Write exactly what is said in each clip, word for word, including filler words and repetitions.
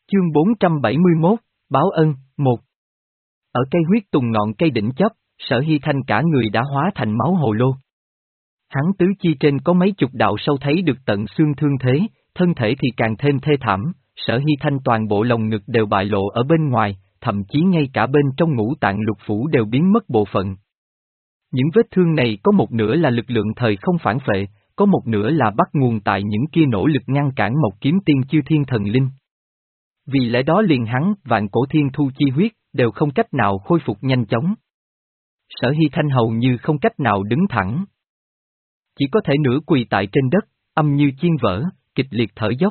Chương bốn trăm bảy mươi mốt, Báo ân, một. Ở cây huyết tùng ngọn cây đỉnh chóp, Sở Hy Thanh cả người đã hóa thành máu hồ lô. Hắn tứ chi trên có mấy chục đạo sâu thấy được tận xương thương thế, thân thể thì càng thêm thê thảm, Sở Hy Thanh toàn bộ lồng ngực đều bại lộ ở bên ngoài, thậm chí ngay cả bên trong ngũ tạng lục phủ đều biến mất bộ phận. Những vết thương này có một nửa là lực lượng thời không phản phệ, có một nửa là bắt nguồn tại những kia nỗ lực ngăn cản một kiếm tiên chư thiên thần linh. Vì lẽ đó liền hắn, vạn cổ thiên thu chi huyết, đều không cách nào khôi phục nhanh chóng. Sở Hy Thanh hầu như không cách nào đứng thẳng. Chỉ có thể nửa quỳ tại trên đất, âm như chiên vỡ, kịch liệt thở dốc.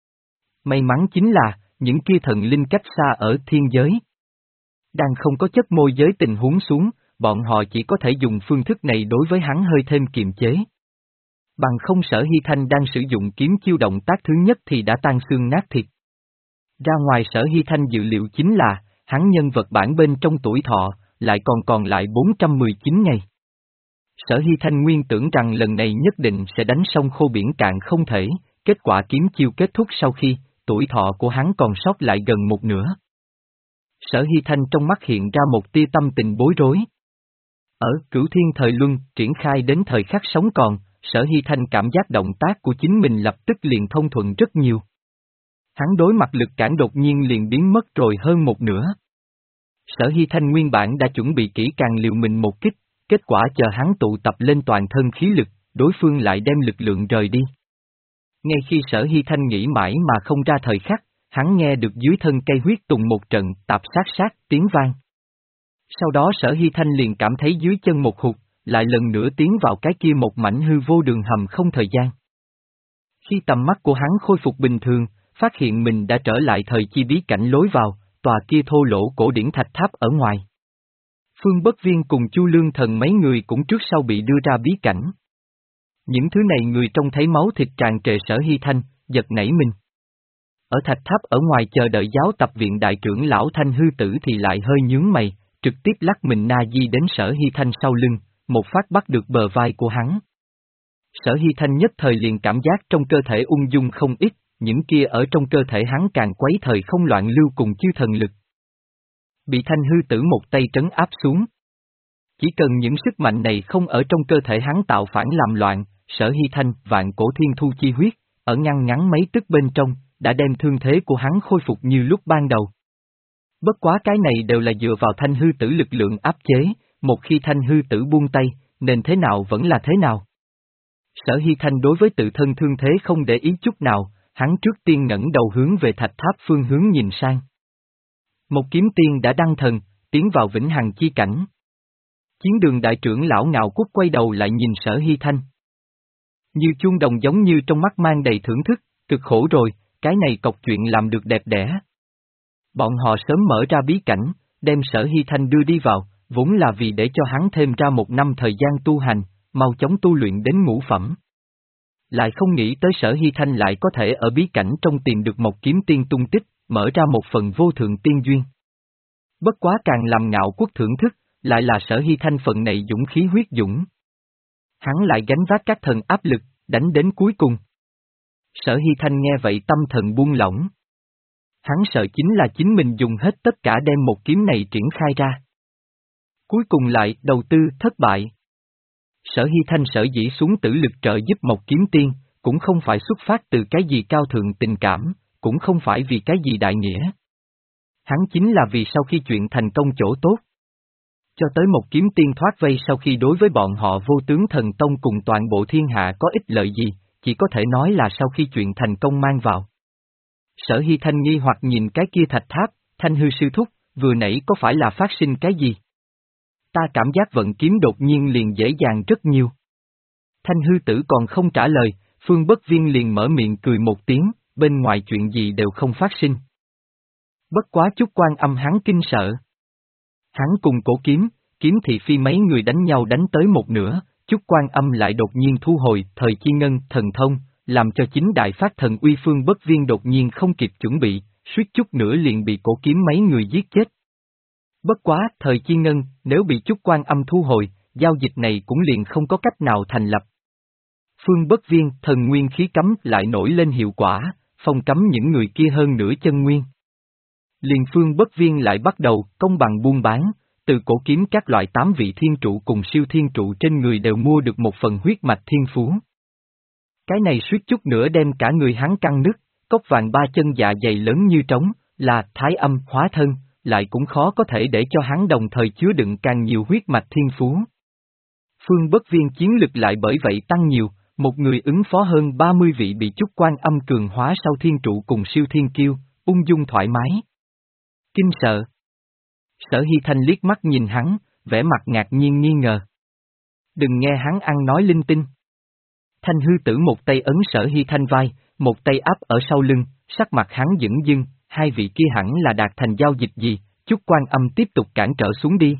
May mắn chính là, những kia thần linh cách xa ở thiên giới. Đang không có chất môi giới tình huống xuống, bọn họ chỉ có thể dùng phương thức này đối với hắn hơi thêm kiềm chế. Bằng không Sở Hy Thanh đang sử dụng kiếm chiêu động tác thứ nhất thì đã tan xương nát thịt. Ra ngoài Sở Hy Thanh dự liệu chính là, hắn nhân vật bản bên trong tuổi thọ, lại còn còn lại bốn trăm mười chín ngày. Sở Hy Thanh nguyên tưởng rằng lần này nhất định sẽ đánh sông khô biển cạn không thể, kết quả kiếm chiêu kết thúc sau khi, tuổi thọ của hắn còn sót lại gần một nửa. Sở Hy Thanh trong mắt hiện ra một tia tâm tình bối rối. Ở Cửu Thiên Thời Luân triển khai đến thời khắc sống còn, Sở Hy Thanh cảm giác động tác của chính mình lập tức liền thông thuận rất nhiều. Hắn đối mặt lực cản đột nhiên liền biến mất rồi hơn một nửa. Sở Hy Thanh nguyên bản đã chuẩn bị kỹ càng liều mình một kích, kết quả chờ hắn tụ tập lên toàn thân khí lực, đối phương lại đem lực lượng rời đi. Ngay khi Sở Hy Thanh nghĩ mãi mà không ra thời khắc, hắn nghe được dưới thân cây huyết tùng một trận tạp sát sát tiếng vang. Sau đó Sở Hy Thanh liền cảm thấy dưới chân một hụt, lại lần nữa tiến vào cái kia một mảnh hư vô đường hầm không thời gian. Khi tầm mắt của hắn khôi phục bình thường, phát hiện mình đã trở lại thời chi bí cảnh lối vào, tòa kia thô lỗ cổ điển thạch tháp ở ngoài. Phương Bất Viên cùng Chu Lương Thần mấy người cũng trước sau bị đưa ra bí cảnh. Những thứ này người trông thấy máu thịt tràn trề Sở Hy Thanh, giật nảy mình. Ở thạch tháp ở ngoài chờ đợi giáo tập viện đại trưởng lão Thanh Hư Tử thì lại hơi nhướng mày, trực tiếp lắc mình na di đến Sở Hy Thanh sau lưng, một phát bắt được bờ vai của hắn. Sở Hy Thanh nhất thời liền cảm giác trong cơ thể ung dung không ít, những kia ở trong cơ thể hắn càng quấy thời không loạn lưu cùng chư thần lực. Bị Thanh Hư Tử một tay trấn áp xuống. Chỉ cần những sức mạnh này không ở trong cơ thể hắn tạo phản làm loạn, Sở Hy Thanh, vạn cổ thiên thu chi huyết, ở ngăn ngắn mấy tức bên trong, đã đem thương thế của hắn khôi phục như lúc ban đầu. Bất quá cái này đều là dựa vào Thanh Hư Tử lực lượng áp chế, một khi Thanh Hư Tử buông tay, nên thế nào vẫn là thế nào. Sở Hy Thanh đối với tự thân thương thế không để ý chút nào, hắn trước tiên ngẩng đầu hướng về thạch tháp phương hướng nhìn sang. Một kiếm tiên đã đăng thần, tiến vào vĩnh hằng chi cảnh. Chiến đường đại trưởng lão Ngạo Quốc quay đầu lại nhìn Sở Hy Thanh. Như chuông đồng giống như trong mắt mang đầy thưởng thức, cực khổ rồi, cái này cọc chuyện làm được đẹp đẽ. Bọn họ sớm mở ra bí cảnh, đem Sở Hy Thanh đưa đi vào, vốn là vì để cho hắn thêm ra một năm thời gian tu hành, mau chóng tu luyện đến ngũ phẩm. Lại không nghĩ tới Sở Hy Thanh lại có thể ở bí cảnh trong tìm được một kiếm tiên tung tích, mở ra một phần vô thượng tiên duyên. Bất quá càng làm Ngạo Quốc thưởng thức, lại là Sở Hy Thanh phần này dũng khí huyết dũng. Hắn lại gánh vác các thần áp lực, đánh đến cuối cùng. Sở Hy Thanh nghe vậy tâm thần buông lỏng. Hắn sợ chính là chính mình dùng hết tất cả đem một kiếm này triển khai ra. Cuối cùng lại đầu tư thất bại. Sở Hy Thanh sở dĩ xuống tử lực trợ giúp một kiếm tiên, cũng không phải xuất phát từ cái gì cao thượng tình cảm, cũng không phải vì cái gì đại nghĩa. Hắn chính là vì sau khi chuyện thành công chỗ tốt. Cho tới một kiếm tiên thoát vây sau khi đối với bọn họ vô tướng thần tông cùng toàn bộ thiên hạ có ích lợi gì, chỉ có thể nói là sau khi chuyện thành công mang vào. Sở Hy Thanh nghi hoặc nhìn cái kia thạch tháp, Thanh Hư sư thúc, vừa nãy có phải là phát sinh cái gì? Ta cảm giác vận kiếm đột nhiên liền dễ dàng rất nhiều. Thanh Hư Tử còn không trả lời, Phương Bất Viên liền mở miệng cười một tiếng, bên ngoài chuyện gì đều không phát sinh. Bất quá chút Quan Âm hắn kinh sợ. Hắn cùng cổ kiếm, kiếm thị phi mấy người đánh nhau đánh tới một nửa, chút Quan Âm lại đột nhiên thu hồi thời chi ngân thần thông, làm cho chính đại phát thần uy Phương Bất Viên đột nhiên không kịp chuẩn bị, suýt chút nữa liền bị cổ kiếm mấy người giết chết. Bất quá, thời chi ngân, nếu bị chút Quan Âm thu hồi, giao dịch này cũng liền không có cách nào thành lập. Phương Bất Viên, thần nguyên khí cấm lại nổi lên hiệu quả, phong cấm những người kia hơn nửa chân nguyên. Liền Phương Bất Viên lại bắt đầu công bằng buôn bán, từ cổ kiếm các loại tám vị thiên trụ cùng siêu thiên trụ trên người đều mua được một phần huyết mạch thiên phú. Cái này suýt chút nữa đem cả người hắn căng nứt, cốc vàng ba chân dạ dày lớn như trống, là thái âm hóa thân, lại cũng khó có thể để cho hắn đồng thời chứa đựng càng nhiều huyết mạch thiên phú. Phương Bất Viên chiến lực lại bởi vậy tăng nhiều, một người ứng phó hơn ba mươi vị bị chúc quan âm cường hóa sau thiên trụ cùng siêu thiên kiêu, ung dung thoải mái. Kinh sợ. Sở Hy Thanh liếc mắt nhìn hắn, vẻ mặt ngạc nhiên nghi ngờ. Đừng nghe hắn ăn nói linh tinh. Thanh hư tử một tay ấn Sở Hy Thanh vai, một tay áp ở sau lưng, sắc mặt hắn dửng dưng, hai vị kia hẳn là đạt thành giao dịch gì, chúc quan âm tiếp tục cản trở xuống đi.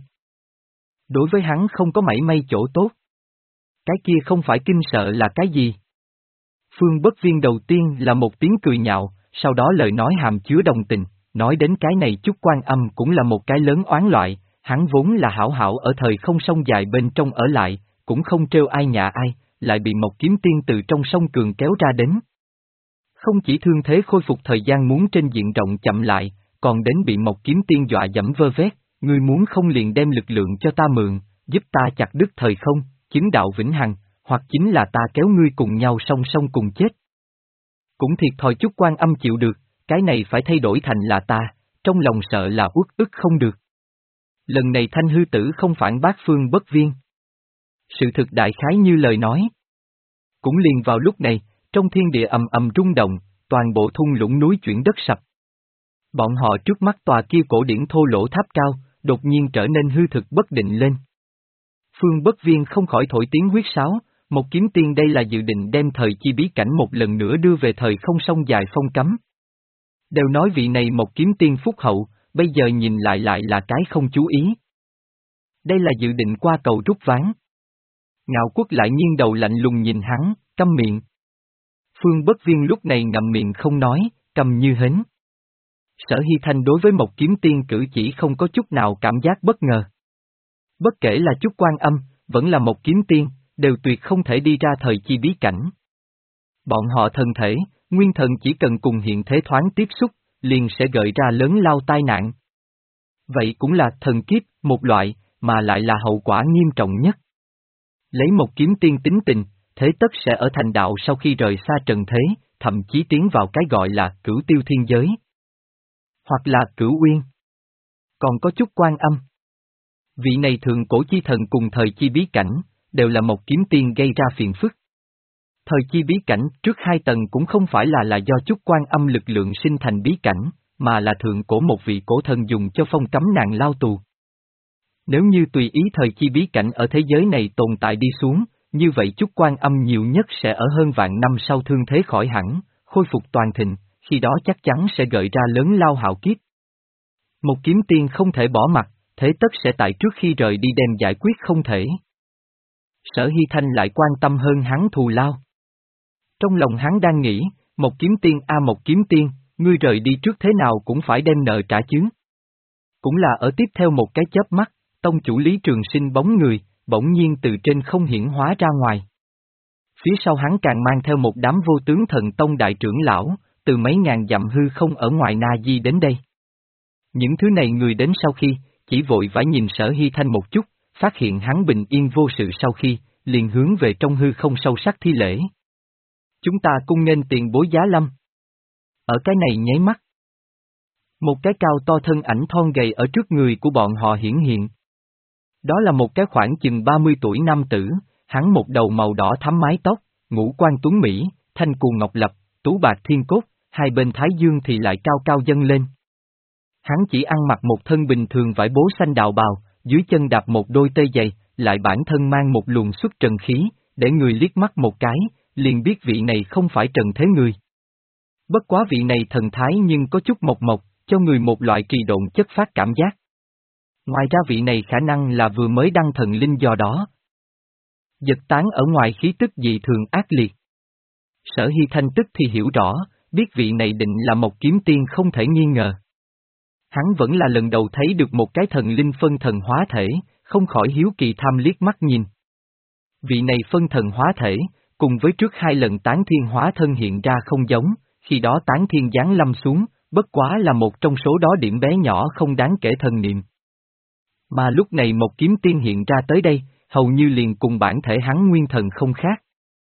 Đối với hắn không có mảy may chỗ tốt. Cái kia không phải kinh sợ là cái gì? Phương Bất Viên đầu tiên là một tiếng cười nhạo, sau đó lời nói hàm chứa đồng tình, nói đến cái này chúc quan âm cũng là một cái lớn oán loại, hắn vốn là hảo hảo ở thời không sông dài bên trong ở lại, cũng không trêu ai nhà ai, lại bị một kiếm tiên từ trong sông cường kéo ra đến. Không chỉ thương thế khôi phục thời gian muốn trên diện rộng chậm lại, còn đến bị một kiếm tiên dọa dẫm vơ vét, ngươi muốn không liền đem lực lượng cho ta mượn, giúp ta chặt đứt thời không, chứng đạo vĩnh hằng, hoặc chính là ta kéo ngươi cùng nhau song song cùng chết. Cũng thiệt thòi chút quan âm chịu được, cái này phải thay đổi thành là ta, trong lòng sợ là uất ức không được. Lần này Thanh hư tử không phản bác Phương Bất Viên. Sự thực đại khái như lời nói. Cũng liền vào lúc này, trong thiên địa ầm ầm rung động, toàn bộ thung lũng núi chuyển đất sập. Bọn họ trước mắt tòa kia cổ điển thô lỗ tháp cao, đột nhiên trở nên hư thực bất định lên. Phương Bất Viên không khỏi thổi tiếng huyết sáo, một kiếm tiên đây là dự định đem thời chi bí cảnh một lần nữa đưa về thời không sông dài phong cấm. Đều nói vị này một kiếm tiên phúc hậu, bây giờ nhìn lại lại là cái không chú ý. Đây là dự định qua cầu rút ván. Ngạo Quốc lại nghiêng đầu lạnh lùng nhìn hắn, câm miệng. Phương Bất Viên lúc này ngậm miệng không nói, câm như hến. Sở Hy Thanh đối với một kiếm tiên cử chỉ không có chút nào cảm giác bất ngờ. Bất kể là chút quan âm, vẫn là một kiếm tiên, đều tuyệt không thể đi ra thời chi bí cảnh. Bọn họ thân thể, nguyên thần chỉ cần cùng hiện thế thoáng tiếp xúc, liền sẽ gợi ra lớn lao tai nạn. Vậy cũng là thần kiếp, một loại, mà lại là hậu quả nghiêm trọng nhất. Lấy một kiếm tiên tính tình, thế tất sẽ ở thành đạo sau khi rời xa trần thế, thậm chí tiến vào cái gọi là cửu tiêu thiên giới. Hoặc là cửu uyên. Còn có chút quan âm. Vị này thượng cổ chi thần cùng thời chi bí cảnh, đều là một kiếm tiên gây ra phiền phức. Thời chi bí cảnh trước hai tầng cũng không phải là là do chút quan âm lực lượng sinh thành bí cảnh, mà là thượng cổ một vị cổ thần dùng cho phong cấm nàng lao tù. Nếu như tùy ý thời chi bí cảnh ở thế giới này tồn tại đi xuống, như vậy chút quan âm nhiều nhất sẽ ở hơn vạn năm sau thương thế khỏi hẳn, khôi phục toàn thịnh, khi đó chắc chắn sẽ gợi ra lớn lao hạo kiếp. Một kiếm tiên không thể bỏ mặt, thế tất sẽ tại trước khi rời đi đem giải quyết không thể. Sở Hy Thanh lại quan tâm hơn hắn thù lao. Trong lòng hắn đang nghĩ, một kiếm tiên a à một kiếm tiên, ngươi rời đi trước thế nào cũng phải đem nợ trả chứ. Cũng là ở tiếp theo một cái chớp mắt, tông chủ Lý Trường Sinh bóng người, bỗng nhiên từ trên không hiển hóa ra ngoài. Phía sau hắn càng mang theo một đám vô tướng thần tông đại trưởng lão, từ mấy ngàn dặm hư không ở ngoài Na Di đến đây. Những thứ này người đến sau khi, chỉ vội vã nhìn Sở Hy Thanh một chút, phát hiện hắn bình yên vô sự sau khi, liền hướng về trong hư không sâu sắc thi lễ. Chúng ta cung nghênh tiền bối giá lâm. Ở cái này nháy mắt. Một cái cao to thân ảnh thon gầy ở trước người của bọn họ hiển hiện. Đó là một cái khoảng chừng ba mươi tuổi nam tử, hắn một đầu màu đỏ thắm mái tóc, ngũ quan tuấn Mỹ, thanh cù ngọc lập, tú bạc thiên cốt, hai bên thái dương thì lại cao cao dâng lên. Hắn chỉ ăn mặc một thân bình thường vải bố xanh đào bào, dưới chân đạp một đôi tê giày, lại bản thân mang một luồng xuất trần khí, để người liếc mắt một cái, liền biết vị này không phải trần thế người. Bất quá vị này thần thái nhưng có chút mộc mộc, cho người một loại kỳ độn chất phát cảm giác. Ngoài ra vị này khả năng là vừa mới đăng thần linh do đó. Giật tán ở ngoài khí tức dị thường ác liệt. Sở Hy Thanh tức thì hiểu rõ, biết vị này định là một kiếm tiên không thể nghi ngờ. Hắn vẫn là lần đầu thấy được một cái thần linh phân thần hóa thể, không khỏi hiếu kỳ tham liếc mắt nhìn. Vị này phân thần hóa thể, cùng với trước hai lần tán thiên hóa thân hiện ra không giống, khi đó tán thiên giáng lâm xuống, bất quá là một trong số đó điểm bé nhỏ không đáng kể thần niệm. Mà lúc này một kiếm tiên hiện ra tới đây, hầu như liền cùng bản thể hắn nguyên thần không khác.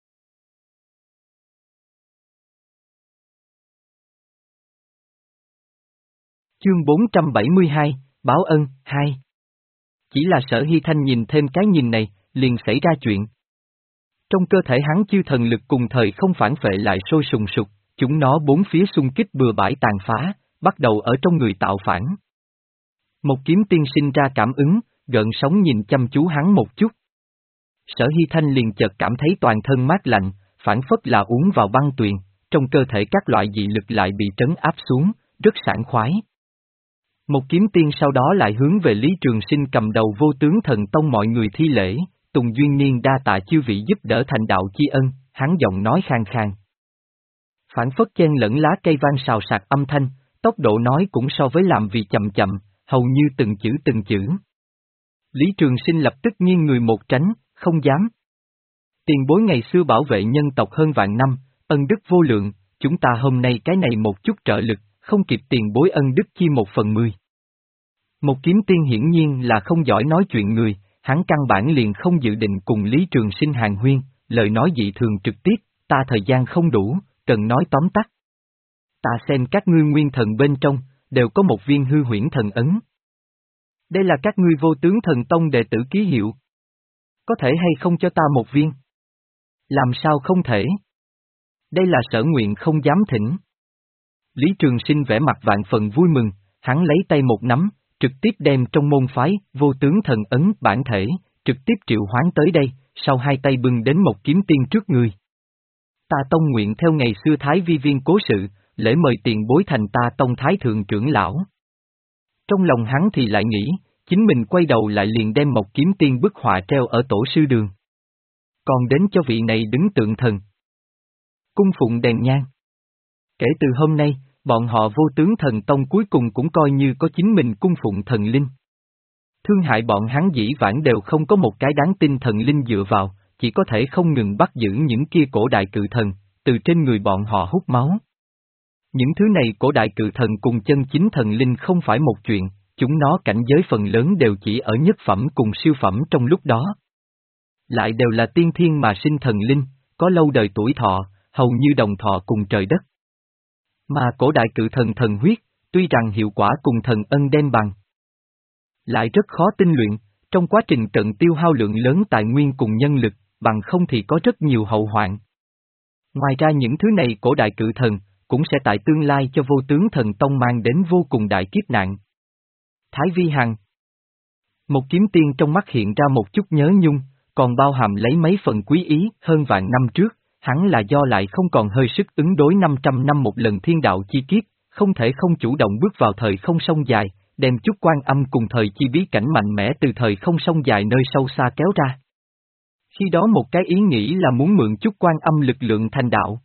Chương bốn trăm bảy mươi hai, Báo ân, hai. Chỉ là Sở Hy Thanh nhìn thêm cái nhìn này, liền xảy ra chuyện. Trong cơ thể hắn chư thần lực cùng thời không phản phệ lại sôi sùng sục, chúng nó bốn phía xung kích bừa bãi tàn phá, bắt đầu ở trong người tạo phản. Một kiếm tiên sinh ra cảm ứng, gợn sóng nhìn chăm chú hắn một chút. Sở Hy Thanh liền chợt cảm thấy toàn thân mát lạnh, phản phất là uống vào băng tuyền, trong cơ thể các loại dị lực lại bị trấn áp xuống, rất sảng khoái. Một kiếm tiên sau đó lại hướng về Lý Trường Sinh cầm đầu Vô Tướng Thần Tông mọi người thi lễ, Tùng Duyên Niên đa tạ chư vị giúp đỡ thành đạo chi ân, hắn giọng nói khang khàn. Phản phất chen lẫn lá cây vang xào xạc âm thanh, tốc độ nói cũng so với làm vì chậm chậm, hầu như từng chữ từng chữ. Lý Trường Sinh lập tức nghiêng người một tránh, không dám. Tiền bối ngày xưa bảo vệ nhân tộc hơn vạn năm, ân đức vô lượng, chúng ta hôm nay cái này một chút trợ lực, không kịp tiền bối ân đức chi một phần mười. Một kiếm tiên hiển nhiên là không giỏi nói chuyện người, hắn căn bản liền không dự định cùng Lý Trường Sinh hàn huyên, lời nói dị thường trực tiếp, ta thời gian không đủ, cần nói tóm tắt. Ta xem các ngươi nguyên thần bên trong, đều có một viên hư huyễn thần ấn. Đây là các ngươi Vô Tướng Thần Tông đệ tử ký hiệu. Có thể hay không cho ta một viên? Làm sao không thể? Đây là Sở nguyện không dám thỉnh. Lý Trường Sinh vẽ mặt vạn phần vui mừng, hắn lấy tay một nắm, trực tiếp đem trong môn phái, Vô Tướng Thần Ấn bản thể, trực tiếp triệu hoán tới đây, sau hai tay bưng đến một kiếm tiên trước người. Ta tông nguyện theo ngày xưa Thái Vi Viên cố sự, lễ mời tiền bối thành ta tông Thái Thượng trưởng lão. Trong lòng hắn thì lại nghĩ, chính mình quay đầu lại liền đem một kiếm tiên bức họa treo ở tổ sư đường. Còn đến cho vị này đứng tượng thần. Cung phụng đèn nhang. Kể từ hôm nay, bọn họ Vô Tướng Thần Tông cuối cùng cũng coi như có chính mình cung phụng thần linh. Thương hại bọn hắn dĩ vãng đều không có một cái đáng tin thần linh dựa vào, chỉ có thể không ngừng bắt giữ những kia cổ đại cự thần, từ trên người bọn họ hút máu. Những thứ này cổ đại cự thần cùng chân chính thần linh không phải một chuyện, chúng nó cảnh giới phần lớn đều chỉ ở nhất phẩm cùng siêu phẩm trong lúc đó. Lại đều là tiên thiên mà sinh thần linh, có lâu đời tuổi thọ, hầu như đồng thọ cùng trời đất. Mà cổ đại cự thần thần huyết, tuy rằng hiệu quả cùng thần ân đem bằng, lại rất khó tinh luyện, trong quá trình trận tiêu hao lượng lớn tài nguyên cùng nhân lực, bằng không thì có rất nhiều hậu hoạn. Ngoài ra những thứ này cổ đại cự thần, cũng sẽ tại tương lai cho Vô Tướng Thần Tông mang đến vô cùng đại kiếp nạn. Thái Vi Hằng. Một kiếm tiên trong mắt hiện ra một chút nhớ nhung, còn bao hàm lấy mấy phần quý ý hơn vạn năm trước, hắn là do lại không còn hơi sức ứng đối năm trăm năm một lần thiên đạo chi kiếp, không thể không chủ động bước vào thời không sông dài, đem chút quan âm cùng thời chi bí cảnh mạnh mẽ từ thời không sông dài nơi sâu xa kéo ra. Khi đó một cái ý nghĩ là muốn mượn chút quan âm lực lượng thành đạo.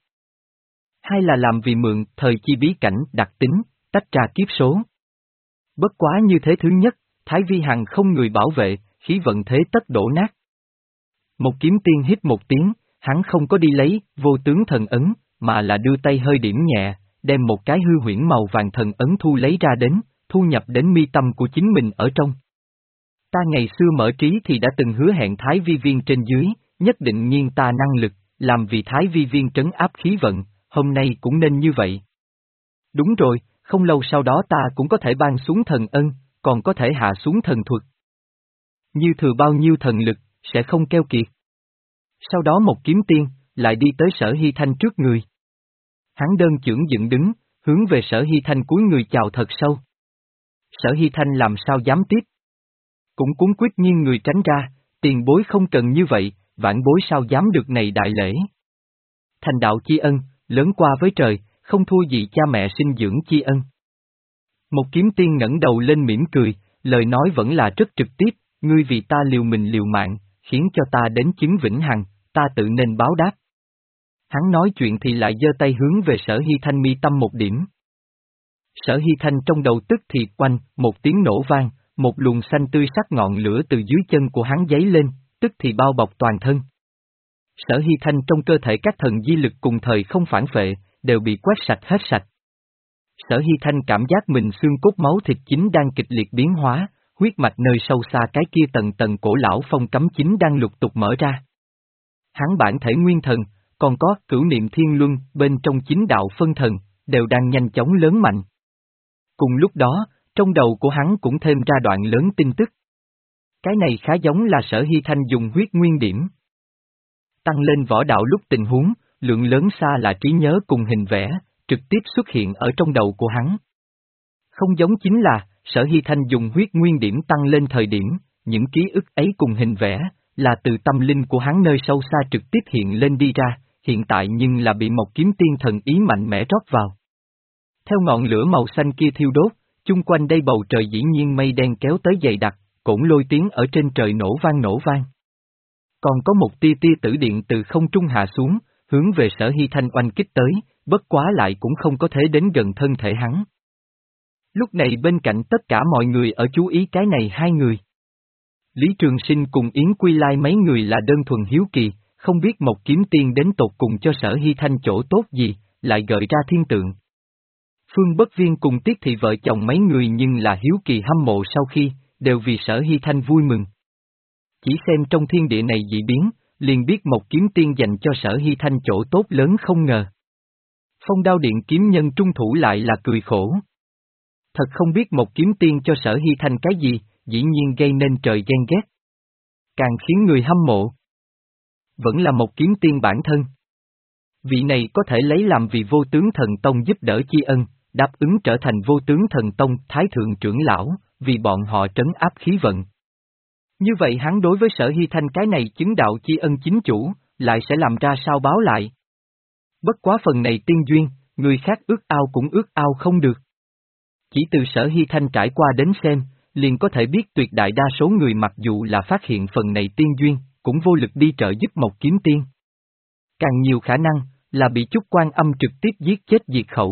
Hay là làm vì mượn thời chi bí cảnh đặc tính, tách ra kiếp số. Bất quá như thế thứ nhất, Thái Vi Hằng không người bảo vệ, khí vận thế tất đổ nát. Một kiếm tiên hít một tiếng, hắn không có đi lấy Vô Tướng Thần Ấn, mà là đưa tay hơi điểm nhẹ, đem một cái hư huyễn màu vàng thần ấn thu lấy ra đến, thu nhập đến mi tâm của chính mình ở trong. Ta ngày xưa mở trí thì đã từng hứa hẹn Thái Vi Viên trên dưới, nhất định nghiêng ta năng lực, làm vì Thái Vi Viên trấn áp khí vận, hôm nay cũng nên như vậy. Đúng rồi, không lâu sau đó ta cũng có thể ban xuống thần ân, còn có thể hạ xuống thần thuật. Như thừa bao nhiêu thần lực, sẽ không keo kiệt. Sau đó một kiếm tiên, lại đi tới Sở Hy Thanh trước người. Hắn đơn chưởng dựng đứng, hướng về Sở Hy Thanh cúi người chào thật sâu. Sở Hy Thanh làm sao dám tiếp. Cũng cuống quyết nhiên người tránh ra, tiền bối không cần như vậy, vãn bối sao dám được này đại lễ. Thành đạo chi ân, lớn qua với trời, không thua gì cha mẹ sinh dưỡng chi ân. Một kiếm tiên ngẩng đầu lên mỉm cười, lời nói vẫn là rất trực tiếp, ngươi vì ta liều mình liều mạng, khiến cho ta đến chứng vĩnh hằng, ta tự nên báo đáp. Hắn nói chuyện thì lại giơ tay hướng về Sở Hy Thanh mi tâm một điểm. Sở Hy Thanh trong đầu tức thì quanh, một tiếng nổ vang, một luồng xanh tươi sắc ngọn lửa từ dưới chân của hắn giấy lên, tức thì bao bọc toàn thân. Sở Hy Thanh trong cơ thể các thần di lực cùng thời không phản phệ, đều bị quét sạch hết sạch. Sở Hy Thanh cảm giác mình xương cốt máu thịt chính đang kịch liệt biến hóa, huyết mạch nơi sâu xa cái kia tầng tầng cổ lão phong cấm chính đang lục tục mở ra. Hắn bản thể nguyên thần, còn có cửu niệm thiên luân bên trong chính đạo phân thần, đều đang nhanh chóng lớn mạnh. Cùng lúc đó, trong đầu của hắn cũng thêm ra đoạn lớn tin tức. Cái này khá giống là Sở Hy Thanh dùng huyết nguyên điểm. Tăng lên võ đạo lúc tình huống, lượng lớn xa là trí nhớ cùng hình vẽ, trực tiếp xuất hiện ở trong đầu của hắn. Không giống chính là, Sở Hy Thanh dùng huyết nguyên điểm tăng lên thời điểm, những ký ức ấy cùng hình vẽ, là từ tâm linh của hắn nơi sâu xa trực tiếp hiện lên đi ra, hiện tại nhưng là bị một kiếm tiên thần ý mạnh mẽ rót vào. Theo ngọn lửa màu xanh kia thiêu đốt, chung quanh đây bầu trời dĩ nhiên mây đen kéo tới dày đặc, cổn lôi tiếng ở trên trời nổ vang nổ vang. Còn có một tia tia tử điện từ không trung hạ xuống, hướng về Sở Hy Thanh oanh kích tới, bất quá lại cũng không có thể đến gần thân thể hắn. Lúc này bên cạnh tất cả mọi người ở chú ý cái này hai người. Lý Trường Sinh cùng Yến Quy Lai mấy người là đơn thuần hiếu kỳ, không biết một kiếm tiên đến tột cùng cho Sở Hy Thanh chỗ tốt gì, lại gợi ra thiên tượng. Phương Bất Viên cùng Tiết Thị vợ chồng mấy người nhưng là hiếu kỳ hâm mộ sau khi, đều vì Sở Hy Thanh vui mừng. Chỉ xem trong thiên địa này dị biến, liền biết một kiếm tiên dành cho Sở Hy Thanh chỗ tốt lớn không ngờ. Phong Đao Điện kiếm nhân trung thủ lại là cười khổ. Thật không biết một kiếm tiên cho Sở Hy Thanh cái gì, dĩ nhiên gây nên trời ghen ghét. Càng khiến người hâm mộ. Vẫn là một kiếm tiên bản thân. Vị này có thể lấy làm vì Vô Tướng Thần Tông giúp đỡ chi ân, đáp ứng trở thành Vô Tướng Thần Tông Thái Thượng trưởng lão, vì bọn họ trấn áp khí vận. Như vậy hắn đối với Sở Hy Thanh cái này chứng đạo chi ân chính chủ, lại sẽ làm ra sao báo lại. Bất quá phần này tiên duyên, người khác ước ao cũng ước ao không được. Chỉ từ Sở Hy Thanh trải qua đến xem, liền có thể biết tuyệt đại đa số người mặc dù là phát hiện phần này tiên duyên, cũng vô lực đi trợ giúp một kiếm tiên. Càng nhiều khả năng, là bị chút quan âm trực tiếp giết chết diệt khẩu.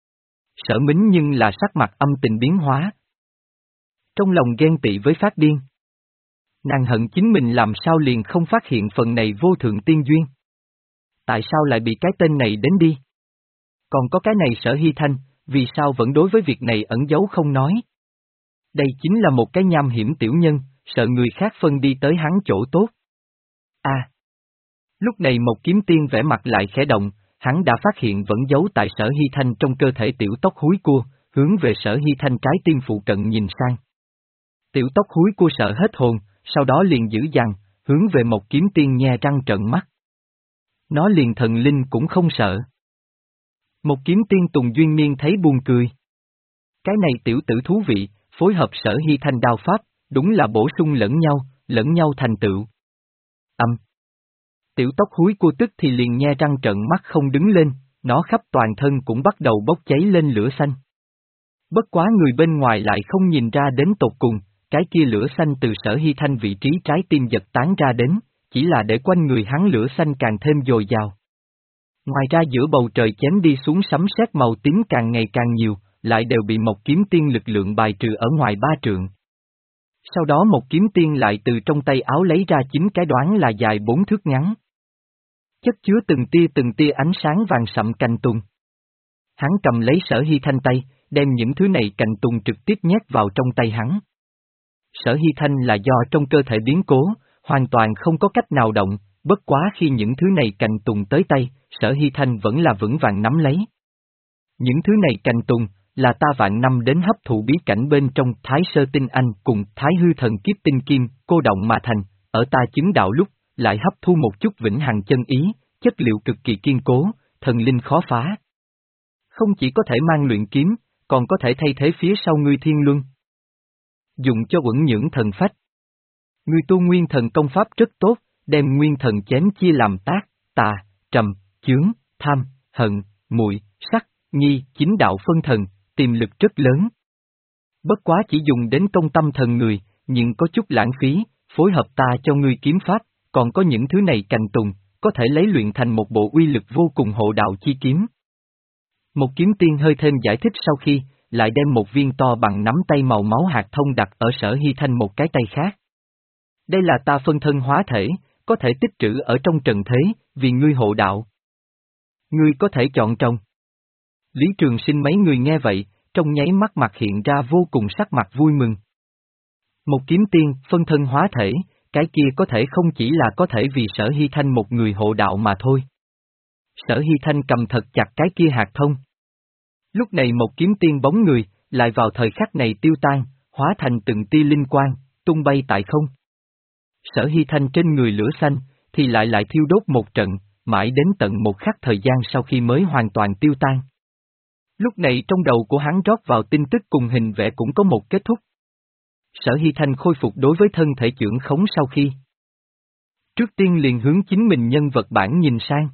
Sở Mính nhưng là sắc mặt âm tình biến hóa. Trong lòng ghen tị với phát điên. Nàng hận chính mình làm sao liền không phát hiện phần này vô thượng tiên duyên. Tại sao lại bị cái tên này đến đi? Còn có cái này Sở Hy Thanh, vì sao vẫn đối với việc này ẩn giấu không nói? Đây chính là một cái nham hiểm tiểu nhân, sợ người khác phân đi tới hắn chỗ tốt. À! Lúc này một kiếm tiên vẽ mặt lại khẽ động, hắn đã phát hiện vẫn giấu tại Sở Hy Thanh trong cơ thể tiểu tóc húi cua, hướng về Sở Hy Thanh trái tim phụ cận nhìn sang. Tiểu tóc húi cua sợ hết hồn, sau đó liền giữ dằn, hướng về một kiếm tiên nhe răng trợn mắt. Nó liền thần linh cũng không sợ. Một kiếm tiên Tùng Duyên Niên thấy buồn cười. Cái này tiểu tử thú vị, phối hợp Sở Hy Thanh đao pháp, đúng là bổ sung lẫn nhau, lẫn nhau thành tựu. Âm. Tiểu tóc húi cua tức thì liền nhe răng trợn mắt không đứng lên, nó khắp toàn thân cũng bắt đầu bốc cháy lên lửa xanh. Bất quá người bên ngoài lại không nhìn ra đến tột cùng, cái kia lửa xanh từ Sở Hy Thanh vị trí trái tim giật tán ra đến, chỉ là để quanh người hắn lửa xanh càng thêm dồi dào. Ngoài ra giữa bầu trời chém đi xuống sấm sét màu tím càng ngày càng nhiều, lại đều bị một kiếm tiên lực lượng bài trừ ở ngoài ba trượng. Sau đó một kiếm tiên lại từ trong tay áo lấy ra chính cái đoán là dài bốn thước ngắn. Chất chứa từng tia từng tia ánh sáng vàng sậm cành tùng. Hắn cầm lấy Sở Hy Thanh tay, đem những thứ này cành tùng trực tiếp nhét vào trong tay hắn. Sở Hy Thanh là do trong cơ thể biến cố, hoàn toàn không có cách nào động, bất quá khi những thứ này cành tùng tới tay, Sở Hy Thanh vẫn là vững vàng nắm lấy. Những thứ này cành tùng, là ta vạn năm đến hấp thụ bí cảnh bên trong Thái Sơ Tinh Anh cùng Thái Hư Thần Kiếp Tinh Kim, cô động mà thành, ở ta chứng đạo lúc, lại hấp thu một chút vĩnh hằng chân ý, chất liệu cực kỳ kiên cố, thần linh khó phá. Không chỉ có thể mang luyện kiếm, còn có thể thay thế phía sau ngươi thiên luân. Dùng cho uẩn nhưỡng thần phách. Ngươi tu nguyên thần công pháp rất tốt, đem nguyên thần chém chia làm tác, tà, trầm, chướng, tham, hận, muội, sắc, nghi, chính đạo phân thần, tiềm lực rất lớn. Bất quá chỉ dùng đến công tâm thần người, nhưng có chút lãng phí, phối hợp ta cho ngươi kiếm pháp, còn có những thứ này cành tùng, có thể lấy luyện thành một bộ uy lực vô cùng hộ đạo chi kiếm. Một kiếm tiên hơi thêm giải thích sau khi, lại đem một viên to bằng nắm tay màu máu hạt thông đặt ở Sở Hy Thanh một cái tay khác. Đây là ta phân thân hóa thể, có thể tích trữ ở trong trần thế, vì ngươi hộ đạo. Ngươi có thể chọn trồng. Lý Trường Sinh mấy người nghe vậy, trong nháy mắt mặt hiện ra vô cùng sắc mặt vui mừng. Một kiếm tiên, phân thân hóa thể, cái kia có thể không chỉ là có thể vì Sở Hy Thanh một người hộ đạo mà thôi. Sở Hy Thanh cầm thật chặt cái kia hạt thông. Lúc này một kiếm tiên bóng người, lại vào thời khắc này tiêu tan, hóa thành từng tia linh quang, tung bay tại không. Sở Hy Thanh trên người lửa xanh, thì lại lại thiêu đốt một trận, mãi đến tận một khắc thời gian sau khi mới hoàn toàn tiêu tan. Lúc này trong đầu của hắn rót vào tin tức cùng hình vẽ cũng có một kết thúc. Sở Hy Thanh khôi phục đối với thân thể chưởng khống sau khi. Trước tiên liền hướng chính mình nhân vật bản nhìn sang.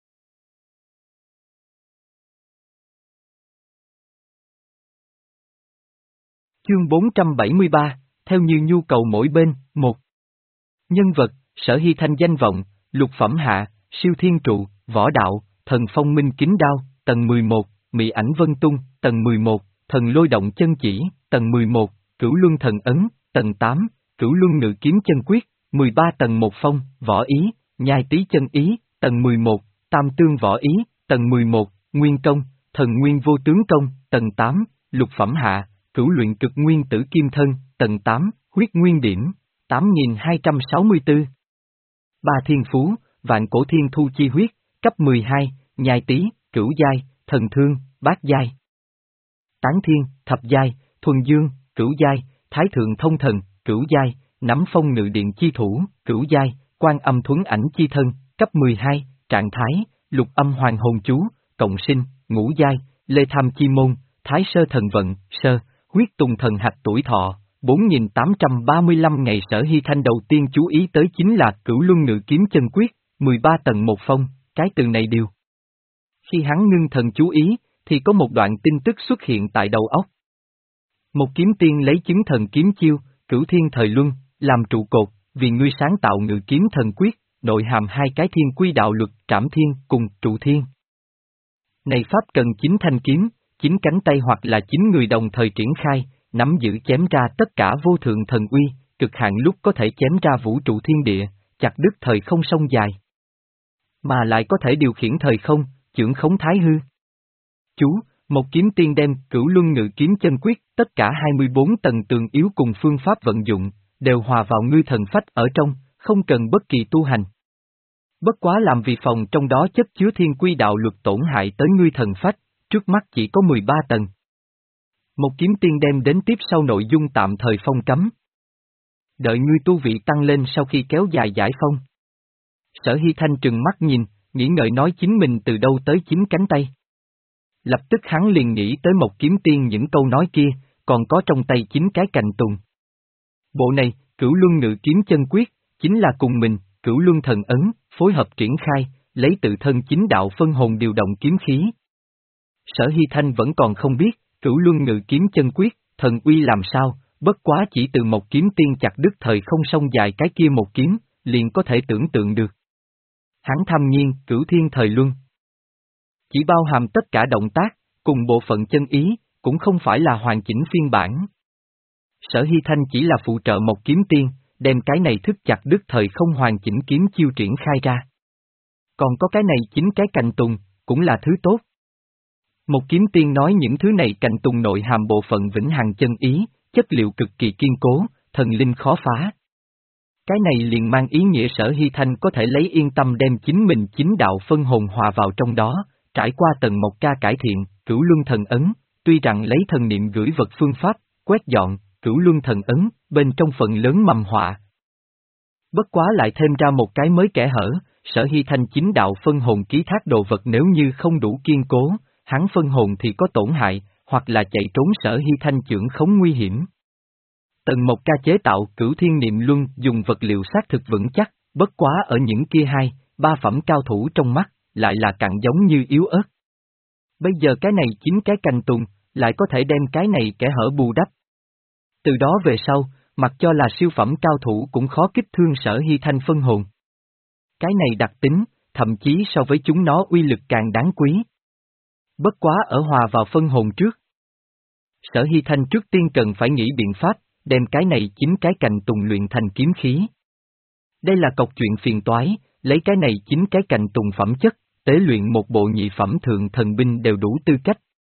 Chương bốn trăm bảy mươi ba, theo như nhu cầu mỗi bên, một. Nhân vật, Sở Hy Thanh danh vọng, lục phẩm hạ, siêu thiên trụ, võ đạo, thần phong minh kính đao, tầng mười một, mị ảnh vân tung, tầng mười một, thần lôi động chân chỉ, tầng mười một, cửu luân thần ấn, tầng tám, cửu luân ngự kiếm chân quyết, mười ba tầng một phong, võ ý, nhai tí chân ý, tầng mười một, tam tương võ ý, tầng mười một, nguyên công, thần nguyên vô tướng công, tầng tám, lục phẩm hạ, cửu luyện cực nguyên tử kim thân, tầng tám, huyết nguyên điểm, tám nghìn hai trăm sáu mươi tư. Ba thiên phú, vạn cổ thiên thu chi huyết, cấp mười hai, nhai tí, cửu giai, thần thương, bát giai. Tán thiên, thập giai, thuần dương, cửu giai, thái thượng thông thần, cửu giai, nắm phong ngự điện chi thủ, cửu giai, quan âm thuấn ảnh chi thân, cấp mười hai, trạng thái, lục âm hoàng hồn chú, cộng sinh, ngũ giai, lê tham chi môn, thái sơ thần vận, sơ, huyết tùng thần hạch tuổi thọ, bốn nghìn tám trăm ba mươi lăm ngày. Sở Hy Thanh đầu tiên chú ý tới chính là cửu luân ngự kiếm chân quyết, mười ba tầng một phong, cái từ này điều. Khi hắn ngưng thần chú ý, thì có một đoạn tin tức xuất hiện tại đầu óc. Một kiếm tiên lấy chứng thần kiếm chiêu, cửu thiên thời luân, làm trụ cột, vì ngươi sáng tạo ngự kiếm thần quyết, nội hàm hai cái thiên quy đạo luật trảm thiên cùng trụ thiên. Này pháp cần chín thanh kiếm, chín cánh tay hoặc là chín người đồng thời triển khai, nắm giữ chém ra tất cả vô thượng thần uy, cực hạn lúc có thể chém ra vũ trụ thiên địa, chặt đứt thời không sông dài. Mà lại có thể điều khiển thời không, chưởng khống thái hư. Chú, một kiếm tiên đem cửu luân ngự kiếm chân quyết, tất cả hai mươi bốn tầng tường yếu cùng phương pháp vận dụng, đều hòa vào ngươi thần phách ở trong, không cần bất kỳ tu hành. Bất quá làm vì phòng trong đó chất chứa thiên quy đạo luật tổn hại tới ngươi thần phách, trước mắt chỉ có mười ba tầng. Một kiếm tiên đem đến tiếp sau nội dung tạm thời phong cấm. Đợi ngươi tu vị tăng lên sau khi kéo dài giải phong. Sở Hy Thanh trừng mắt nhìn, nghĩ ngợi nói chính mình từ đâu tới chín cánh tay. Lập tức hắn liền nghĩ tới một kiếm tiên những câu nói kia, còn có trong tay chín cái cành tùng. Bộ này, cửu luân ngự kiếm chân quyết, chính là cùng mình, cửu luân thần ấn, phối hợp triển khai, lấy tự thân chính đạo phân hồn điều động kiếm khí. Sở Hy Thanh vẫn còn không biết, cửu luân ngự kiếm chân quyết, thần uy làm sao, bất quá chỉ từ một kiếm tiên chặt đứt thời không sông dài cái kia một kiếm, liền có thể tưởng tượng được. Hắn thâm nhiên, cửu thiên thời luân. Chỉ bao hàm tất cả động tác, cùng bộ phận chân ý, cũng không phải là hoàn chỉnh phiên bản. Sở Hy Thanh chỉ là phụ trợ một kiếm tiên, đem cái này thức chặt đứt thời không hoàn chỉnh kiếm chiêu triển khai ra. Còn có cái này chính cái cành tùng, cũng là thứ tốt. Một kiếm tiên nói những thứ này cành tùng nội hàm bộ phận vĩnh hằng chân ý, chất liệu cực kỳ kiên cố, thần linh khó phá. Cái này liền mang ý nghĩa Sở Hy Thanh có thể lấy yên tâm đem chính mình chính đạo phân hồn hòa vào trong đó, trải qua tầng một ca cải thiện, cửu luân thần ấn, tuy rằng lấy thần niệm gửi vật phương pháp, quét dọn, cửu luân thần ấn, bên trong phần lớn mầm họa. Bất quá lại thêm ra một cái mới kẽ hở, Sở Hy Thanh chính đạo phân hồn ký thác đồ vật nếu như không đủ kiên cố, hắn phân hồn thì có tổn hại, hoặc là chạy trốn Sở Hy Thanh chưởng khống nguy hiểm. Tầng một ca chế tạo cửu thiên niệm luân dùng vật liệu xác thực vững chắc, bất quá ở những kia hai, ba phẩm cao thủ trong mắt, lại là cặn giống như yếu ớt. Bây giờ cái này chính cái cành tùng, lại có thể đem cái này kẽ hở bù đắp. Từ đó về sau, mặc cho là siêu phẩm cao thủ cũng khó kích thương Sở Hy Thanh phân hồn. Cái này đặc tính, thậm chí so với chúng nó uy lực càng đáng quý. Bất quá ở hòa vào phân hồn trước. Sở Hy Thanh trước tiên cần phải nghĩ biện pháp, đem cái này chính cái cành tùng luyện thành kiếm khí. Đây là cọc chuyện phiền toái, lấy cái này chính cái cành tùng phẩm chất, tế luyện một bộ nhị phẩm thượng thần binh đều đủ tư cách,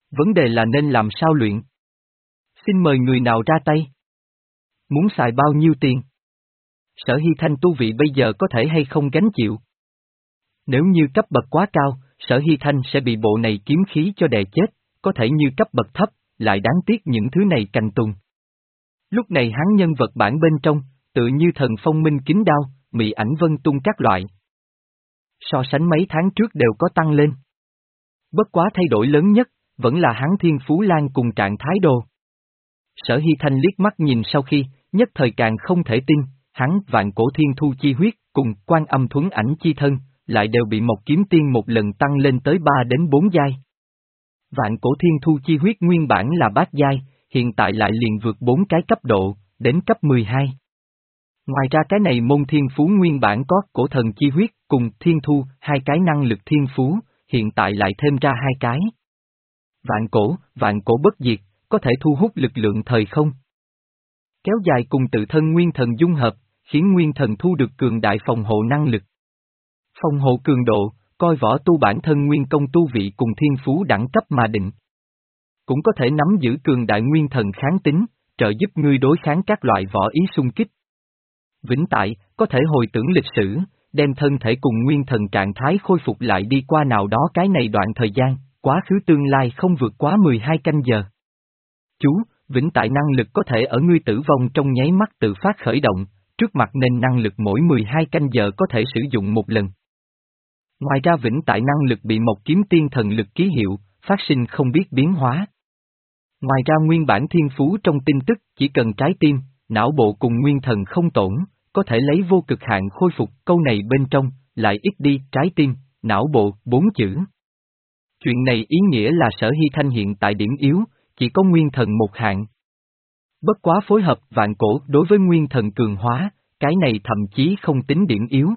Vấn đề là nên làm sao luyện? Xin mời người nào ra tay? Muốn xài bao nhiêu tiền? Sở Hy Thanh tu vị bây giờ có thể hay không gánh chịu? Nếu như cấp bậc quá cao, Sở Hy Thanh sẽ bị bộ này kiếm khí cho đè chết, có thể như cấp bậc thấp, lại đáng tiếc những thứ này cành tùng. Lúc này hắn nhân vật bản bên trong, tự như thần phong minh kính đao, mị ảnh vân tung các loại. So sánh mấy tháng trước đều có tăng lên. Bất quá thay đổi lớn nhất, vẫn là hắn Thiên Phú Lan cùng trạng thái đồ. Sở Hy Thanh liếc mắt nhìn sau khi, nhất thời càng không thể tin, hắn Vạn Cổ Thiên Thu chi huyết cùng Quan Âm Thuấn Ảnh chi thân, lại đều bị Mộc Kiếm Tiên một lần tăng lên tới ba đến bốn giai. Vạn Cổ Thiên Thu chi huyết nguyên bản là bát giai, hiện tại lại liền vượt bốn cái cấp độ, đến cấp mười hai. Ngoài ra cái này môn thiên phú nguyên bản có cổ thần chi huyết cùng thiên thu, hai cái năng lực thiên phú, hiện tại lại thêm ra hai cái. Vạn cổ, vạn cổ bất diệt, có thể thu hút lực lượng thời không. Kéo dài cùng tự thân nguyên thần dung hợp, khiến nguyên thần thu được cường đại phòng hộ năng lực. Phòng hộ cường độ, coi võ tu bản thân nguyên công tu vị cùng thiên phú đẳng cấp mà định. Cũng có thể nắm giữ cường đại nguyên thần kháng tính, trợ giúp ngươi đối kháng các loại võ ý xung kích. Vĩnh tại, có thể hồi tưởng lịch sử, đem thân thể cùng nguyên thần trạng thái khôi phục lại đi qua nào đó cái này đoạn thời gian, quá khứ tương lai không vượt quá mười hai canh giờ. Chú, vĩnh tại năng lực có thể ở ngươi tử vong trong nháy mắt tự phát khởi động, trước mặt nên năng lực mỗi mười hai canh giờ có thể sử dụng một lần. Ngoài ra vĩnh tại năng lực bị Mộc Kiếm Tiên thần lực ký hiệu, phát sinh không biết biến hóa. Ngoài ra nguyên bản thiên phú trong tin tức chỉ cần trái tim, não bộ cùng nguyên thần không tổn, có thể lấy vô cực hạn khôi phục, câu này bên trong, lại ít đi trái tim, não bộ, bốn chữ. Chuyện này ý nghĩa là Sở Hy Thanh hiện tại điểm yếu, chỉ có nguyên thần một hạn. Bất quá phối hợp vạn cổ đối với nguyên thần cường hóa, cái này thậm chí không tính điểm yếu.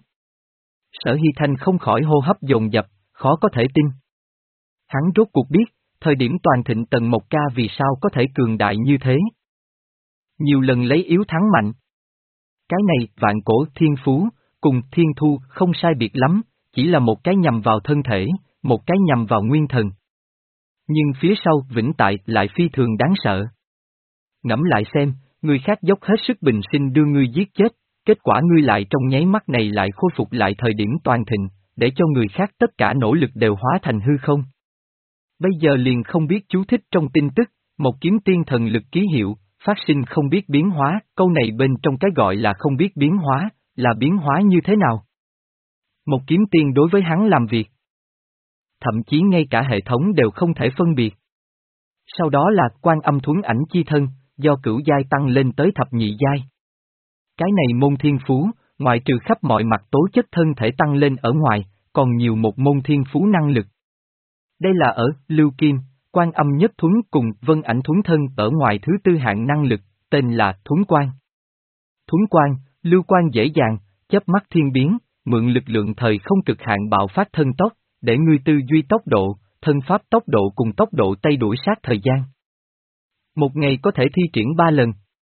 Sở Hy Thanh không khỏi hô hấp dồn dập, khó có thể tin. Hắn rốt cuộc biết, thời điểm toàn thịnh Tần Mộc Ca vì sao có thể cường đại như thế. Nhiều lần lấy yếu thắng mạnh. Cái này, vạn cổ thiên phú, cùng thiên thu không sai biệt lắm, chỉ là một cái nhằm vào thân thể, một cái nhằm vào nguyên thần. Nhưng phía sau vĩnh tại lại phi thường đáng sợ. Ngẫm lại xem, người khác dốc hết sức bình sinh đưa ngươi giết chết, kết quả ngươi lại trong nháy mắt này lại khôi phục lại thời điểm toàn thịnh, để cho người khác tất cả nỗ lực đều hóa thành hư không. Bây giờ liền không biết chú thích trong tin tức, một kiếm tiên thần lực ký hiệu, phát sinh không biết biến hóa, câu này bên trong cái gọi là không biết biến hóa, là biến hóa như thế nào? Một kiếm tiên đối với hắn làm việc. Thậm chí ngay cả hệ thống đều không thể phân biệt. Sau đó là Quan Âm Thuấn Ảnh chi thân, do cửu giai tăng lên tới thập nhị giai. Cái này môn thiên phú, ngoài trừ khắp mọi mặt tố chất thân thể tăng lên ở ngoài, còn nhiều một môn thiên phú năng lực. Đây là ở Lưu Kim, Quan Âm Nhất Thuấn cùng Vân Ảnh Thuấn thân ở ngoài thứ tư hạng năng lực, tên là Thuấn Quan. Thuấn Quan, lưu quan dễ dàng, chớp mắt thiên biến, mượn lực lượng thời không cực hạn bạo phát thân tốc, để ngươi tư duy tốc độ, thân pháp tốc độ cùng tốc độ tay đuổi sát thời gian. Một ngày có thể thi triển ba lần.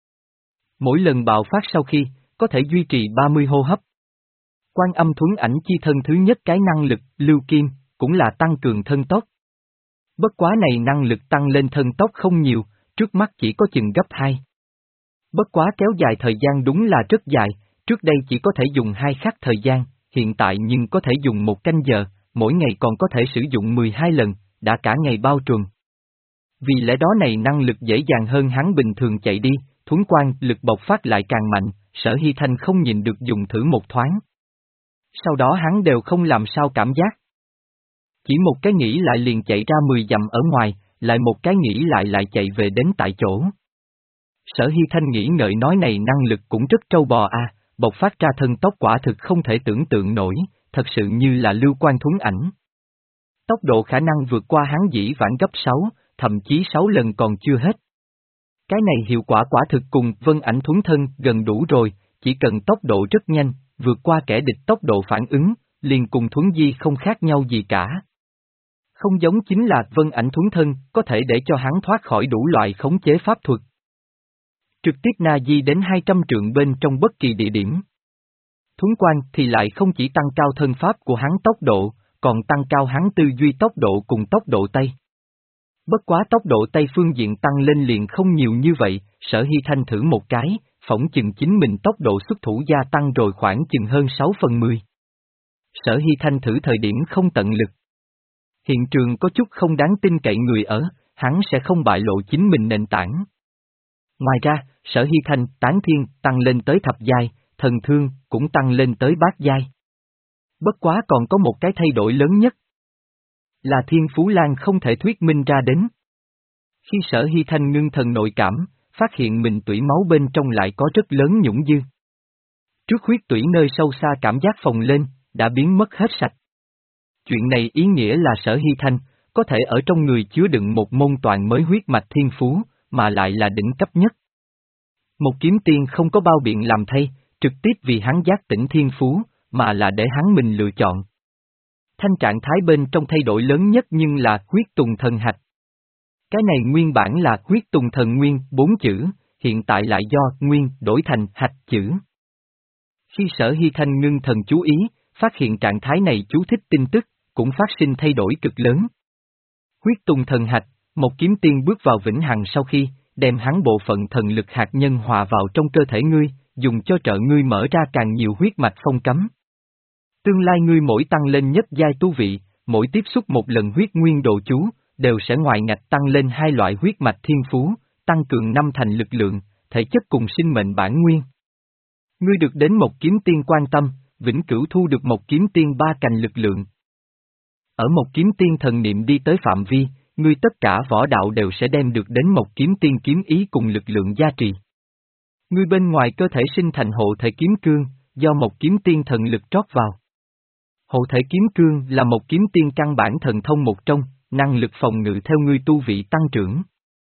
Mỗi lần bạo phát sau khi, có thể duy trì ba mươi hô hấp. Quan Âm Thuấn Ảnh chi thân thứ nhất cái năng lực, Lưu Kim, cũng là tăng cường thân tốc. Bất quá này năng lực tăng lên thân tốc không nhiều, trước mắt chỉ có chừng gấp hai. Bất quá kéo dài thời gian đúng là rất dài, trước đây chỉ có thể dùng hai khắc thời gian, hiện tại nhưng có thể dùng một canh giờ, mỗi ngày còn có thể sử dụng mười hai lần, đã cả ngày bao trùm. Vì lẽ đó này năng lực dễ dàng hơn hắn bình thường chạy đi, Thuấn Quan lực bộc phát lại càng mạnh, Sở Hy Thanh không nhìn được dùng thử một thoáng. Sau đó hắn đều không làm sao cảm giác. Chỉ một cái nghĩ lại liền chạy ra mười dặm ở ngoài, lại một cái nghĩ lại lại chạy về đến tại chỗ. Sở Hy Thanh nghĩ ngợi nói này năng lực cũng rất trâu bò à, bộc phát ra thân tốc quả thực không thể tưởng tượng nổi, thật sự như là lưu quan thuấn ảnh. Tốc độ khả năng vượt qua hắn dĩ vãng gấp sáu, thậm chí sáu lần còn chưa hết. Cái này hiệu quả quả thực cùng vân ảnh thuấn thân gần đủ rồi, chỉ cần tốc độ rất nhanh, vượt qua kẻ địch tốc độ phản ứng, liền cùng thuấn di không khác nhau gì cả. Không giống chính là vân ảnh thuấn thân có thể để cho hắn thoát khỏi đủ loại khống chế pháp thuật. Trực tiếp na di đến hai trăm trượng bên trong bất kỳ địa điểm. Thuấn quan thì lại không chỉ tăng cao thân pháp của hắn tốc độ, còn tăng cao hắn tư duy tốc độ cùng tốc độ tay. Bất quá tốc độ tay phương diện tăng lên liền không nhiều như vậy, Sở Hy Thanh thử một cái, phỏng chừng chính mình tốc độ xuất thủ gia tăng rồi khoảng chừng hơn sáu phần mười. Sở Hy Thanh thử thời điểm không tận lực. Hiện trường có chút không đáng tin cậy người ở, hắn sẽ không bại lộ chính mình nền tảng. Ngoài ra, Sở Hy Thanh tán thiên tăng lên tới thập giai, thần thương cũng tăng lên tới bát giai. Bất quá còn có một cái thay đổi lớn nhất. Là Thiên Phú Lan không thể thuyết minh ra đến. Khi Sở Hy Thanh ngưng thần nội cảm, phát hiện mình tủy máu bên trong lại có rất lớn nhũng dư. Trước huyết tủy nơi sâu xa cảm giác phồng lên, đã biến mất hết sạch. Chuyện này ý nghĩa là Sở Hy Thanh, có thể ở trong người chứa đựng một môn toàn mới huyết mạch thiên phú, mà lại là đỉnh cấp nhất. Một kiếm tiên không có bao biện làm thay, trực tiếp vì hắn giác tỉnh thiên phú, mà là để hắn mình lựa chọn. Thanh trạng thái bên trong thay đổi lớn nhất nhưng là huyết tùng thần hạch. Cái này nguyên bản là huyết tùng thần nguyên bốn chữ, hiện tại lại do nguyên đổi thành hạch chữ. Khi Sở Hy Thanh ngưng thần chú ý, phát hiện trạng thái này chú thích tin tức, cũng phát sinh thay đổi cực lớn. Huyết tùng thần hạch, một kiếm tiên bước vào vĩnh hằng sau khi, đem hắn bộ phận thần lực hạt nhân hòa vào trong cơ thể ngươi, dùng cho trợ ngươi mở ra càng nhiều huyết mạch phong cấm. Tương lai ngươi mỗi tăng lên nhất giai tu vị, mỗi tiếp xúc một lần huyết nguyên đồ chú, đều sẽ ngoài ngạch tăng lên hai loại huyết mạch thiên phú, tăng cường năm thành lực lượng, thể chất cùng sinh mệnh bản nguyên. Ngươi được đến một kiếm tiên quan tâm, vĩnh cửu thu được một kiếm tiên ba cành lực lượng. Ở một kiếm tiên thần niệm đi tới phạm vi, ngươi tất cả võ đạo đều sẽ đem được đến một kiếm tiên kiếm ý cùng lực lượng gia trì. Ngươi bên ngoài cơ thể sinh thành hộ thể kiếm cương, do một kiếm tiên thần lực trót vào. Hộ thể kiếm cương là một kiếm tiên căn bản thần thông một trong, năng lực phòng ngự theo ngươi tu vị tăng trưởng.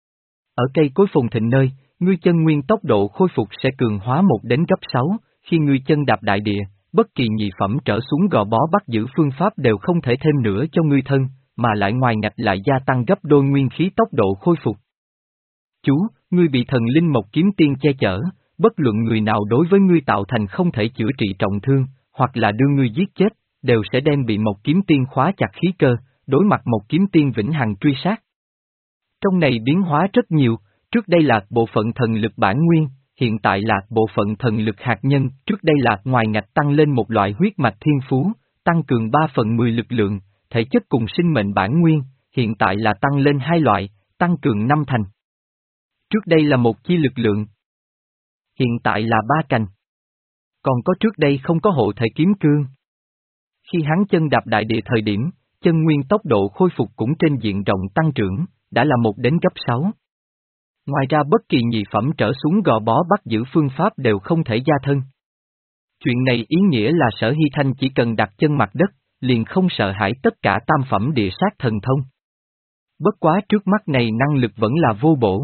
Ở cây cối phồn thịnh nơi, ngươi chân nguyên tốc độ khôi phục sẽ cường hóa một đến gấp sáu, khi ngươi chân đạp đại địa, bất kỳ nhị phẩm trở xuống gò bó bắt giữ phương pháp đều không thể thêm nữa cho ngươi thân, mà lại ngoài ngạch lại gia tăng gấp đôi nguyên khí tốc độ khôi phục. Chú, ngươi bị thần linh một kiếm tiên che chở, bất luận người nào đối với ngươi tạo thành không thể chữa trị trọng thương, hoặc là đưa ngươi giết chết, đều sẽ đem bị một kiếm tiên khóa chặt khí cơ, đối mặt một kiếm tiên vĩnh hằng truy sát. Trong này biến hóa rất nhiều, trước đây là bộ phận thần lực bản nguyên, hiện tại là bộ phận thần lực hạt nhân, trước đây là ngoài ngạch tăng lên một loại huyết mạch thiên phú, tăng cường ba phần mười lực lượng, thể chất cùng sinh mệnh bản nguyên, hiện tại là tăng lên hai loại, tăng cường năm thành. Trước đây là một chi lực lượng, hiện tại là ba cành. Còn có trước đây không có hộ thể kiếm cương. Khi hắn chân đạp đại địa thời điểm, chân nguyên tốc độ khôi phục cũng trên diện rộng tăng trưởng, đã là một đến gấp sáu. Ngoài ra bất kỳ nhị phẩm trở xuống gò bó bắt giữ phương pháp đều không thể gia thân. Chuyện này ý nghĩa là Sở Hy Thanh chỉ cần đặt chân mặt đất, liền không sợ hãi tất cả tam phẩm địa sát thần thông. Bất quá trước mắt này năng lực vẫn là vô bổ.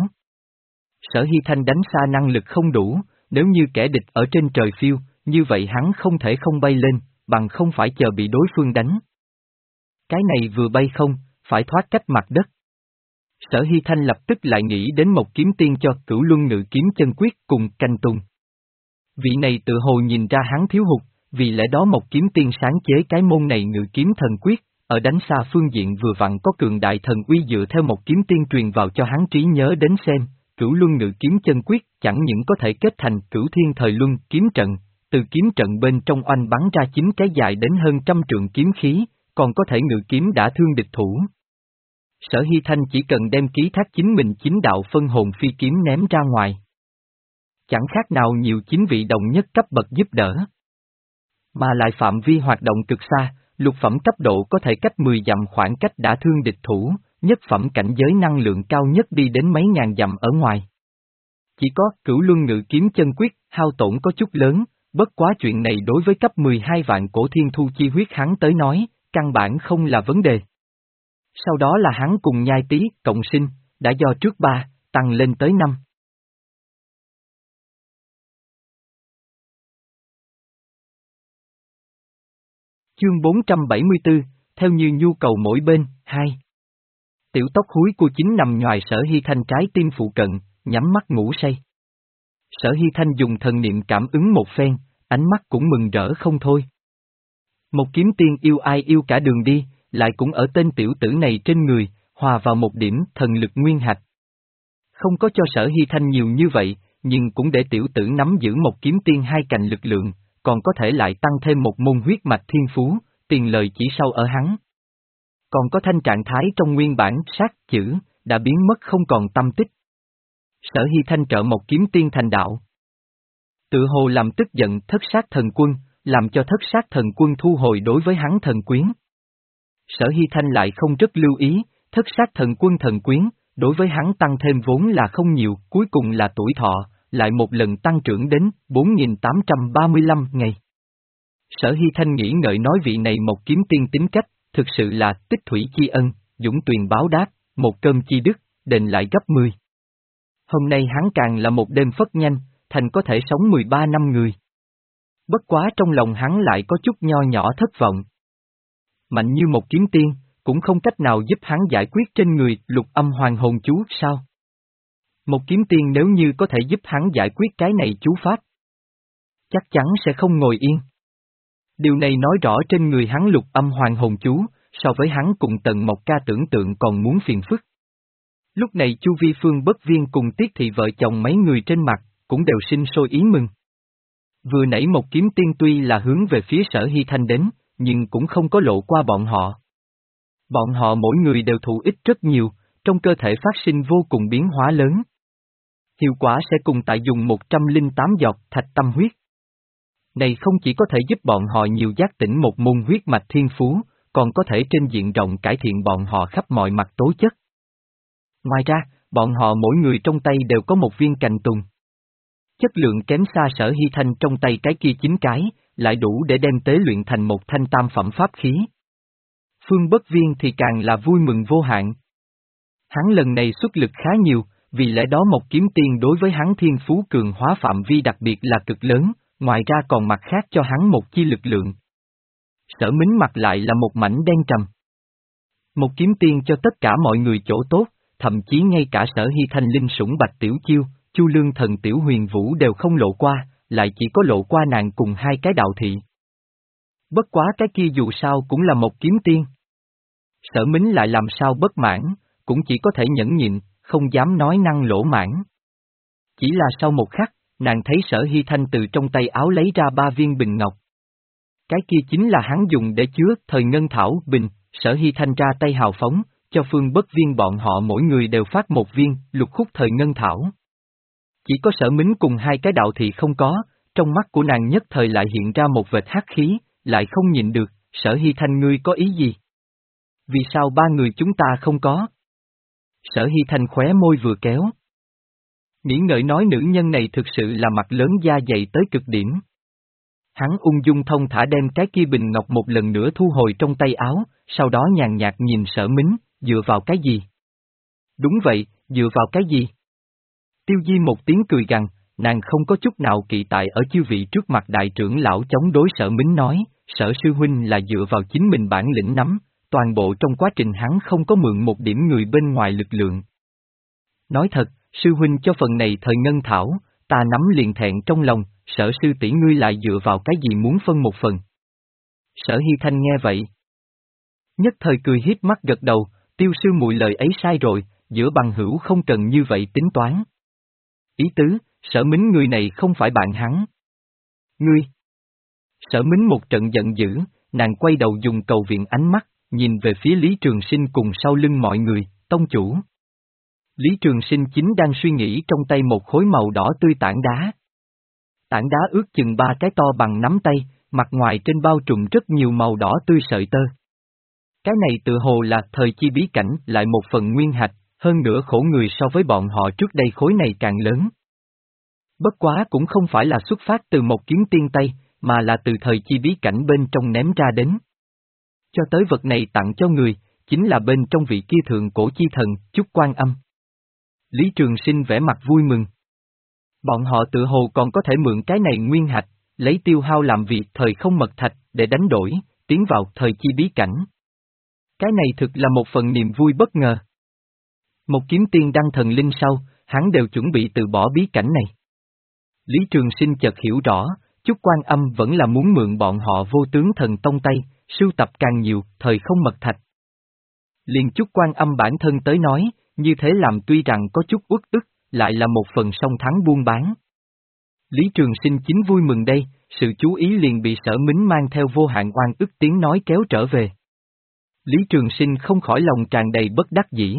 Sở Hy Thanh đánh xa năng lực không đủ, nếu như kẻ địch ở trên trời phiêu, như vậy hắn không thể không bay lên, bằng không phải chờ bị đối phương đánh. Cái này vừa bay không, phải thoát cách mặt đất. Sở Hy Thanh lập tức lại nghĩ đến một kiếm tiên cho Cửu Luân Ngự Kiếm Chân Quyết cùng Canh Tùng. Vị này tự hồ nhìn ra hắn thiếu hụt, vì lẽ đó một kiếm tiên sáng chế cái môn này Ngự Kiếm Thần Quyết, ở đánh xa phương diện vừa vặn có cường đại thần uy dựa theo một kiếm tiên truyền vào cho hắn trí nhớ đến xem, Cửu Luân Ngự Kiếm Chân Quyết chẳng những có thể kết thành Cửu Thiên Thời Luân kiếm trận, từ kiếm trận bên trong oanh bắn ra chín cái dài đến hơn trăm trượng kiếm khí, còn có thể ngự kiếm đã thương địch thủ. Sở Hy Thanh chỉ cần đem ký thác chính mình chính đạo phân hồn phi kiếm ném ra ngoài. Chẳng khác nào nhiều chính vị đồng nhất cấp bậc giúp đỡ. Mà lại phạm vi hoạt động cực xa, lục phẩm cấp độ có thể cách mười dặm khoảng cách đã thương địch thủ, nhất phẩm cảnh giới năng lượng cao nhất đi đến mấy ngàn dặm ở ngoài. Chỉ có Cửu Luân Ngự Kiếm Chân Quyết, hao tổn có chút lớn, bất quá chuyện này đối với cấp mười hai vạn cổ thiên thu chi huyết hắn tới nói, căn bản không là vấn đề. Sau đó là hắn cùng nhai tí, cộng sinh, đã do trước ba, tăng lên tới năm. Chương bốn trăm bảy mươi tư, theo như nhu cầu mỗi bên, hai. Tiểu tóc húi của chính nằm ngoài Sở Hy Thanh trái tim phụ cận, nhắm mắt ngủ say. Sở Hy Thanh dùng thần niệm cảm ứng một phen, ánh mắt cũng mừng rỡ không thôi. Một kiếm tiên yêu ai yêu cả đường đi, lại cũng ở tên tiểu tử này trên người, hòa vào một điểm thần lực nguyên hạch. Không có cho Sở Hy Thanh nhiều như vậy, nhưng cũng để tiểu tử nắm giữ một kiếm tiên hai cành lực lượng, còn có thể lại tăng thêm một môn huyết mạch thiên phú, tiền lời chỉ sau ở hắn. Còn có thanh trạng thái trong nguyên bản sát chữ, đã biến mất không còn tâm tích. Sở Hy Thanh trợ một kiếm tiên thành đạo. Tự hồ làm tức giận thất sát thần quân, làm cho thất sát thần quân thu hồi đối với hắn thần quyến. Sở Hy Thanh lại không rất lưu ý, thất sát thần quân thần quyến, đối với hắn tăng thêm vốn là không nhiều, cuối cùng là tuổi thọ, lại một lần tăng trưởng đến bốn nghìn tám trăm ba mươi lăm ngày. Sở Hy Thanh nghĩ ngợi nói vị này một kiếm tiên tính cách, thực sự là tích thủy chi ân, dũng tuyền báo đáp, một cơm chi đức, đền lại gấp mười. Hôm nay hắn càng là một đêm phất nhanh, thành có thể sống mười ba năm người. Bất quá trong lòng hắn lại có chút nho nhỏ thất vọng. Mạnh như một kiếm tiên, cũng không cách nào giúp hắn giải quyết trên người lục âm hoàng hồn chú sao? Một kiếm tiên nếu như có thể giúp hắn giải quyết cái này chú pháp, chắc chắn sẽ không ngồi yên. Điều này nói rõ trên người hắn lục âm hoàng hồn chú, so với hắn cùng Tần Mộc Ca tưởng tượng còn muốn phiền phức. Lúc này Chu Vi Phương Bất Viên cùng Tiết Thị vợ chồng mấy người trên mặt, cũng đều sinh sôi ý mừng. Vừa nãy một kiếm tiên tuy là hướng về phía Sở Hy Thanh đến, nhưng cũng không có lộ qua bọn họ. Bọn họ mỗi người đều thụ ích rất nhiều, trong cơ thể phát sinh vô cùng biến hóa lớn. Hiệu quả sẽ cùng tại dùng một trăm lẻ tám giọt thạch tâm huyết. Này không chỉ có thể giúp bọn họ nhiều giác tỉnh một môn huyết mạch thiên phú, còn có thể trên diện rộng cải thiện bọn họ khắp mọi mặt tố chất. Ngoài ra, bọn họ mỗi người trong tay đều có một viên cành tùng. Chất lượng kém xa Sở Hy Thanh trong tay cái kia chín cái, lại đủ để đem tế luyện thành một thanh tam phẩm pháp khí. Phương Bất Viên thì càng là vui mừng vô hạn. Hắn lần này xuất lực khá nhiều, vì lẽ đó một kiếm tiên đối với hắn thiên phú cường hóa phạm vi đặc biệt là cực lớn, ngoài ra còn mặt khác cho hắn một chi lực lượng. Sở Mính mặt lại là một mảnh đen trầm. Một kiếm tiên cho tất cả mọi người chỗ tốt, thậm chí ngay cả Sở Hy Thanh linh sủng Bạch Tiểu Chiêu, Chu Lương Thần Tiểu Huyền Vũ đều không lộ qua, lại chỉ có lộ qua nàng cùng hai cái đạo thị. Bất quá cái kia dù sao cũng là một kiếm tiên. Sở Mính lại làm sao bất mãn, cũng chỉ có thể nhẫn nhịn, không dám nói năng lỗ mãn. Chỉ là sau một khắc, nàng thấy Sở Hy Thanh từ trong tay áo lấy ra ba viên bình ngọc. Cái kia chính là hắn dùng để chứa thời ngân thảo bình, Sở Hy Thanh ra tay hào phóng, cho Phương Bất Viên bọn họ mỗi người đều phát một viên, lục khúc thời ngân thảo. Chỉ có Sở Mính cùng hai cái đạo thị không có, trong mắt của nàng nhất thời lại hiện ra một vệt hắc khí, lại không nhịn được, Sở Hy Thanh ngươi có ý gì? Vì sao ba người chúng ta không có? Sở Hy Thanh khóe môi vừa kéo. Nghĩ ngợi nói nữ nhân này thực sự là mặt lớn da dày tới cực điểm. Hắn ung dung thông thả đem cái kia bình ngọc một lần nữa thu hồi trong tay áo, sau đó nhàn nhạt nhìn Sở Mính, dựa vào cái gì? Đúng vậy, dựa vào cái gì? Tiêu Di một tiếng cười gằn, nàng không có chút nào kỵ tại ở chư vị trước mặt đại trưởng lão chống đối Sở Mính nói, Sở sư huynh là dựa vào chính mình bản lĩnh nắm, toàn bộ trong quá trình hắn không có mượn một điểm người bên ngoài lực lượng. Nói thật, sư huynh cho phần này thời ngân thảo, ta nắm liền thẹn trong lòng, Sở sư tỷ ngươi lại dựa vào cái gì muốn phân một phần. Sở Hy Thanh nghe vậy. Nhất thời cười híp mắt gật đầu, Tiêu sư muội lời ấy sai rồi, giữa bằng hữu không cần như vậy tính toán. Ý tứ, Sở Mính người này không phải bạn hắn. Ngươi! Sở Mính một trận giận dữ, nàng quay đầu dùng cầu viện ánh mắt, nhìn về phía Lý Trường Sinh cùng sau lưng mọi người, tông chủ. Lý Trường Sinh chính đang suy nghĩ trong tay một khối màu đỏ tươi tảng đá. Tảng đá ước chừng ba cái to bằng nắm tay, mặt ngoài trên bao trùm rất nhiều màu đỏ tươi sợi tơ. Cái này tự hồ là thời chi bí cảnh lại một phần nguyên hạch, hơn nữa khổ người so với bọn họ trước đây khối này càng lớn. Bất quá cũng không phải là xuất phát từ một kiếm tiên Tây, mà là từ thời chi bí cảnh bên trong ném ra đến. Cho tới vật này tặng cho người, chính là bên trong vị kia thượng cổ chi thần, Chúc Quan Âm. Lý Trường Sinh vẻ mặt vui mừng. Bọn họ tự hồ còn có thể mượn cái này nguyên hạch, lấy tiêu hao làm việc thời không mật thạch, để đánh đổi, tiến vào thời chi bí cảnh. Cái này thực là một phần niềm vui bất ngờ. Một kiếm tiên đăng thần linh sau, hắn đều chuẩn bị từ bỏ bí cảnh này. Lý Trường Sinh chợt hiểu rõ, Chúc Quan Âm vẫn là muốn mượn bọn họ vô tướng thần tông Tây, sưu tập càng nhiều, thời không mật thạch. Liền chút Quan Âm bản thân tới nói, như thế làm tuy rằng có chút uất ức, lại là một phần song thắng buôn bán. Lý Trường Sinh chính vui mừng đây, sự chú ý liền bị Sở Mính mang theo vô hạn oan ức tiếng nói kéo trở về. Lý Trường Sinh không khỏi lòng tràn đầy bất đắc dĩ.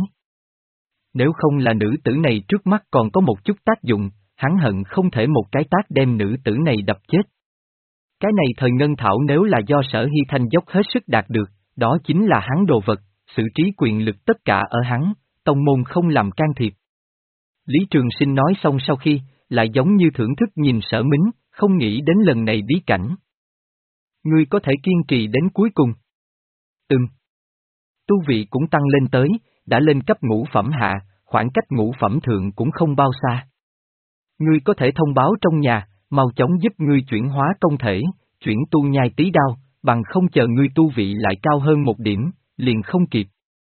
Nếu không là nữ tử này trước mắt còn có một chút tác dụng, hắn hận không thể một cái tác đem nữ tử này đập chết. Cái này thời ngân thảo nếu là do Sở Hy Thanh dốc hết sức đạt được, đó chính là hắn đồ vật, xử trí quyền lực tất cả ở hắn, tông môn không làm can thiệp. Lý Trường Sinh nói xong sau khi, lại giống như thưởng thức nhìn Sở Mính, không nghĩ đến lần này bí cảnh. Ngươi có thể kiên trì đến cuối cùng. Ừm. Tu vị cũng tăng lên tới, đã lên cấp ngũ phẩm hạ, khoảng cách ngũ phẩm thượng cũng không bao xa. Ngươi có thể thông báo trong nhà, mau chóng giúp ngươi chuyển hóa công thể, chuyển tu nhai tí đao, bằng không chờ ngươi tu vị lại cao hơn một điểm, liền không kịp.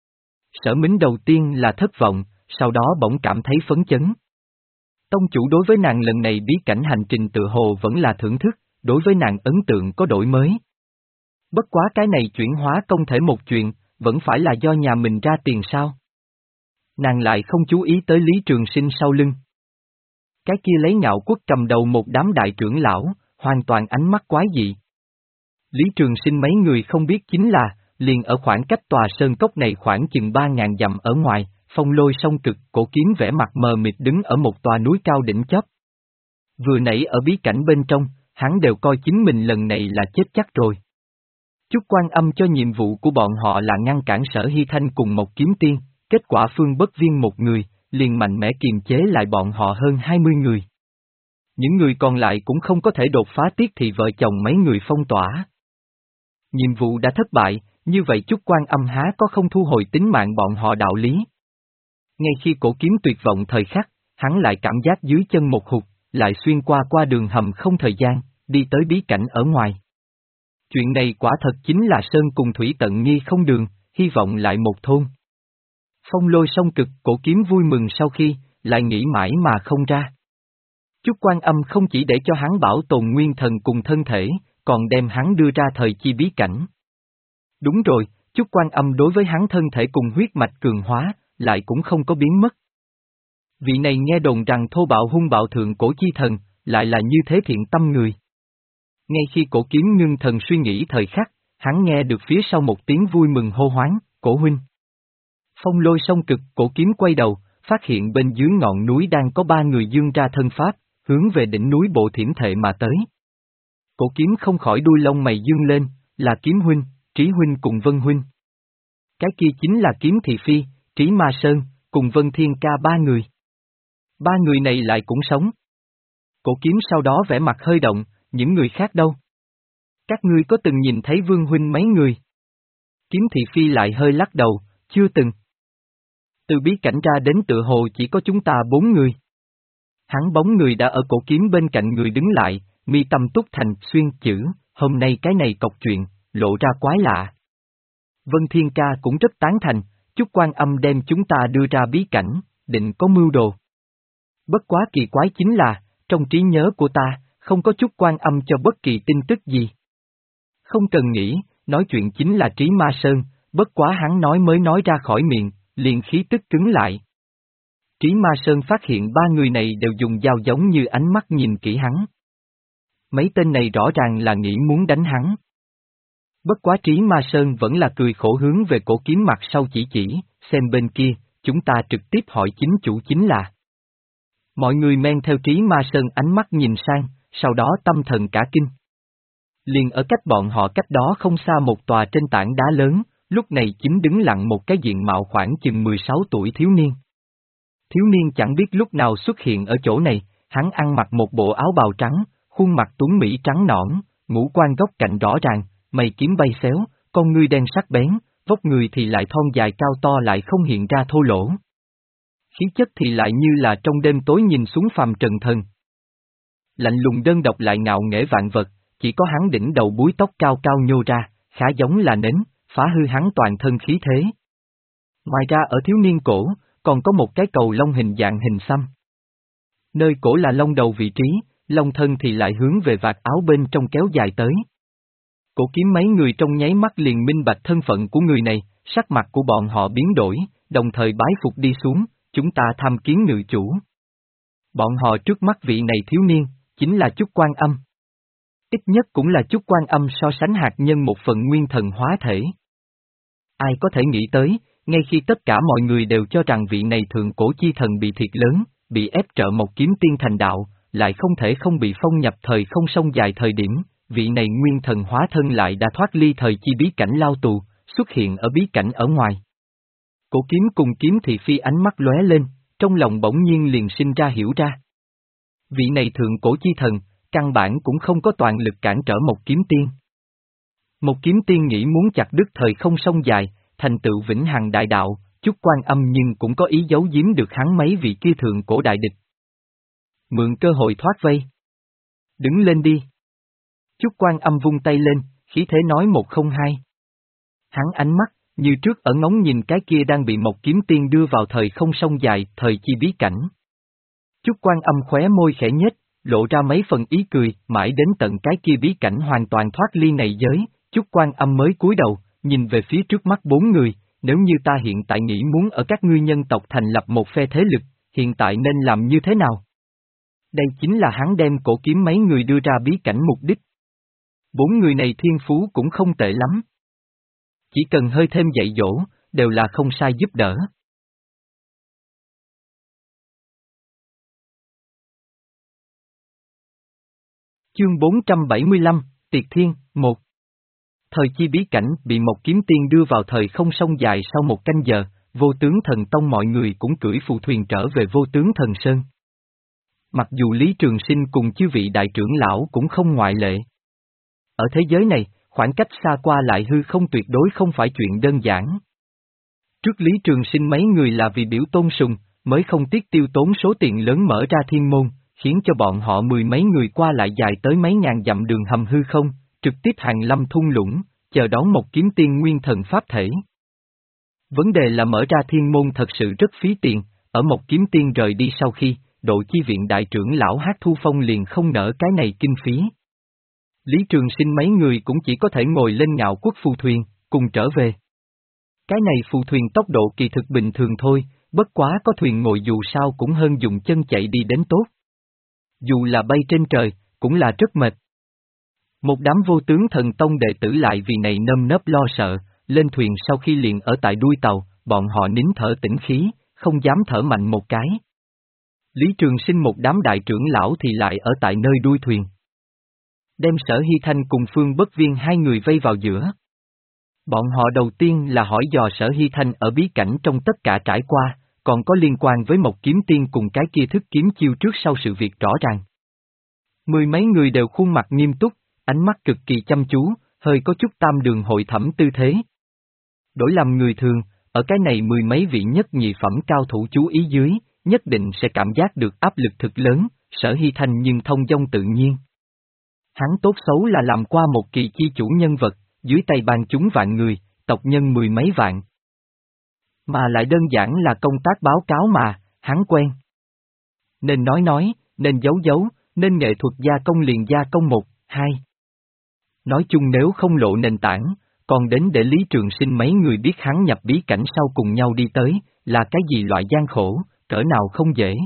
Sở Mính đầu tiên là thất vọng, sau đó bỗng cảm thấy phấn chấn. Tông chủ đối với nàng lần này bí cảnh hành trình tự hồ vẫn là thưởng thức, đối với nàng ấn tượng có đổi mới. Bất quá cái này chuyển hóa công thể một chuyện, vẫn phải là do nhà mình ra tiền sao? Nàng lại không chú ý tới Lý Trường Sinh sau lưng. Cái kia lấy ngạo quốc cầm đầu một đám đại trưởng lão, hoàn toàn ánh mắt quái dị. Lý Trường Sinh mấy người không biết chính là, liền ở khoảng cách tòa sơn cốc này khoảng chừng ba ngàn dặm ở ngoài, Phong Lôi song cực cổ kiếm vẻ mặt mờ mịt đứng ở một tòa núi cao đỉnh chóp. Vừa nãy ở bí cảnh bên trong, hắn đều coi chính mình lần này là chết chắc rồi. Chúc Quan Âm cho nhiệm vụ của bọn họ là ngăn cản Sở Hy Thanh cùng một kiếm tiên, kết quả Phương Bất Viên một người, liền mạnh mẽ kiềm chế lại bọn họ hơn hai mươi người. Những người còn lại cũng không có thể đột phá tiết thì vợ chồng mấy người phong tỏa. Nhiệm vụ đã thất bại, như vậy Chúc Quan Âm há có không thu hồi tính mạng bọn họ đạo lý. Ngay khi cổ kiếm tuyệt vọng thời khắc, hắn lại cảm giác dưới chân một hụt, lại xuyên qua qua đường hầm không thời gian, đi tới bí cảnh ở ngoài. Chuyện này quả thật chính là sơn cùng thủy tận nghi không đường, hy vọng lại một thôn. Phong Lôi song cực cổ kiếm vui mừng sau khi, lại nghĩ mãi mà không ra. Chúc Quan Âm không chỉ để cho hắn bảo tồn nguyên thần cùng thân thể, còn đem hắn đưa ra thời chi bí cảnh. Đúng rồi, Chúc Quan Âm đối với hắn thân thể cùng huyết mạch cường hóa, lại cũng không có biến mất. Vị này nghe đồn rằng thô bạo hung bạo thượng cổ chi thần, lại là như thế thiện tâm người. Ngay khi cổ kiếm ngưng thần suy nghĩ thời khắc, hắn nghe được phía sau một tiếng vui mừng hô hoáng, cổ huynh. Phong Lôi song cực cổ kiếm quay đầu, phát hiện bên dưới ngọn núi đang có ba người dương ra thân pháp, hướng về đỉnh núi Bộ Thiểm Thệ mà tới. Cổ kiếm không khỏi đuôi lông mày dương lên, là Kiếm huynh, Trí huynh cùng Vân huynh. Cái kia chính là Kiếm Thị Phi, Trí Ma Sơn, cùng Vân Thiên Ca ba người. Ba người này lại cũng sống. Cổ kiếm sau đó vẻ mặt hơi động, những người khác đâu? Các ngươi có từng nhìn thấy Vương huynh mấy người? Kiếm Thị Phi lại hơi lắc đầu, chưa từng. Từ bí cảnh ra đến tựa hồ chỉ có chúng ta bốn người. Hắn bóng người đã ở cổ kiếm bên cạnh người đứng lại, mi tâm túc thành xuyên chữ, hôm nay cái này cọc chuyện, lộ ra quái lạ. Vân Thiên Ca cũng rất tán thành, Chúc Quan Âm đem chúng ta đưa ra bí cảnh, định có mưu đồ. Bất quá kỳ quái chính là, trong trí nhớ của ta, không có Chúc Quan Âm cho bất kỳ tin tức gì. Không cần nghĩ, nói chuyện chính là Trí Ma Sơn, bất quá hắn nói mới nói ra khỏi miệng, liền khí tức cứng lại. Trí Ma Sơn phát hiện ba người này đều dùng dao giống như ánh mắt nhìn kỹ hắn. Mấy tên này rõ ràng là nghĩ muốn đánh hắn. Bất quá Trí Ma Sơn vẫn là cười khổ hướng về cổ kiếm mặt sau chỉ chỉ, xem bên kia, chúng ta trực tiếp hỏi chính chủ chính là. Mọi người men theo Trí Ma Sơn ánh mắt nhìn sang, sau đó tâm thần cả kinh. Liền ở cách bọn họ cách đó không xa một tòa trên tảng đá lớn, lúc này chính đứng lặng một cái diện mạo khoảng chừng mười sáu tuổi thiếu niên. Thiếu niên chẳng biết lúc nào xuất hiện ở chỗ này, hắn ăn mặc một bộ áo bào trắng, khuôn mặt tuấn mỹ trắng nõn, ngũ quan góc cạnh rõ ràng, mày kiếm bay xéo, con ngươi đen sắc bén, vóc người thì lại thon dài cao to lại không hiện ra thô lỗ. Khí chất thì lại như là trong đêm tối nhìn xuống phàm trần thần. Lạnh lùng đơn độc lại ngạo nghễ vạn vật, chỉ có hắn đỉnh đầu búi tóc cao cao nhô ra, khá giống là nến, phá hư hắn toàn thân khí thế. Ngoài ra ở thiếu niên cổ, còn có một cái cầu lông hình dạng hình xăm. Nơi cổ là lông đầu vị trí, lông thân thì lại hướng về vạt áo bên trong kéo dài tới. Cổ kiếm mấy người trong nháy mắt liền minh bạch thân phận của người này, sắc mặt của bọn họ biến đổi, đồng thời bái phục đi xuống, chúng ta tham kiến ngự chủ. Bọn họ trước mắt vị này thiếu niên, chính là Chúc Quan Âm. Ít nhất cũng là Chúc Quan Âm so sánh hạt nhân một phần nguyên thần hóa thể. Ai có thể nghĩ tới, ngay khi tất cả mọi người đều cho rằng vị này thượng cổ chi thần bị thiệt lớn, bị ép trợ một kiếm tiên thành đạo, lại không thể không bị phong nhập thời không sông dài thời điểm, vị này nguyên thần hóa thân lại đã thoát ly thời chi bí cảnh lao tù, xuất hiện ở bí cảnh ở ngoài. Cổ kiếm cùng kiếm thị phi ánh mắt lóe lên, trong lòng bỗng nhiên liền sinh ra hiểu ra. Vị này thượng cổ chi thần, căn bản cũng không có toàn lực cản trở một kiếm tiên. Một kiếm tiên nghĩ muốn chặt đứt thời không sông dài, thành tựu vĩnh hằng đại đạo, Chúc Quan Âm nhưng cũng có ý giấu giếm được hắn mấy vị kia thượng cổ đại địch. Mượn cơ hội thoát vây. Đứng lên đi. Chúc Quan Âm vung tay lên, khí thế nói một không hai. Hắn ánh mắt, như trước ở ngóng nhìn cái kia đang bị một kiếm tiên đưa vào thời không sông dài, thời chi bí cảnh. Chúc Quan Âm khóe môi khẽ nhếch, lộ ra mấy phần ý cười, mãi đến tận cái kia bí cảnh hoàn toàn thoát ly này giới, Chúc Quan Âm mới cúi đầu, nhìn về phía trước mắt bốn người, nếu như ta hiện tại nghĩ muốn ở các ngươi nhân tộc thành lập một phe thế lực, hiện tại nên làm như thế nào? Đây chính là hắn đem cổ kiếm mấy người đưa ra bí cảnh mục đích. Bốn người này thiên phú cũng không tệ lắm. Chỉ cần hơi thêm dạy dỗ, đều là không sai giúp đỡ. Chương bốn trăm bảy mươi lăm, Tiệt Thiên, một. Thời chi bí cảnh bị một kiếm tiên đưa vào thời không sông dài sau một canh giờ, Vô Tướng Thần Tông mọi người cũng cưỡi phù thuyền trở về Vô Tướng Thần Sơn. Mặc dù Lý Trường Sinh cùng chư vị đại trưởng lão cũng không ngoại lệ. Ở thế giới này, khoảng cách xa qua lại hư không tuyệt đối không phải chuyện đơn giản. Trước Lý Trường Sinh mấy người là vì biểu tôn sùng, mới không tiếc tiêu tốn số tiền lớn mở ra thiên môn, khiến cho bọn họ mười mấy người qua lại dài tới mấy ngàn dặm đường hầm hư không, trực tiếp hàng lâm thung lũng, chờ đón một kiếm tiên nguyên thần pháp thể. Vấn đề là mở ra thiên môn thật sự rất phí tiền, ở một kiếm tiên rời đi sau khi, Độ Chi Viện đại trưởng lão Hát Thu Phong liền không nỡ cái này kinh phí. Lý Trường Sinh mấy người cũng chỉ có thể ngồi lên Ngạo Quốc phù thuyền, cùng trở về. Cái này phù thuyền tốc độ kỳ thực bình thường thôi, bất quá có thuyền ngồi dù sao cũng hơn dùng chân chạy đi đến tốt. Dù là bay trên trời, cũng là rất mệt. Một đám Vô Tướng Thần Tông đệ tử lại vì này nơm nớp lo sợ, lên thuyền sau khi liền ở tại đuôi tàu, bọn họ nín thở tĩnh khí, không dám thở mạnh một cái. Lý Trường Sinh một đám đại trưởng lão thì lại ở tại nơi đuôi thuyền. Đem Sở Hy Thanh cùng Phương Bất Viên hai người vây vào giữa. Bọn họ đầu tiên là hỏi dò Sở Hy Thanh ở bí cảnh trong tất cả trải qua, còn có liên quan với một kiếm tiên cùng cái kia thức kiếm chiêu trước sau sự việc rõ ràng. Mười mấy người đều khuôn mặt nghiêm túc, ánh mắt cực kỳ chăm chú, hơi có chút tam đường hội thẩm tư thế. Đổi làm người thường, ở cái này mười mấy vị nhất nhị phẩm cao thủ chú ý dưới, nhất định sẽ cảm giác được áp lực thực lớn, Sở Hy Thanh nhưng thông dong tự nhiên. Hắn tốt xấu là làm qua một kỳ chi chủ nhân vật, dưới tay ban chúng vạn người, tộc nhân mười mấy vạn. Mà lại đơn giản là công tác báo cáo mà, hắn quen. Nên nói nói, nên giấu giấu, nên nghệ thuật gia công liền gia công một, hai. Nói chung nếu không lộ nền tảng, còn đến để Lý Trường Sinh mấy người biết hắn nhập bí cảnh sau cùng nhau đi tới, là cái gì loại gian khổ, cỡ nào không dễ.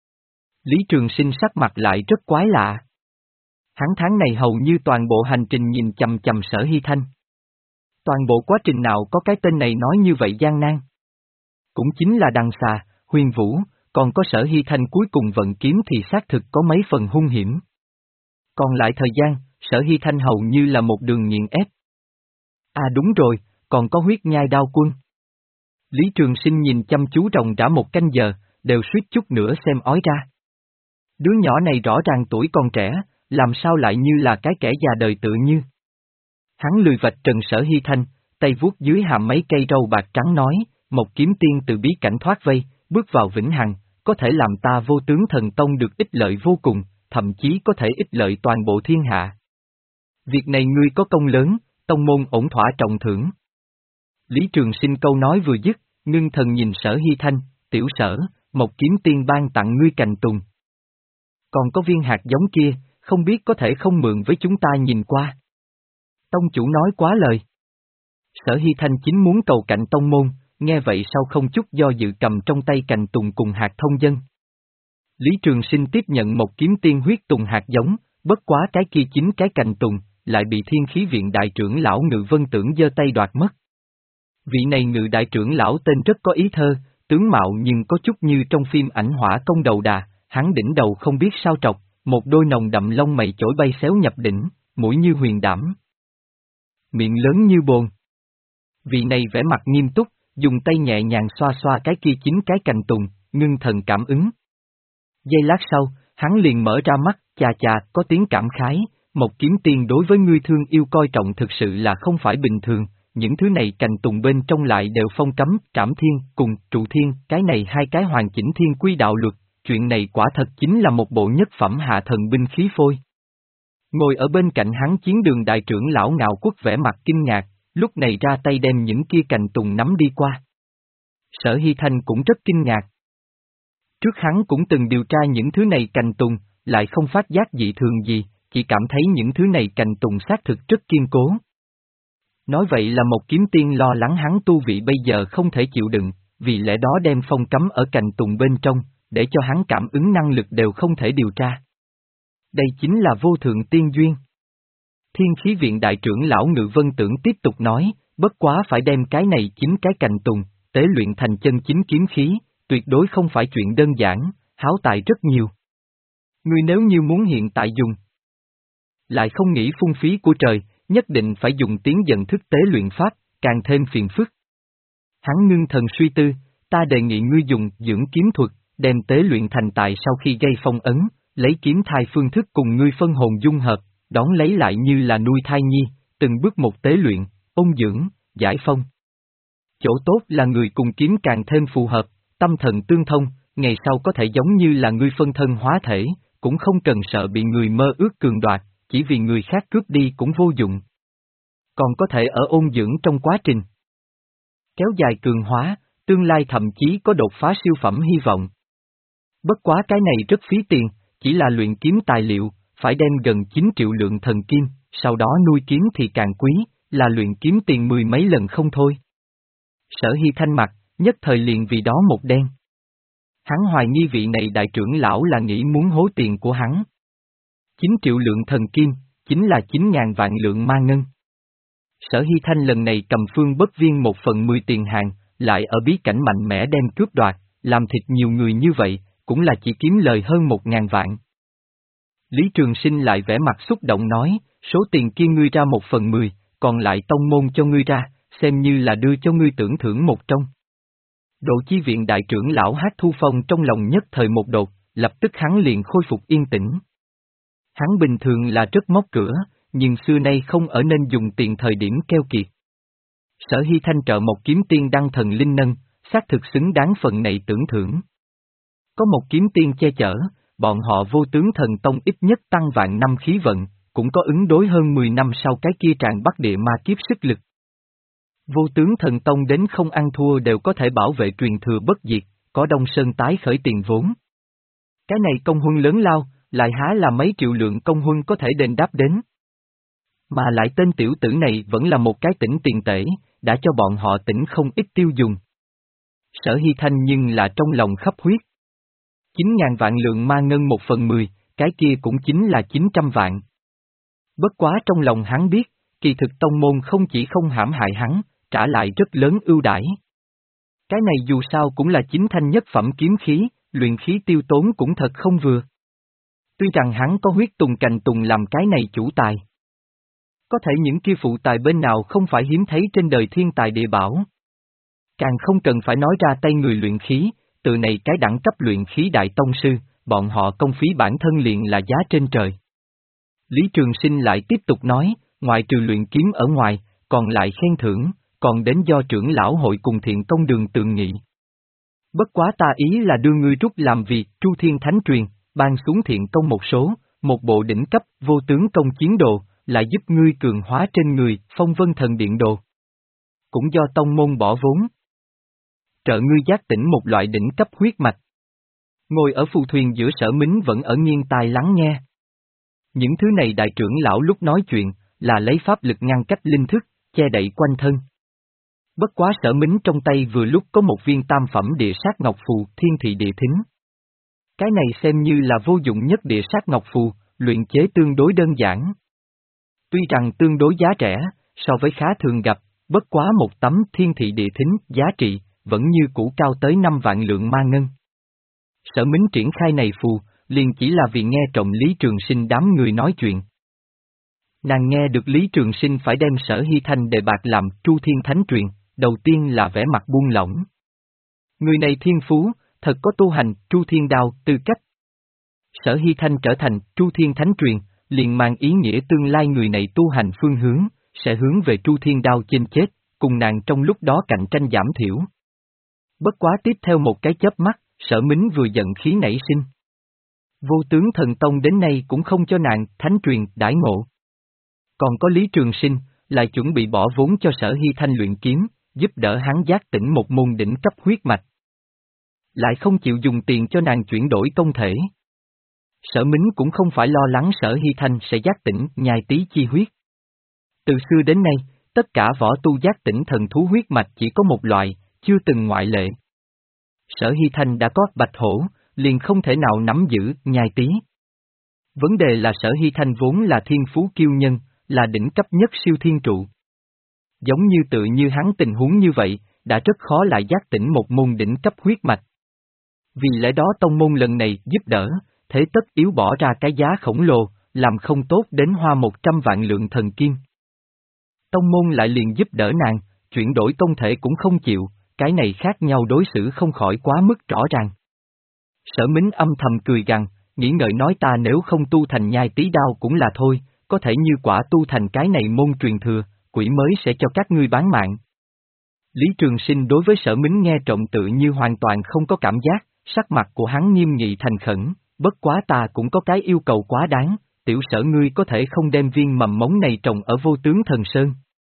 Lý Trường Sinh sắc mặt lại rất quái lạ. Hắn tháng này hầu như toàn bộ hành trình nhìn chằm chằm Sở Hy Thanh. Toàn bộ quá trình nào có cái tên này nói như vậy gian nan. Cũng chính là Đằng Xà, Huyền Vũ, còn có Sở Hy Thanh cuối cùng vận kiếm thì xác thực có mấy phần hung hiểm. Còn lại thời gian, Sở Hy Thanh hầu như là một đường nghiền ép. À đúng rồi, còn có huyết nhai đao quân. Lý Trường Sinh nhìn chăm chú ròng rã một canh giờ, đều suýt chút nữa xem ói ra. Đứa nhỏ này rõ ràng tuổi còn trẻ, làm sao lại như là cái kẻ già đời tự như. Hắn lười vạch trần Sở Hy Thanh, tay vuốt dưới hàm mấy cây râu bạc trắng nói, một kiếm tiên từ bí cảnh thoát vây, bước vào vĩnh hằng, có thể làm ta Vô Tướng Thần Tông được ích lợi vô cùng, thậm chí có thể ích lợi toàn bộ thiên hạ. Việc này ngươi có công lớn, tông môn ổn thỏa trọng thưởng. Lý Trường Sinh câu nói vừa dứt, ngưng thần nhìn Sở Hy Thanh, tiểu Sở, một kiếm tiên ban tặng ngươi cành tùng. Còn có viên hạt giống kia, không biết có thể không mượn với chúng ta nhìn qua. Tông chủ nói quá lời. Sở Hy Thanh chính muốn cầu cạnh tông môn, nghe vậy sau không chút do dự cầm trong tay cành tùng cùng hạt thông dân. Lý Trường Sinh tiếp nhận một kiếm tiên huyết tùng hạt giống, bất quá cái kia chính cái cành tùng, lại bị Thiên Khí Viện đại trưởng lão Ngự Vân Tưởng giơ tay đoạt mất. Vị này Ngự đại trưởng lão tên rất có ý thơ, tướng mạo nhưng có chút như trong phim ảnh Hỏa Công Đầu Đà, hắn đỉnh đầu không biết sao trọc, một đôi nồng đậm lông mày chổi bay xéo nhập đỉnh, mũi như huyền đảm. Miệng lớn như bồn. Vị này vẻ mặt nghiêm túc, dùng tay nhẹ nhàng xoa xoa cái kia chính cái cành tùng, ngưng thần cảm ứng. Giây lát sau, hắn liền mở ra mắt, chà chà, có tiếng cảm khái, một kiếm tiên đối với ngươi thương yêu coi trọng thực sự là không phải bình thường, những thứ này cành tùng bên trong lại đều phong cấm, trảm thiên, cùng, trụ thiên, cái này hai cái hoàn chỉnh thiên quy đạo luật, chuyện này quả thật chính là một bộ nhất phẩm hạ thần binh khí phôi. Ngồi ở bên cạnh hắn chiến đường đại trưởng lão Ngạo Quốc vẻ mặt kinh ngạc, lúc này ra tay đem những kia cành tùng nắm đi qua. Sở Hy Thanh cũng rất kinh ngạc. Trước hắn cũng từng điều tra những thứ này cành tùng, lại không phát giác dị thường gì, chỉ cảm thấy những thứ này cành tùng xác thực rất kiên cố. Nói vậy là một kiếm tiên lo lắng hắn tu vị bây giờ không thể chịu đựng, vì lẽ đó đem phong cấm ở cành tùng bên trong, để cho hắn cảm ứng năng lực đều không thể điều tra. Đây chính là vô thượng tiên duyên. Thiên Khí Viện đại trưởng lão Ngự Vân Tưởng tiếp tục nói, bất quá phải đem cái này chính cái cành tùng, tế luyện thành chân chính kiếm khí, tuyệt đối không phải chuyện đơn giản, háo tài rất nhiều. Ngươi nếu như muốn hiện tại dùng, lại không nghĩ phung phí của trời, nhất định phải dùng tiến dần thức tế luyện pháp, càng thêm phiền phức. Hắn ngưng thần suy tư, ta đề nghị ngươi dùng dưỡng kiếm thuật, đem tế luyện thành tài sau khi gây phong ấn, lấy kiếm thai phương thức cùng ngươi phân hồn dung hợp, đón lấy lại như là nuôi thai nhi, từng bước một tế luyện, ôn dưỡng, giải phong. Chỗ tốt là người cùng kiếm càng thêm phù hợp, tâm thần tương thông, ngày sau có thể giống như là ngươi phân thân hóa thể, cũng không cần sợ bị người mơ ước cường đoạt, chỉ vì người khác cướp đi cũng vô dụng. Còn có thể ở ôn dưỡng trong quá trình kéo dài cường hóa, tương lai thậm chí có đột phá siêu phẩm hy vọng. Bất quá cái này rất phí tiền, chỉ là luyện kiếm tài liệu, phải đem gần chín triệu lượng thần kim, sau đó nuôi kiếm thì càng quý, là luyện kiếm tiền mười mấy lần không thôi. Sở Hy Thanh mặt, nhất thời liền vì đó một đen. Hắn hoài nghi vị này đại trưởng lão là nghĩ muốn hối tiền của hắn. chín triệu lượng thần kim, chính là chín ngàn vạn lượng ma ngân. Sở Hy Thanh lần này cầm phương bất viên một phần mười tiền hàng, lại ở bí cảnh mạnh mẽ đem cướp đoạt, làm thịt nhiều người như vậy, cũng là chỉ kiếm lời hơn một ngàn vạn. Lý Trường Sinh lại vẻ mặt xúc động nói, số tiền kia ngươi ra một phần mười, còn lại tông môn cho ngươi ra, xem như là đưa cho ngươi tưởng thưởng một trong. Độ Chi Viện đại trưởng lão Hát Thu Phong trong lòng nhất thời một đột, lập tức hắn liền khôi phục yên tĩnh. Hắn bình thường là rất móc cửa, nhưng xưa nay không ở nên dùng tiền thời điểm keo kiệt. Sở Hy Thanh trợ một kiếm tiên đăng thần linh nâng, xác thực xứng đáng phần này tưởng thưởng. Có một kiếm tiên che chở, bọn họ Vô Tướng Thần Tông ít nhất tăng vạn năm khí vận, cũng có ứng đối hơn mười năm sau cái kia tràn bắc địa ma kiếp sức lực. Vô Tướng Thần Tông đến không ăn thua đều có thể bảo vệ truyền thừa bất diệt, có Đông Sơn tái khởi tiền vốn. Cái này công huân lớn lao, lại há là mấy triệu lượng công huân có thể đền đáp đến. Mà lại tên tiểu tử này vẫn là một cái tỉnh tiền tể, đã cho bọn họ tỉnh không ít tiêu dùng. Sở Hy Thanh nhưng là trong lòng khắp huyết. Chín ngàn vạn lượng ma ngân một phần mười, cái kia cũng chính là chín trăm vạn. Bất quá trong lòng hắn biết, kỳ thực tông môn không chỉ không hãm hại hắn, trả lại rất lớn ưu đãi. Cái này dù sao cũng là chính thanh nhất phẩm kiếm khí, luyện khí tiêu tốn cũng thật không vừa. Tuy rằng hắn có huyết tùng cành tùng làm cái này chủ tài. Có thể những kia phụ tài bên nào không phải hiếm thấy trên đời thiên tài địa bảo. Càng không cần phải nói ra tay người luyện khí, từ này cái đẳng cấp luyện khí đại tông sư, bọn họ công phí bản thân liền là giá trên trời. Lý Trường Sinh lại tiếp tục nói, ngoại trừ luyện kiếm ở ngoài, còn lại khen thưởng, còn đến do trưởng lão hội cùng thiện công đường tường nghị. Bất quá ta ý là đưa ngươi rút làm việc Tru Thiên Thánh Truyền, ban xuống thiện công một số, một bộ đỉnh cấp vô tướng công chiến đồ, lại giúp ngươi cường hóa trên người Phong Vân Thần Điện đồ. Cũng do tông môn bỏ vốn. Trợ ngươi giác tỉnh một loại đỉnh cấp huyết mạch. Ngồi ở phù thuyền giữa Sở Mính vẫn ở nghiêng tai lắng nghe. Những thứ này đại trưởng lão lúc nói chuyện, là lấy pháp lực ngăn cách linh thức, che đậy quanh thân. Bất quá Sở Mính trong tay vừa lúc có một viên tam phẩm địa sát ngọc phù thiên thị địa thính. Cái này xem như là vô dụng nhất địa sát ngọc phù, luyện chế tương đối đơn giản. Tuy rằng tương đối giá rẻ, so với khá thường gặp, bất quá một tấm thiên thị địa thính giá trị, vẫn như cũ cao tới năm vạn lượng ma ngân. Sở Mính triển khai này phù, liền chỉ là vì nghe trộm Lý Trường Sinh đám người nói chuyện. Nàng nghe được Lý Trường Sinh phải đem Sở Hy Thanh đề bạt làm Chu Thiên Thánh Truyền, đầu tiên là vẻ mặt buông lỏng. Người này thiên phú, thật có tu hành Chu Thiên Đao tư cách. Sở Hy Thanh trở thành Chu Thiên Thánh Truyền, liền mang ý nghĩa tương lai người này tu hành phương hướng, sẽ hướng về Chu Thiên Đao chinh chết, cùng nàng trong lúc đó cạnh tranh giảm thiểu. Bất quá tiếp theo một cái chớp mắt, Sở Mính vừa giận khí nảy sinh. Vô tướng thần tông đến nay cũng không cho nàng Thánh Truyền đãi ngộ. Còn có Lý Trường Sinh, lại chuẩn bị bỏ vốn cho Sở Hy Thanh luyện kiếm, giúp đỡ hắn giác tỉnh một môn đỉnh cấp huyết mạch. Lại không chịu dùng tiền cho nàng chuyển đổi công thể. Sở Mính cũng không phải lo lắng Sở Hy Thanh sẽ giác tỉnh nhai tí chi huyết. Từ xưa đến nay, tất cả võ tu giác tỉnh thần thú huyết mạch chỉ có một loại, chưa từng ngoại lệ. Sở Hy Thanh đã có bạch hổ, liền không thể nào nắm giữ nhai tí. Vấn đề là Sở Hy Thanh vốn là thiên phú kiêu nhân, là đỉnh cấp nhất siêu thiên trụ. Giống như tự như hắn tình huống như vậy, đã rất khó lại giác tỉnh một môn đỉnh cấp huyết mạch. Vì lẽ đó tông môn lần này giúp đỡ, thế tất yếu bỏ ra cái giá khổng lồ, làm không tốt đến hoa một trăm vạn lượng thần kim. Tông môn lại liền giúp đỡ nàng, chuyển đổi công thể cũng không chịu, cái này khác nhau đối xử không khỏi quá mức rõ ràng. Sở Mính âm thầm cười gằn, nghĩ ngợi nói ta nếu không tu thành nhai tí đao cũng là thôi, có thể như quả tu thành cái này môn truyền thừa, quỷ mới sẽ cho các ngươi bán mạng. Lý Trường Sinh đối với Sở Mính nghe trộm tự như hoàn toàn không có cảm giác, sắc mặt của hắn nghiêm nghị thành khẩn, bất quá ta cũng có cái yêu cầu quá đáng, tiểu Sở ngươi có thể không đem viên mầm mống này trồng ở Vô Tướng Thần Sơn.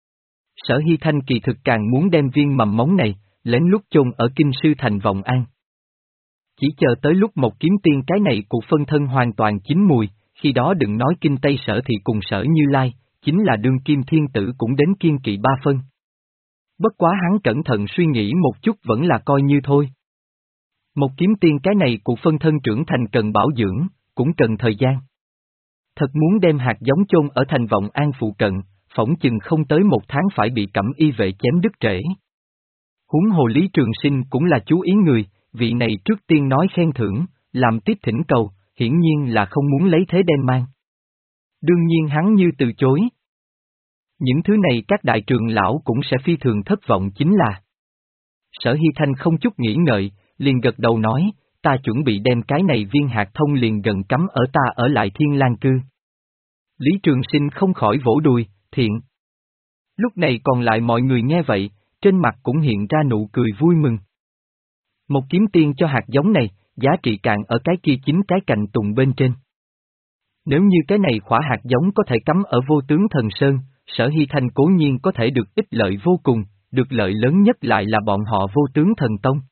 Sở Hy Thanh kỳ thực càng muốn đem viên mầm mống này, lén lút chôn ở Kinh Sư Thành Vọng An. Chỉ chờ tới lúc một kiếm tiên cái này cuộc phân thân hoàn toàn chín mùi, khi đó đừng nói Kinh Tây Sở thì cùng Sở Như Lai, chính là đương kim thiên tử cũng đến kiên kỵ ba phân. Bất quá hắn cẩn thận suy nghĩ một chút vẫn là coi như thôi. Một kiếm tiên cái này cuộc phân thân trưởng thành cần bảo dưỡng, cũng cần thời gian. Thật muốn đem hạt giống chôn ở thành Vọng An phụ cận, phỏng chừng không tới một tháng phải bị Cẩm Y vệ chém đứt rễ. Huống hồ Lý Trường Sinh cũng là chú ý người, vị này trước tiên nói khen thưởng, làm tiếp thỉnh cầu, hiển nhiên là không muốn lấy thế đem mang. Đương nhiên hắn như từ chối. Những thứ này các đại trường lão cũng sẽ phi thường thất vọng chính là. Sở Hy Thanh không chút nghĩ ngợi, liền gật đầu nói, ta chuẩn bị đem cái này viên hạt thông liền gần cắm ở ta ở lại Thiên Lang Cư. Lý Trường Sinh không khỏi vỗ đùi, thiện. Lúc này còn lại mọi người nghe vậy, trên mặt cũng hiện ra nụ cười vui mừng. Một kiếm tiên cho hạt giống này, giá trị càng ở cái kia chính cái cành tùng bên trên. Nếu như cái này khỏa hạt giống có thể cắm ở Vô Tướng Thần Sơn, Sở Hy Thanh cố nhiên có thể được ích lợi vô cùng, được lợi lớn nhất lại là bọn họ Vô Tướng Thần Tông.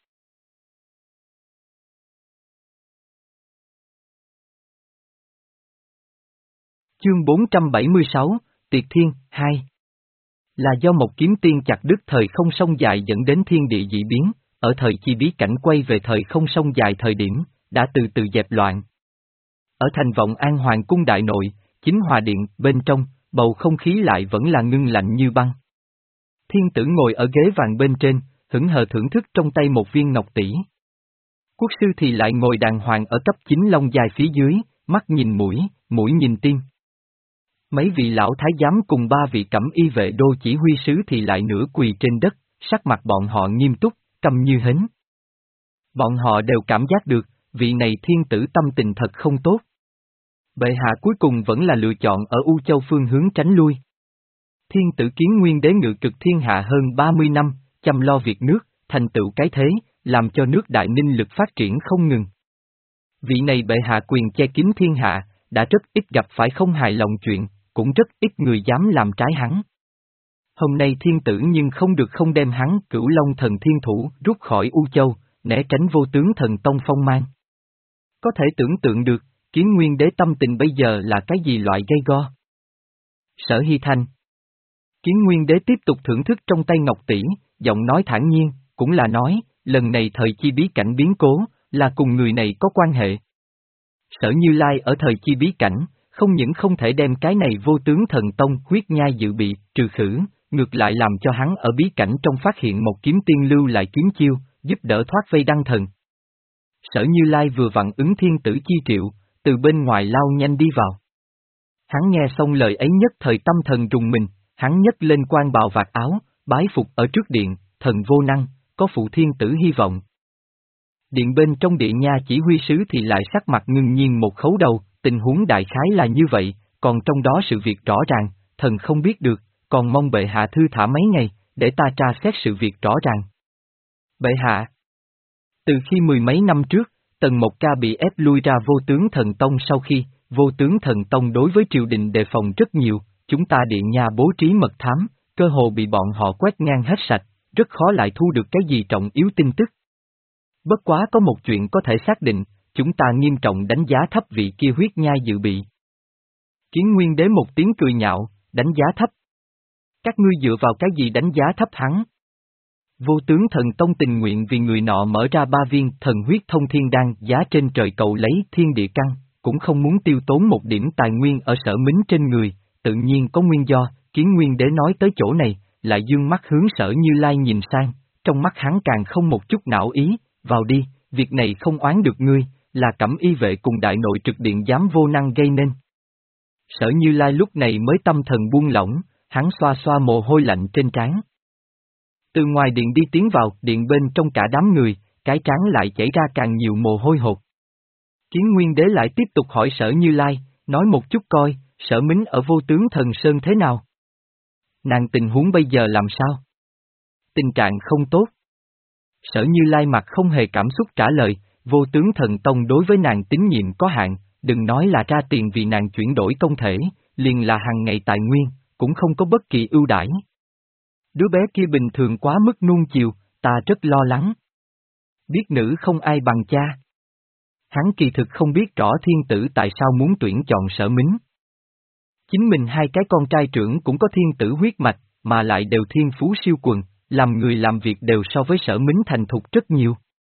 Chương bốn trăm bảy mươi sáu, Tiệt Thiên, hai. Là do một kiếm tiên chặt đứt thời không sông dài dẫn đến thiên địa dị biến, ở thời chi bí cảnh quay về thời không sông dài thời điểm, đã từ từ dẹp loạn. Ở thành Vọng An Hoàng cung đại nội, chính hòa điện, bên trong, bầu không khí lại vẫn là ngưng lạnh như băng. Thiên tử ngồi ở ghế vàng bên trên, hững hờ thưởng thức trong tay một viên ngọc tỷ. Quốc sư thì lại ngồi đàng hoàng ở cấp chín long dài phía dưới, mắt nhìn mũi, mũi nhìn tim. Mấy vị lão thái giám cùng ba vị Cẩm Y vệ đô chỉ huy sứ thì lại nửa quỳ trên đất, sắc mặt bọn họ nghiêm túc, câm như hến. Bọn họ đều cảm giác được, vị này thiên tử tâm tình thật không tốt. Bệ hạ cuối cùng vẫn là lựa chọn ở U Châu phương hướng tránh lui. Thiên tử Kiến Nguyên đế ngự cực thiên hạ hơn ba mươi năm, chăm lo việc nước, thành tựu cái thế, làm cho nước Đại Ninh lực phát triển không ngừng. Vị này bệ hạ quyền che kín thiên hạ, đã rất ít gặp phải không hài lòng chuyện, cũng rất ít người dám làm trái hắn. Hôm nay thiên tử nhưng không được không đem hắn Cửu Long thần thiên thủ rút khỏi U Châu, né tránh Vô Tướng thần tông phong mang. Có thể tưởng tượng được, Kiến Nguyên đế tâm tình bây giờ là cái gì loại gây go. Sở Hy Thanh. Kiến Nguyên Đế tiếp tục thưởng thức trong tay ngọc tỷ, giọng nói thản nhiên, cũng là nói, lần này thời chi bí cảnh biến cố, là cùng người này có quan hệ. Sở Như Lai ở thời chi bí cảnh, không những không thể đem cái này vô tướng thần tông huyết nhai dự bị, trừ khử, ngược lại làm cho hắn ở bí cảnh trong phát hiện một kiếm tiên lưu lại kiếm chiêu, giúp đỡ thoát vây đăng thần. Sở Như Lai vừa vặn ứng thiên tử chi triệu, từ bên ngoài lao nhanh đi vào. Hắn nghe xong lời ấy nhất thời tâm thần rùng mình, hắn nhấc lên quan bào vạt áo, bái phục ở trước điện, thần vô năng, có phụ thiên tử hy vọng. Điện bên trong địa nha chỉ huy sứ thì lại sắc mặt ngưng nhiên một khấu đầu, tình huống đại khái là như vậy, còn trong đó sự việc rõ ràng, thần không biết được, còn mong bệ hạ thư thả mấy ngày, để ta tra xét sự việc rõ ràng. Bệ hạ. Từ khi mười mấy năm trước, Tần Mộc Ca bị ép lui ra vô tướng thần tông sau khi, vô tướng thần tông đối với triều đình đề phòng rất nhiều, chúng ta điện nha bố trí mật thám, cơ hồ bị bọn họ quét ngang hết sạch, rất khó lại thu được cái gì trọng yếu tin tức. Bất quá có một chuyện có thể xác định, chúng ta nghiêm trọng đánh giá thấp vị kia huyết nhai dự bị. Kiến Nguyên Đế một tiếng cười nhạo, đánh giá thấp. Các ngươi dựa vào cái gì đánh giá thấp hắn? Vô tướng thần tông tình nguyện vì người nọ mở ra ba viên thần huyết thông thiên đan giá trên trời cầu lấy thiên địa căn, cũng không muốn tiêu tốn một điểm tài nguyên ở Sở Mính trên người, tự nhiên có nguyên do. Kiến Nguyên Đế nói tới chỗ này, lại dương mắt hướng Sở Như Lai nhìn sang, trong mắt hắn càng không một chút não ý, vào đi, việc này không oán được ngươi, là Cẩm Y vệ cùng đại nội trực điện dám vô năng gây nên. Sở Như Lai lúc này mới tâm thần buông lỏng, hắn xoa xoa mồ hôi lạnh trên trán. Từ ngoài điện đi tiến vào, điện bên trong cả đám người, cái trán lại chảy ra càng nhiều mồ hôi hột. Kiến Nguyên Đế lại tiếp tục hỏi Sở Như Lai, nói một chút coi, Sở Mính ở vô tướng thần sơn thế nào? Nàng tình huống bây giờ làm sao? Tình trạng không tốt. Sở Như Lai mặt không hề cảm xúc trả lời, vô tướng thần tông đối với nàng tín nhiệm có hạn, đừng nói là ra tiền vì nàng chuyển đổi công thể, liền là hàng ngày tài nguyên, cũng không có bất kỳ ưu đãi. Đứa bé kia bình thường quá mức nuông chiều, ta rất lo lắng. Biết nữ không ai bằng cha. Hắn kỳ thực không biết rõ thiên tử tại sao muốn tuyển chọn Sở Mính. Chính mình hai cái con trai trưởng cũng có thiên tử huyết mạch, mà lại đều thiên phú siêu quần, làm người làm việc đều so với Sở Mính thành thục rất nhiều.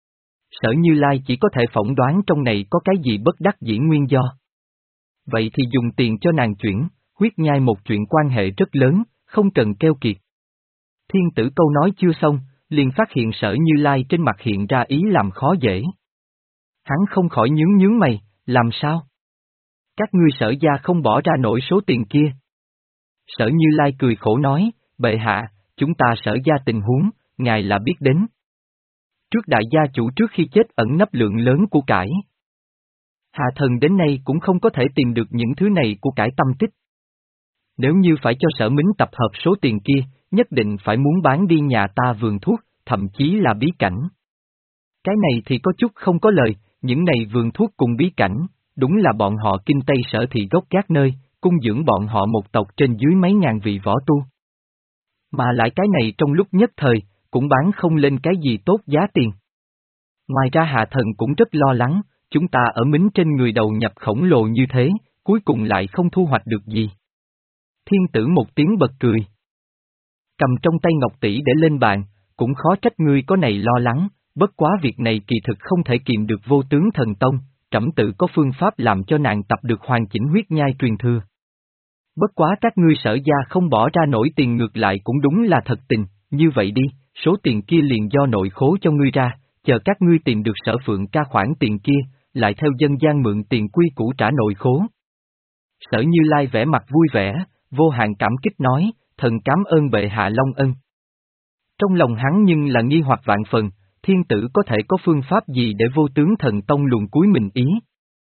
Sở Như Lai chỉ có thể phỏng đoán trong này có cái gì bất đắc dĩ nguyên do. Vậy thì dùng tiền cho nàng chuyển, huyết nhai một chuyện quan hệ rất lớn, không cần keo kiệt. Thiên tử câu nói chưa xong, liền phát hiện Sở Như Lai trên mặt hiện ra ý làm khó dễ. Hắn không khỏi nhướng nhướng mày, làm sao? Các ngươi Sở gia không bỏ ra nổi số tiền kia. Sở Như Lai cười khổ nói, bệ hạ, chúng ta Sở gia tình huống, ngài là biết đến. Trước đại gia chủ trước khi chết ẩn nấp lượng lớn của cải. Hạ thần đến nay cũng không có thể tìm được những thứ này của cải tâm tích. Nếu như phải cho Sở Mính tập hợp số tiền kia, nhất định phải muốn bán đi nhà ta vườn thuốc, thậm chí là bí cảnh. Cái này thì có chút không có lời, những này vườn thuốc cùng bí cảnh, đúng là bọn họ kinh Tây Sở thị gốc gác nơi, cung dưỡng bọn họ một tộc trên dưới mấy ngàn vị võ tu. Mà lại cái này trong lúc nhất thời, cũng bán không lên cái gì tốt giá tiền. Ngoài ra Hạ thần cũng rất lo lắng, chúng ta ở Mính trên người đầu nhập khổng lồ như thế, cuối cùng lại không thu hoạch được gì. Thiên tử một tiếng bật cười. Cầm trong tay ngọc tỷ để lên bàn, cũng khó trách ngươi có này lo lắng, bất quá việc này kỳ thực không thể kiềm được vô tướng thần tông, trẫm tự có phương pháp làm cho nàng tập được hoàn chỉnh huyết nhai truyền thừa. Bất quá các ngươi Sở gia không bỏ ra nổi tiền ngược lại cũng đúng là thật tình, như vậy đi, số tiền kia liền do nội khố cho ngươi ra, chờ các ngươi tìm được Sở Phượng Ca khoản tiền kia, lại theo dân gian mượn tiền quy củ trả nội khố. Sở Như Lai vẻ mặt vui vẻ, vô hạn cảm kích nói, thần cảm ơn bệ hạ long ân. Trong lòng hắn nhưng là nghi hoặc vạn phần, thiên tử có thể có phương pháp gì để vô tướng thần tông luồn cuối mình ý.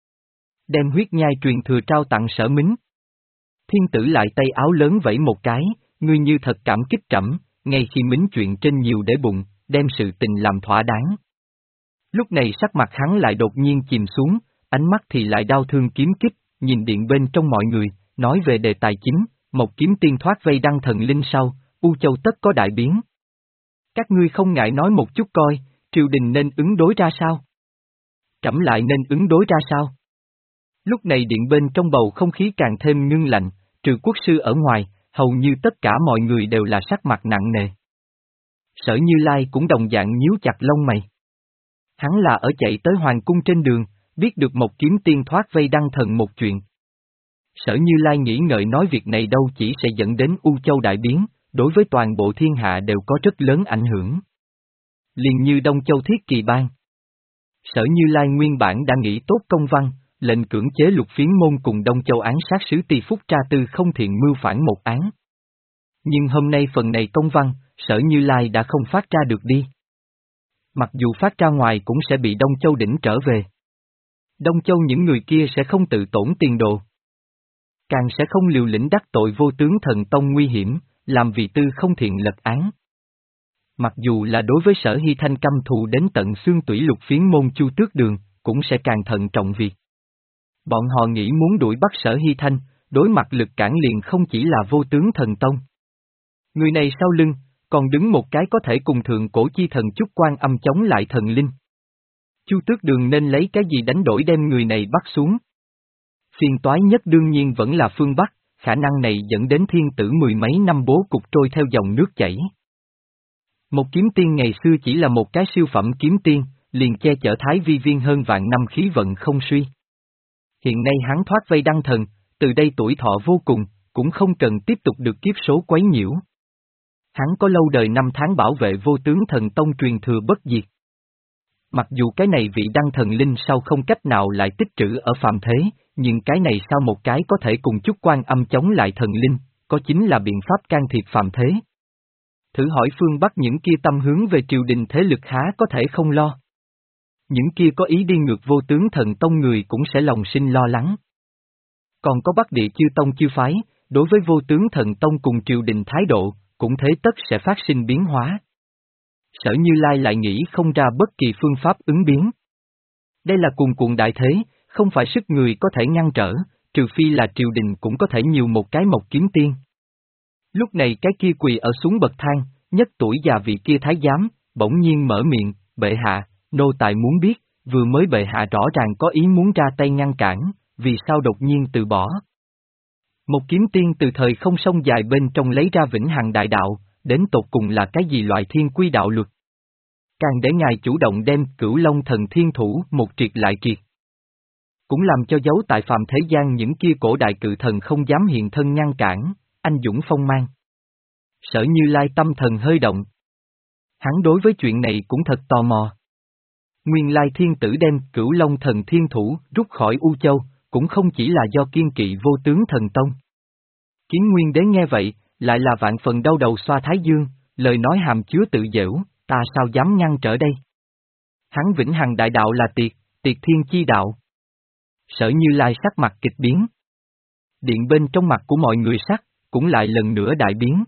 Đem huyết nhai truyền thừa trao tặng Sở Mính. Thiên tử lại tay áo lớn vẫy một cái, ngươi như thật cảm kích trẫm, ngay khi Mính chuyện trên nhiều để bụng, đem sự tình làm thỏa đáng. Lúc này sắc mặt hắn lại đột nhiên chìm xuống, ánh mắt thì lại đau thương kiếm kích, nhìn điện bên trong mọi người, nói về đề tài chính, một kiếm tiên thoát vây đăng thần linh sau, U Châu tất có đại biến. Các ngươi không ngại nói một chút coi, triều đình nên ứng đối ra sao? Trẫm lại nên ứng đối ra sao? Lúc này điện bên trong bầu không khí càng thêm ngưng lạnh, trừ quốc sư ở ngoài, hầu như tất cả mọi người đều là sắc mặt nặng nề. Sở Như Lai cũng đồng dạng nhíu chặt lông mày. Hắn là ở chạy tới hoàng cung trên đường, biết được một kiếm tiên thoát vây đăng thần một chuyện. Sở Như Lai nghĩ ngợi nói việc này đâu chỉ sẽ dẫn đến U Châu đại biến, đối với toàn bộ thiên hạ đều có rất lớn ảnh hưởng. Liền như Đông Châu Thiết Kỳ Bang. Sở Như Lai nguyên bản đã nghĩ tốt công văn, lệnh cưỡng chế Lục Phiến Môn cùng Đông Châu án sát sứ Ti Phúc tra tư không thiện mưu phản một án. Nhưng hôm nay phần này công văn, Sở Như Lai đã không phát ra được đi. Mặc dù phát ra ngoài cũng sẽ bị Đông Châu đỉnh trở về. Đông Châu những người kia sẽ không tự tổn tiền đồ. Càng sẽ không liều lĩnh đắc tội vô tướng thần tông nguy hiểm, làm vì tư không thiện lật án. Mặc dù là đối với Sở Hy Thanh căm thù đến tận xương tủy Lục Phiến Môn Chu Tước Đường, cũng sẽ càng thận trọng việc. Bọn họ nghĩ muốn đuổi bắt Sở Hy Thanh, đối mặt lực cản liền không chỉ là vô tướng thần tông. Người này sau lưng, còn đứng một cái có thể cùng thượng cổ chi thần Chúc Quan Âm chống lại thần linh. Chu Tước Đường nên lấy cái gì đánh đổi đem người này bắt xuống? Phiền toái nhất đương nhiên vẫn là phương Bắc, khả năng này dẫn đến thiên tử mười mấy năm bố cục trôi theo dòng nước chảy. Một kiếm tiên ngày xưa chỉ là một cái siêu phẩm kiếm tiên, liền che chở Thái Vi Viên hơn vạn năm khí vận không suy. Hiện nay hắn thoát vây đăng thần, từ đây tuổi thọ vô cùng, cũng không cần tiếp tục được kiếp số quấy nhiễu. Hắn có lâu đời năm tháng bảo vệ vô tướng thần tông truyền thừa bất diệt. Mặc dù cái này vị đăng thần linh sau không cách nào lại tích trữ ở phàm thế, nhưng cái này sau một cái có thể cùng Chúc Quan Âm chống lại thần linh, có chính là biện pháp can thiệp phàm thế. Thử hỏi phương Bắc những kia tâm hướng về triều đình thế lực há có thể không lo. Những kia có ý đi ngược vô tướng thần tông người cũng sẽ lòng sinh lo lắng. Còn có Bắc Địa chư tông chư phái, đối với vô tướng thần tông cùng triều đình thái độ, cũng thế tất sẽ phát sinh biến hóa. Sở Như Lai lại nghĩ không ra bất kỳ phương pháp ứng biến. Đây là cuồn cuộn đại thế, không phải sức người có thể ngăn trở, trừ phi là triều đình cũng có thể nhiều một cái Mộc Kiếm Tiên. Lúc này cái kia quỳ ở xuống bậc thang, nhất tuổi già vị kia thái giám, bỗng nhiên mở miệng, bệ hạ, nô tài muốn biết, vừa mới bệ hạ rõ ràng có ý muốn ra tay ngăn cản, vì sao đột nhiên từ bỏ. Một kiếm tiên từ thời không sông dài bên trong lấy ra vĩnh hằng đại đạo, đến tột cùng là cái gì loại thiên quy đạo luật. Càng để ngài chủ động đem Cửu Long Thần Thiên Thủ một triệt lại triệt. Cũng làm cho dấu tại phàm thế gian những kia cổ đại cự thần không dám hiện thân ngăn cản, anh dũng phong mang. Sở Như Lai tâm thần hơi động. Hắn đối với chuyện này cũng thật tò mò. Nguyên lai thiên tử đem Cửu Long Thần Thiên Thủ rút khỏi U Châu, cũng không chỉ là do kiên kỵ vô tướng thần tông. Kiến Nguyên Đế nghe vậy, lại là vạn phần đau đầu xoa thái dương, lời nói hàm chứa tự giễu, ta sao dám ngăn trở đây. Hắn vĩnh hằng đại đạo là tiệt, tiệt thiên chi đạo. Sở Như Lai sắc mặt kịch biến. Điện bên trong mặt của mọi người sắc, cũng lại lần nữa đại biến.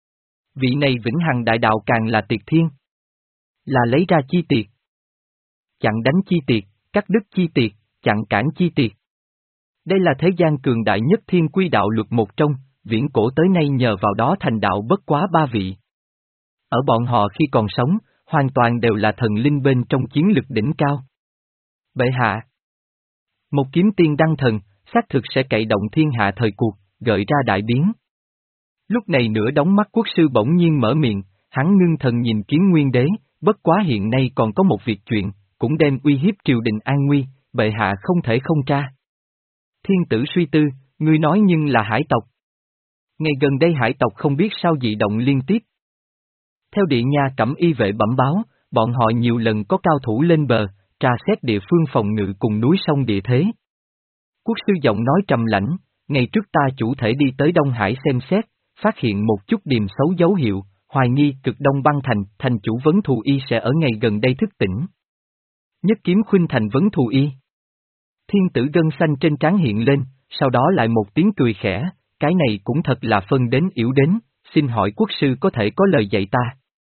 Vị này vĩnh hằng đại đạo càng là tiệt thiên. Là lấy ra chi tiệt. Chặn đánh chi tiệt, cắt đứt chi tiệt, chặn cản chi tiệt. Đây là thế gian cường đại nhất thiên quy đạo luật một trong, viễn cổ tới nay nhờ vào đó thành đạo bất quá ba vị. Ở bọn họ khi còn sống, hoàn toàn đều là thần linh bên trong chiến lực đỉnh cao. Bệ hạ. Một kiếm tiên đăng thần, xác thực sẽ cậy động thiên hạ thời cuộc, gợi ra đại biến. Lúc này nửa đóng mắt quốc sư bỗng nhiên mở miệng, hắn ngưng thần nhìn Kiến Nguyên Đế, bất quá hiện nay còn có một việc chuyện, cũng đem uy hiếp triều đình an nguy, bệ hạ không thể không tra. Thiên tử suy tư, ngươi nói nhưng là hải tộc. Ngày gần đây hải tộc không biết sao dị động liên tiếp. Theo địa nha cẩm y vệ bẩm báo, bọn họ nhiều lần có cao thủ lên bờ, tra xét địa phương phòng ngự cùng núi sông địa thế. Quốc sư giọng nói trầm lãnh, ngày trước ta chủ thể đi tới Đông Hải xem xét, phát hiện một chút điềm xấu dấu hiệu, hoài nghi cực Đông băng thành, thành chủ Vấn Thù Y sẽ ở ngày gần đây thức tỉnh. Nhất kiếm khuynh thành Vấn Thù Y. Thiên tử gân xanh trên trán hiện lên, sau đó lại một tiếng cười khẽ, cái này cũng thật là phân đến yếu đến, xin hỏi quốc sư có thể có lời dạy ta.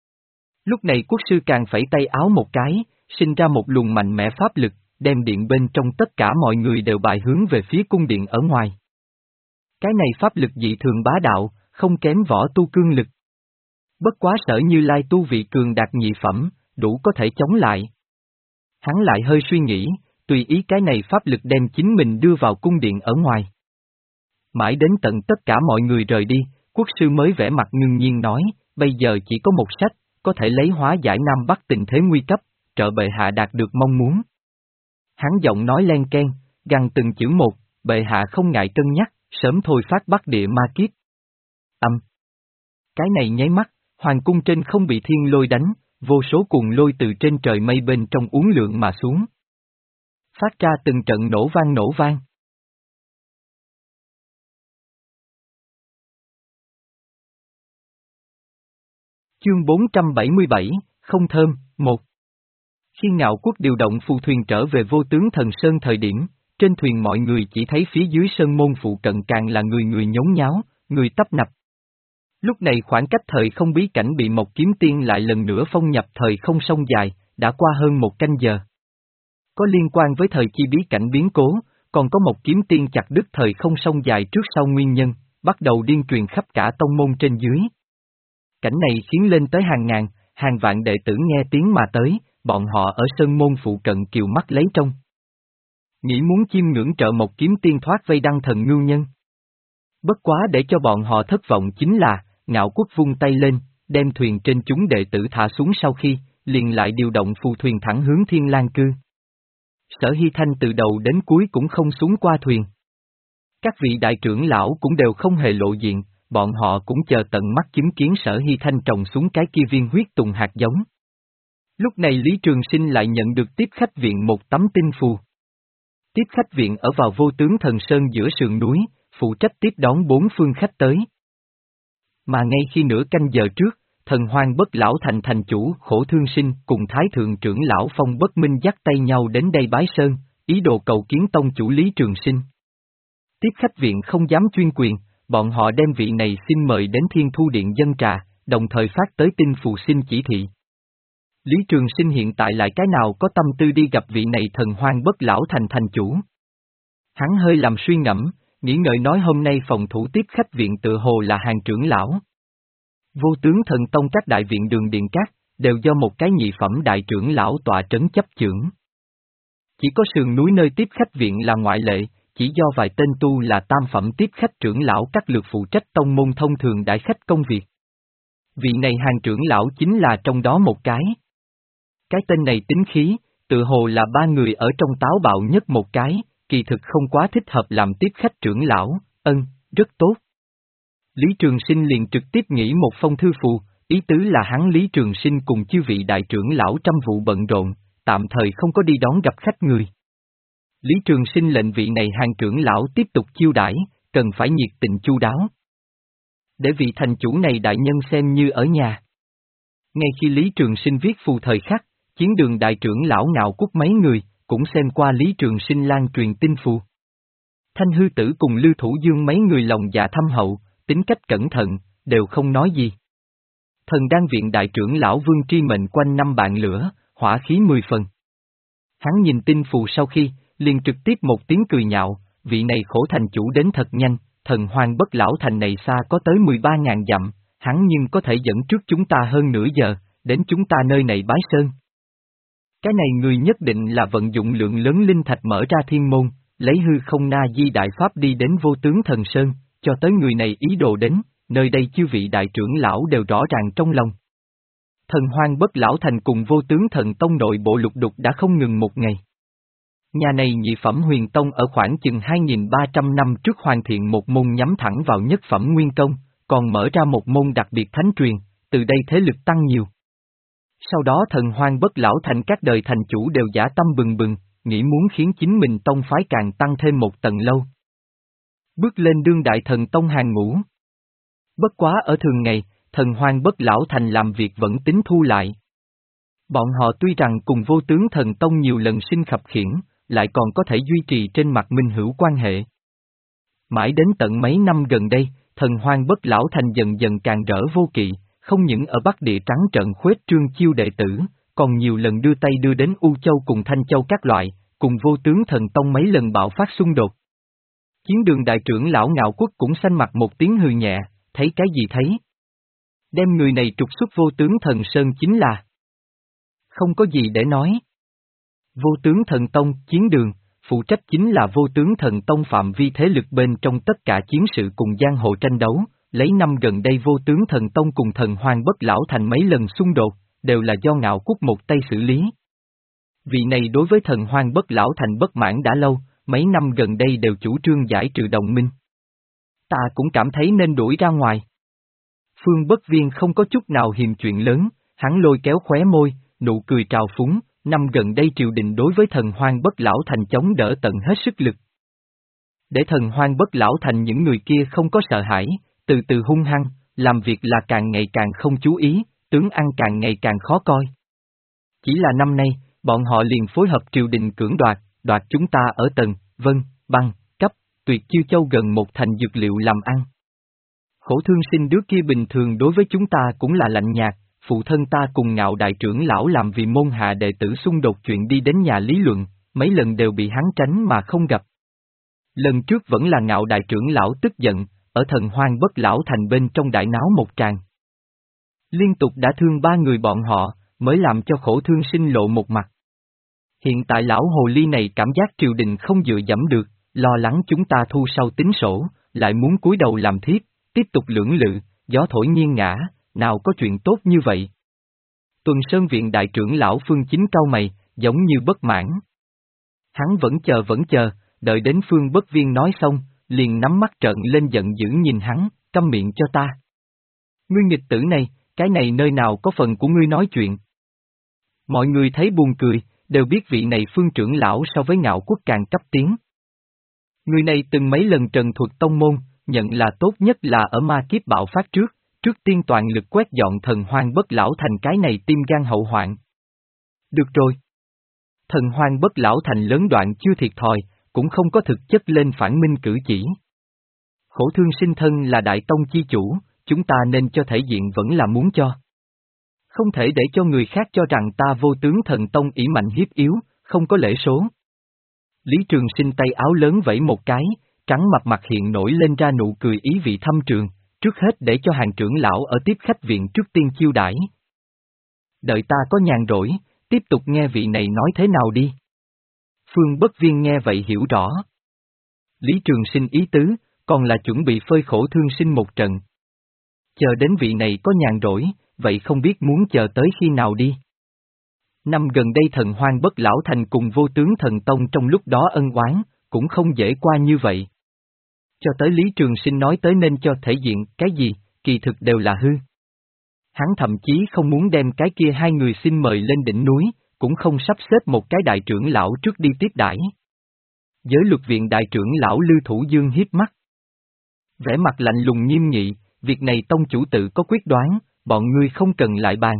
Lúc này quốc sư càng phẩy tay áo một cái, sinh ra một luồng mạnh mẽ pháp lực, đem điện bên trong tất cả mọi người đều bài hướng về phía cung điện ở ngoài. Cái này pháp lực dị thường bá đạo, không kém võ tu cương lực. Bất quá Sở Như Lai tu vị cường đạt nhị phẩm, đủ có thể chống lại. Hắn lại hơi suy nghĩ, tùy ý cái này pháp lực đem chính mình đưa vào cung điện ở ngoài. Mãi đến tận tất cả mọi người rời đi, quốc sư mới vẻ mặt ngưng nhiên nói, bây giờ chỉ có một sách, có thể lấy hóa giải Nam Bắc tình thế nguy cấp, trợ bệ hạ đạt được mong muốn. Hắn giọng nói len keng, gằn từng chữ một, bệ hạ không ngại cân nhắc, sớm thôi phát Bắc địa ma kiếp. Âm. Cái này nháy mắt, hoàng cung trên không bị thiên lôi đánh, vô số cuồng lôi từ trên trời mây bên trong uốn lượn mà xuống. Phát ra từng trận nổ vang nổ vang. Chương bốn trăm bảy mươi bảy, không thơm, một. Khi Ngạo Quốc điều động phù thuyền trở về Vô Tướng Thần Sơn thời điểm, trên thuyền mọi người chỉ thấy phía dưới sơn môn phụ cận càng là người người nhốn nháo, người tấp nập. Lúc này khoảng cách thời không bí cảnh bị Mộc Kiếm Tiên lại lần nữa phong nhập thời không sông dài, đã qua hơn một canh giờ. Có liên quan với thời chi bí cảnh biến cố, còn có Mộc Kiếm Tiên chặt đứt thời không sông dài trước sau nguyên nhân, bắt đầu điên truyền khắp cả tông môn trên dưới. Cảnh này khiến lên tới hàng ngàn, hàng vạn đệ tử nghe tiếng mà tới, bọn họ ở sơn môn phụ cận kiều mắt lấy trông. Nghĩ muốn chiêm ngưỡng trợ Mộc Kiếm Tiên thoát vây đăng thần ngưu nhân. Bất quá để cho bọn họ thất vọng chính là, Ngạo Quốc vung tay lên, đem thuyền trên chúng đệ tử thả xuống sau khi, liền lại điều động phù thuyền thẳng hướng Thiên Lang Cư. Sở Hy Thanh từ đầu đến cuối cũng không xuống qua thuyền. Các vị đại trưởng lão cũng đều không hề lộ diện, bọn họ cũng chờ tận mắt chứng kiến Sở Hy Thanh trồng xuống cái kia viên huyết tùng hạt giống. Lúc này Lý Trường Sinh lại nhận được tiếp khách viện một tấm tinh phù. Tiếp khách viện ở vào Vô Tướng Thần Sơn giữa sườn núi, phụ trách tiếp đón bốn phương khách tới. Mà ngay khi nửa canh giờ trước, Thần Hoang Bất Lão Thành thành chủ Khổ Thương Sinh cùng Thái Thượng trưởng lão Phong Bất Minh dắt tay nhau đến đây bái sơn, ý đồ cầu kiến tông chủ Lý Trường Sinh. Tiếp khách viện không dám chuyên quyền, bọn họ đem vị này xin mời đến Thiên Thu Điện dân trà, đồng thời phát tới tin phù xin chỉ thị. Lý Trường Sinh hiện tại lại cái nào có tâm tư đi gặp vị này Thần Hoang Bất Lão Thành thành chủ. Hắn hơi làm suy ngẫm, nghĩ ngợi nói hôm nay phòng thủ tiếp khách viện tự hồ là hàng trưởng lão. Vô Tướng Thần Tông các đại viện Đường Điện Các, đều do một cái nhị phẩm đại trưởng lão tọa trấn chấp chưởng. Chỉ có sườn núi nơi tiếp khách viện là ngoại lệ, chỉ do vài tên tu là tam phẩm tiếp khách trưởng lão các lượt phụ trách tông môn thông thường đại khách công việc. Vị này hàng trưởng lão chính là trong đó một cái. Cái tên này tính khí, tự hồ là ba người ở trong táo bạo nhất một cái, kỳ thực không quá thích hợp làm tiếp khách trưởng lão, ân, rất tốt. Lý Trường Sinh liền trực tiếp nghĩ một phong thư phù, ý tứ là hắn Lý Trường Sinh cùng chư vị đại trưởng lão trăm vụ bận rộn, tạm thời không có đi đón gặp khách người. Lý Trường Sinh lệnh vị này hàng trưởng lão tiếp tục chiêu đãi, cần phải nhiệt tình chu đáo. Để vị thành chủ này đại nhân xem như ở nhà. Ngay khi Lý Trường Sinh viết phù thời khắc, chiến đường đại trưởng lão Ngạo Quốc mấy người, cũng xem qua Lý Trường Sinh lan truyền tin phù. Thanh Hư Tử cùng Lưu Thủ Dương mấy người lòng dạ thâm hậu, tính cách cẩn thận, đều không nói gì. Thần Đan viện đại trưởng lão Vương Tri mệnh quanh năm bạn lửa, hỏa khí mười phần. Hắn nhìn tin phù sau khi, liền trực tiếp một tiếng cười nhạo, vị này khổ thành chủ đến thật nhanh, Thần Hoang Bất Lão Thành này xa có tới mười ba ngàn dặm, hắn nhưng có thể dẫn trước chúng ta hơn nửa giờ, đến chúng ta nơi này bái sơn. Cái này người nhất định là vận dụng lượng lớn linh thạch mở ra thiên môn, lấy hư không na di đại pháp đi đến Vô Tướng Thần Sơn, cho tới người này ý đồ đến, nơi đây chư vị đại trưởng lão đều rõ ràng trong lòng. Thần Hoang Bất Lão Thành cùng Vô Tướng Thần Tông nội bộ lục đục đã không ngừng một ngày. Nhà này nhị phẩm huyền tông ở khoảng chừng hai nghìn ba trăm năm trước hoàn thiện một môn nhắm thẳng vào nhất phẩm nguyên công, còn mở ra một môn đặc biệt thánh truyền, từ đây thế lực tăng nhiều. Sau đó Thần Hoang Bất Lão Thành các đời thành chủ đều dã tâm bừng bừng, nghĩ muốn khiến chính mình tông phái càng tăng thêm một tầng lâu. Bước lên đương đại thần tông hàng ngũ. Bất quá ở thường ngày, Thần Hoang Bất Lão Thành làm việc vẫn tính thu lại. Bọn họ tuy rằng cùng Vô Tướng Thần Tông nhiều lần sinh khập khiễng, lại còn có thể duy trì trên mặt minh hữu quan hệ. Mãi đến tận mấy năm gần đây, Thần Hoang Bất Lão Thành dần dần càng rỡ vô kỵ, không những ở Bắc Địa trắng trợn khuếch trương chiêu đệ tử, còn nhiều lần đưa tay đưa đến U Châu cùng Thanh Châu các loại, cùng Vô Tướng Thần Tông mấy lần bạo phát xung đột. Chiến đường đại trưởng lão Ngạo Quốc cũng xanh mặt một tiếng hừ nhẹ, thấy cái gì thấy. Đem người này trục xuất Vô Tướng Thần Sơn chính là không có gì để nói. Vô Tướng Thần Tông, chiến đường, phụ trách chính là Vô Tướng Thần Tông phạm vi thế lực bên trong tất cả chiến sự cùng giang hồ tranh đấu, lấy năm gần đây Vô Tướng Thần Tông cùng Thần Hoang Bất Lão Thành mấy lần xung đột, đều là do Ngạo Quốc một tay xử lý. Vị này đối với Thần Hoang Bất Lão Thành bất mãn đã lâu, mấy năm gần đây đều chủ trương giải trừ đồng minh. Ta cũng cảm thấy nên đuổi ra ngoài. Phương Bất Viên không có chút nào hiềm chuyện lớn, hắn lôi kéo khóe môi, nụ cười trào phúng, năm gần đây triều đình đối với Thần Hoang Bất Lão Thành chống đỡ tận hết sức lực. Để Thần Hoang Bất Lão Thành những người kia không có sợ hãi, từ từ hung hăng, làm việc là càng ngày càng không chú ý, tướng ăn càng ngày càng khó coi. Chỉ là năm nay, bọn họ liền phối hợp triều đình cưỡng đoạt, đoạt chúng ta ở Tần, Vân, Băng, Cấp, Tuyệt Chiêu Châu gần một thành dược liệu làm ăn. Khổ Thương Sinh đứa kia bình thường đối với chúng ta cũng là lạnh nhạt, phụ thân ta cùng Ngạo đại trưởng lão làm vì môn hạ đệ tử xung đột chuyện đi đến nhà lý luận, mấy lần đều bị hắn tránh mà không gặp. Lần trước vẫn là Ngạo đại trưởng lão tức giận, ở Thần Hoang Bất Lão Thành bên trong đại náo một tràng. Liên tục đã thương ba người bọn họ, mới làm cho Khổ Thương Sinh lộ một mặt. Hiện tại lão hồ ly này cảm giác triều đình không dựa dẫm được, lo lắng chúng ta thu sau tính sổ, lại muốn cúi đầu làm thiếp, tiếp tục lưỡng lự, gió thổi nhiên ngã, nào có chuyện tốt như vậy. Tuần Sơn Viện đại trưởng lão Phương Chính cau mày, giống như bất mãn. Hắn vẫn chờ vẫn chờ, đợi đến Phương Bất Viên nói xong, liền nắm mắt trợn lên giận dữ nhìn hắn, câm miệng cho ta. Ngươi nghịch tử này, cái này nơi nào có phần của ngươi nói chuyện. Mọi người thấy buồn cười, đều biết vị này Phương trưởng lão so với Ngạo Quốc càng cấp tiến. Người này từng mấy lần trần thuật tông môn, nhận là tốt nhất là ở ma kiếp bạo phát trước, trước tiên toàn lực quét dọn Thần Hoang Bất Lão Thành cái này tim gan hậu hoạn. Được rồi. Thần Hoang Bất Lão Thành lớn đoạn chưa thiệt thòi, cũng không có thực chất lên phản minh cử chỉ. Khổ Thương Sinh thân là đại tông chi chủ, chúng ta nên cho thể diện vẫn là muốn cho. Không thể để cho người khác cho rằng ta Vô Tướng Thần Tông ỷ mạnh hiếp yếu, không có lễ số. Lý Trường Sinh tay áo lớn vẫy một cái, trắng mặt mặt hiện nổi lên ra nụ cười ý vị thâm trường, trước hết để cho hàng trưởng lão ở tiếp khách viện trước tiên chiêu đãi. Đợi ta có nhàn rỗi, tiếp tục nghe vị này nói thế nào đi. Phương Bất Viên nghe vậy hiểu rõ. Lý Trường Sinh ý tứ, còn là chuẩn bị phơi Khổ Thương Sinh một trận. Chờ đến vị này có nhàn rỗi, vậy không biết muốn chờ tới khi nào đi. Năm gần đây Thần Hoang Bất Lão Thành cùng Vô Tướng Thần Tông trong lúc đó ân oán, cũng không dễ qua như vậy. Cho tới Lý Trường Sinh nói tới nên cho thể diện, cái gì, kỳ thực đều là hư. Hắn thậm chí không muốn đem cái kia hai người xin mời lên đỉnh núi, cũng không sắp xếp một cái đại trưởng lão trước đi tiếp đãi. Giới luật viện đại trưởng lão Lưu Thủ Dương hiếp mắt. Vẻ mặt lạnh lùng nghiêm nghị, việc này tông chủ tự có quyết đoán, bọn ngươi không cần lại bàn.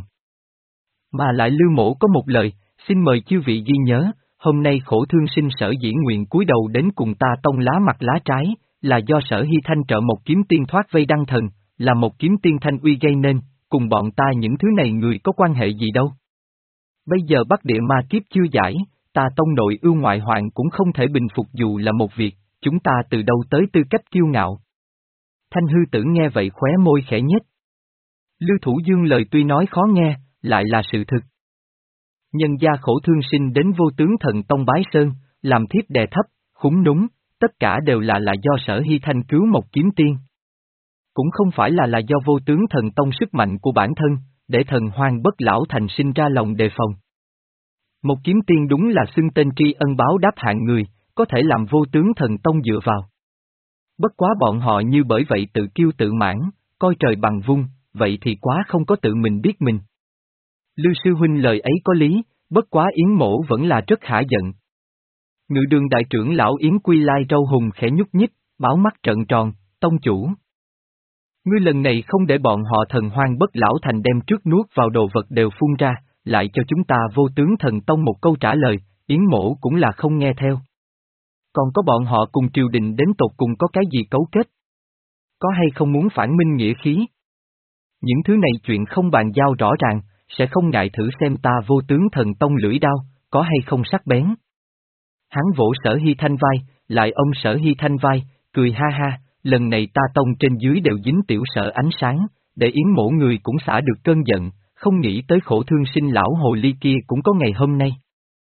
Mà lại Lưu Mỗ có một lời, xin mời chư vị ghi nhớ, hôm nay Khổ Thương Sinh sở dĩ nguyện cúi đầu đến cùng ta tông lá mặt lá trái, là do Sở Hy Thanh trợ một kiếm tiên thoát vây đăng thần, là một kiếm tiên thanh uy gây nên, cùng bọn ta những thứ này người có quan hệ gì đâu. Bây giờ Bắc Địa ma kiếp chưa giải, ta tông nội ưu ngoại hoạn cũng không thể bình phục dù là một việc, chúng ta từ đâu tới tư cách kiêu ngạo. Thanh hư tử nghe vậy khóe môi khẽ nhếch. Lưu Thủ Dương lời tuy nói khó nghe, lại là sự thực. Nhân gia Khổ Thương Sinh đến Vô Tướng Thần Tông bái sơn, làm thiếp đè thấp, khúng núng, tất cả đều là là do Sở Hy Thanh cứu một kiếm tiên. Cũng không phải là là do Vô Tướng Thần Tông sức mạnh của bản thân, để Thần Hoang Bất Lão Thành sinh ra lòng đề phòng. Một kiếm tiên đúng là xưng tên tri ân báo đáp hạng người, có thể làm Vô Tướng Thần Tông dựa vào. Bất quá bọn họ như bởi vậy tự kiêu tự mãn, coi trời bằng vung, vậy thì quá không có tự mình biết mình. Lưu sư huynh lời ấy có lý, bất quá Yến Mỗ vẫn là rất hả giận. Ngự đường đại trưởng lão Yến Quy Lai râu hùng khẽ nhúc nhích, máu mắt trợn tròn, tông chủ. Ngươi lần này không để bọn họ Thần Hoang Bất Lão Thành đem trước nuốt vào đồ vật đều phun ra, lại cho chúng ta Vô Tướng Thần Tông một câu trả lời, Yến Mỗ cũng là không nghe theo. Còn có bọn họ cùng triều đình đến tột cùng có cái gì cấu kết? Có hay không muốn phản minh nghĩa khí? Những thứ này chuyện không bàn giao rõ ràng, sẽ không ngại thử xem ta Vô Tướng Thần Tông lưỡi đao, có hay không sắc bén. Hắn vỗ Sở Hy Thanh vai, lại ông Sở Hy Thanh vai, cười ha ha, lần này ta tông trên dưới đều dính tiểu Sở ánh sáng, để Yến Mỗ người cũng xả được cơn giận, không nghĩ tới Khổ Thương Sinh lão hồ ly kia cũng có ngày hôm nay.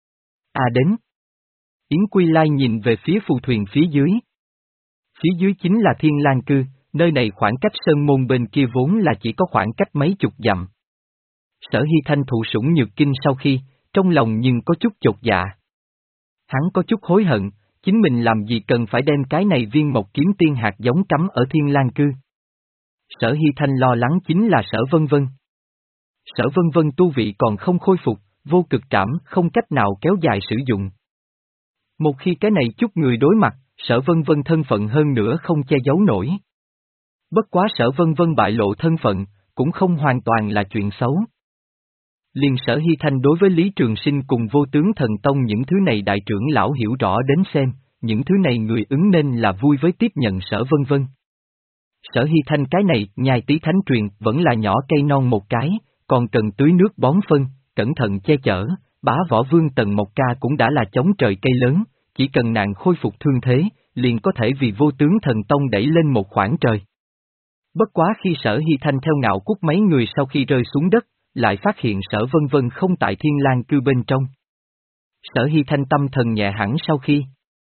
À đến. Yến Quy Lai nhìn về phía phù thuyền phía dưới. Phía dưới chính là Thiên Lang Cư, Nơi này khoảng cách sơn môn bên kia vốn là chỉ có khoảng cách mấy chục dặm. Sở Hy Thanh thụ sủng nhược kinh sau khi, trong lòng nhưng có chút chột dạ. Hắn có chút hối hận, chính mình làm gì cần phải đem cái này viên mộc kiếm tiên hạt giống cắm ở Thiên Lang Cư. Sở Hy Thanh lo lắng chính là Sở Vân Vân. Sở Vân Vân tu vị còn không khôi phục, vô cực trảm không cách nào kéo dài sử dụng. Một khi cái này chút người đối mặt, Sở Vân Vân thân phận hơn nữa không che giấu nổi. Bất quá Sở Vân Vân bại lộ thân phận, cũng không hoàn toàn là chuyện xấu. Liền Sở Hy Thanh đối với Lý Trường Sinh cùng Vô Tướng Thần Tông những thứ này đại trưởng lão hiểu rõ đến xem, những thứ này người ứng nên là vui với tiếp nhận Sở Vân Vân. Sở Hy Thanh cái này, nhai tí thánh truyền, vẫn là nhỏ cây non một cái, còn cần tưới nước bón phân, cẩn thận che chở, bá võ vương Tần Mộc Ca cũng đã là chống trời cây lớn, chỉ cần nàng khôi phục thương thế, liền có thể vì Vô Tướng Thần Tông đẩy lên một khoảng trời. Bất quá khi Sở Hy Thanh theo Ngạo Cút mấy người sau khi rơi xuống đất, lại phát hiện Sở Vân Vân không tại Thiên Lang Cư bên trong. Sở Hy Thanh tâm thần nhẹ hẳn sau khi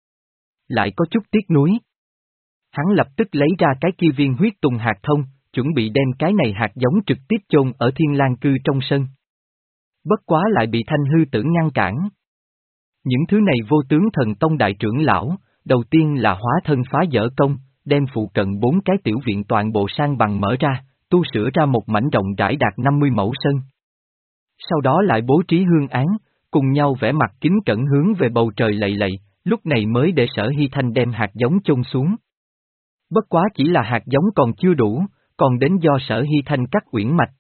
lại có chút tiếc nuối. Hắn lập tức lấy ra cái kia viên huyết tùng hạt thông, chuẩn bị đem cái này hạt giống trực tiếp chôn ở Thiên Lang Cư trong sân. Bất quá lại bị Thanh Hư Tử ngăn cản. Những thứ này Vô Tướng Thần Tông đại trưởng lão, đầu tiên là hóa thân phá dở công, đem phụ cận bốn cái tiểu viện toàn bộ sang bằng mở ra, tu sửa ra một mảnh rộng rãi đạt năm mươi mẫu sân. Sau đó lại bố trí hương án, cùng nhau vẽ mặt kính cẩn hướng về bầu trời lạy lạy, lúc này mới để Sở Hy Thanh đem hạt giống chôn xuống. Bất quá chỉ là hạt giống còn chưa đủ, còn đến do Sở Hy Thanh cắt uyển mạch.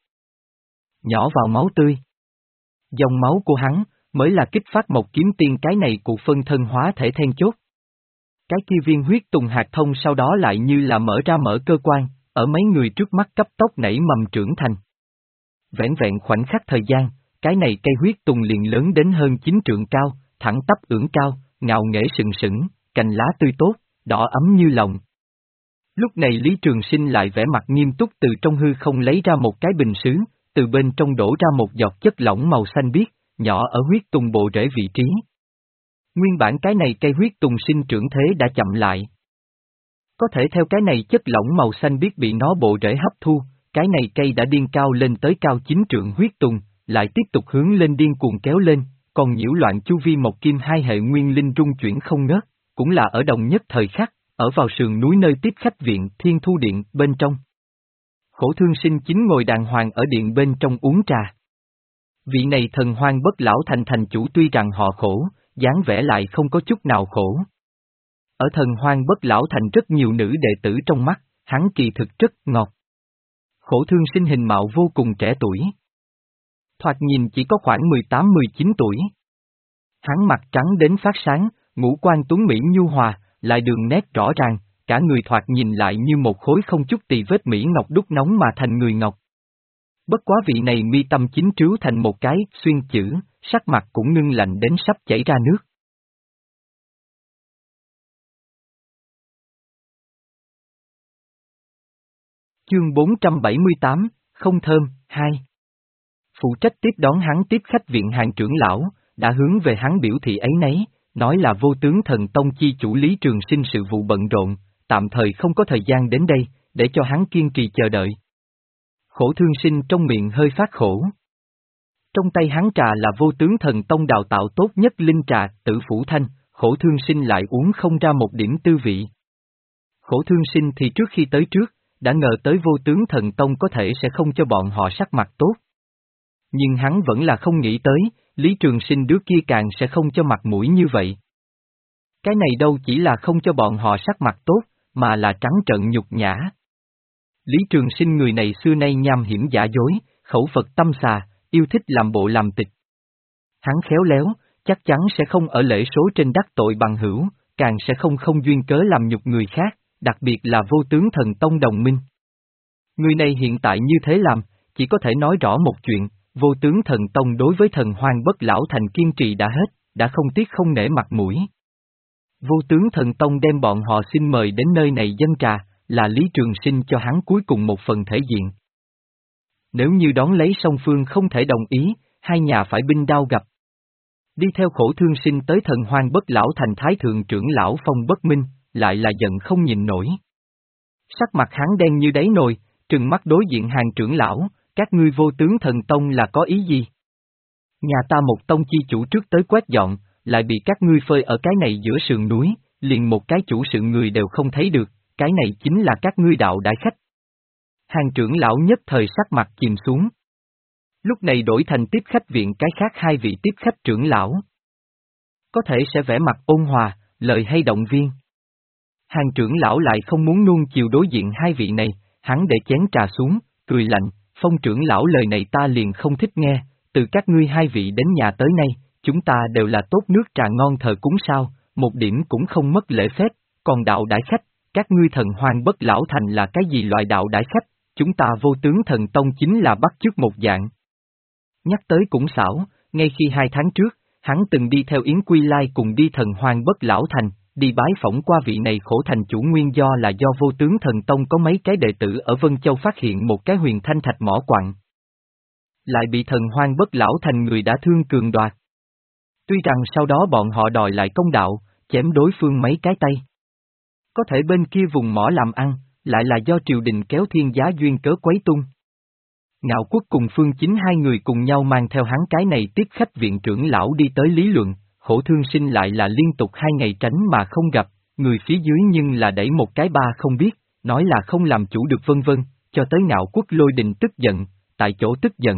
Nhỏ vào máu tươi. Dòng máu của hắn, mới là kích phát một kiếm tiên cái này cuộc phân thân hóa thể then chốt. Cái kia viên huyết tùng hạt thông sau đó lại như là mở ra mở cơ quan, ở mấy người trước mắt cấp tốc nảy mầm trưởng thành. Vẻn vẹn khoảnh khắc thời gian, cái này cây huyết tùng liền lớn đến hơn chín trượng cao, thẳng tắp ưỡng cao, ngạo nghễ sừng sững, cành lá tươi tốt, đỏ ấm như lòng. Lúc này Lý Trường Sinh lại vẻ mặt nghiêm túc từ trong hư không lấy ra một cái bình sứ, từ bên trong đổ ra một giọt chất lỏng màu xanh biếc, nhỏ ở huyết tùng bộ rễ vị trí. Nguyên bản cái này cây huyết tùng sinh trưởng thế đã chậm lại. Có thể theo cái này chất lỏng màu xanh biếc bị nó bộ rễ hấp thu, cái này cây đã điên cao lên tới cao chín trượng huyết tùng, lại tiếp tục hướng lên điên cuồng kéo lên, còn nhiễu loạn chu vi một kim hai hệ nguyên linh rung chuyển không ngớt, cũng là ở đồng nhất thời khắc, ở vào sườn núi nơi tiếp khách viện Thiên Thu Điện bên trong. Khổ Thương Sinh chính ngồi đàng hoàng ở điện bên trong uống trà. Vị này thần hoang bất lão thành thành chủ tuy rằng họ khổ, dáng vẻ lại không có chút nào khổ. Ở thần hoang bất lão thành rất nhiều nữ đệ tử trong mắt, hắn kỳ thực rất ngọt. Khổ Thương Sinh hình mạo vô cùng trẻ tuổi. Thoạt nhìn chỉ có khoảng mười tám mười chín tuổi. Hắn mặt trắng đến phát sáng, ngũ quan tuấn mỹ nhu hòa, lại đường nét rõ ràng, cả người thoạt nhìn lại như một khối không chút tì vết mỹ ngọc đúc nóng mà thành người ngọc. Bất quá vị này mi tâm chính trứu thành một cái xuyên chữ, sắc mặt cũng ngưng lạnh đến sắp chảy ra nước. Chương bốn trăm bảy mươi tám, không thơm, hai. Phụ trách tiếp đón hắn tiếp khách viện hàng trưởng lão, đã hướng về hắn biểu thị ấy nấy, nói là Vô Tướng Thần Tông chi chủ Lý Trường Sinh sự vụ bận rộn, tạm thời không có thời gian đến đây, để cho hắn kiên trì chờ đợi. Khổ Thương Sinh trong miệng hơi phát khổ. Trong tay hắn trà là Vô Tướng Thần Tông đào tạo tốt nhất linh trà, Tử Phủ Thanh, Khổ Thương Sinh lại uống không ra một điểm tư vị. Khổ Thương Sinh thì trước khi tới trước, đã ngờ tới Vô Tướng Thần Tông có thể sẽ không cho bọn họ sắc mặt tốt. Nhưng hắn vẫn là không nghĩ tới, Lý Trường Sinh đứa kia càng sẽ không cho mặt mũi như vậy. Cái này đâu chỉ là không cho bọn họ sắc mặt tốt, mà là trắng trợn nhục nhã. Lý Trường Sinh người này xưa nay nham hiểm giả dối, khẩu Phật tâm xà, yêu thích làm bộ làm tịch. Hắn khéo léo, chắc chắn sẽ không ở lễ số trên đắc tội bằng hữu, càng sẽ không không duyên cớ làm nhục người khác, đặc biệt là Vô Tướng Thần Tông đồng minh. Người này hiện tại như thế làm, chỉ có thể nói rõ một chuyện, Vô Tướng Thần Tông đối với thần hoang bất lão thành kiên trì đã hết, đã không tiếc không nể mặt mũi. Vô Tướng Thần Tông đem bọn họ xin mời đến nơi này dân trà, là Lý Trường Sinh cho hắn cuối cùng một phần thể diện. Nếu như đón lấy song phương không thể đồng ý, hai nhà phải binh đao gặp. Đi theo Khổ Thương Sinh tới thần hoang bất lão thành thái thượng trưởng lão Phong Bất Minh, lại là giận không nhìn nổi. Sắc mặt hắn đen như đáy nồi, trừng mắt đối diện Hàng trưởng lão, các ngươi Vô Tướng Thần Tông là có ý gì? Nhà ta một tông chi chủ trước tới quét dọn, lại bị các ngươi phơi ở cái này giữa sườn núi, liền một cái chủ sự người đều không thấy được, cái này chính là các ngươi đạo đại khách. Hàng trưởng lão nhất thời sắc mặt chìm xuống. Lúc này đổi thành tiếp khách viện cái khác hai vị tiếp khách trưởng lão. Có thể sẽ vẻ mặt ôn hòa, lời hay động viên. Hàng trưởng lão lại không muốn nuông chiều đối diện hai vị này, hắn để chén trà xuống, cười lạnh, Phong trưởng lão lời này ta liền không thích nghe, từ các ngươi hai vị đến nhà tới nay, chúng ta đều là tốt nước trà ngon thờ cúng sao, một điểm cũng không mất lễ phép, còn đạo đại khách, các ngươi thần hoang bất lão thành là cái gì loại đạo đại khách, chúng ta Vô Tướng Thần Tông chính là bắt chước một dạng. Nhắc tới cũng xảo, ngay khi hai tháng trước, hắn từng đi theo Yến Quy Lai cùng đi thần hoang bất lão thành, đi bái phỏng qua vị này khổ thành chủ nguyên do là do Vô Tướng Thần Tông có mấy cái đệ tử ở Vân Châu phát hiện một cái huyền thanh thạch mỏ quặng. Lại bị thần hoang bất lão thành người đã thương cường đoạt. Tuy rằng sau đó bọn họ đòi lại công đạo, chém đối phương mấy cái tay. Có thể bên kia vùng mỏ làm ăn, lại là do triều đình kéo thiên giá duyên cớ quấy tung. Ngạo Quốc cùng Phương Chính hai người cùng nhau mang theo hắn cái này tiếp khách viện trưởng lão đi tới lý luận, Khổ Thương Sinh lại là liên tục hai ngày tránh mà không gặp, người phía dưới nhưng là đẩy một cái ba không biết, nói là không làm chủ được vân vân, cho tới Ngạo Quốc Lôi Đình tức giận, tại chỗ tức giận.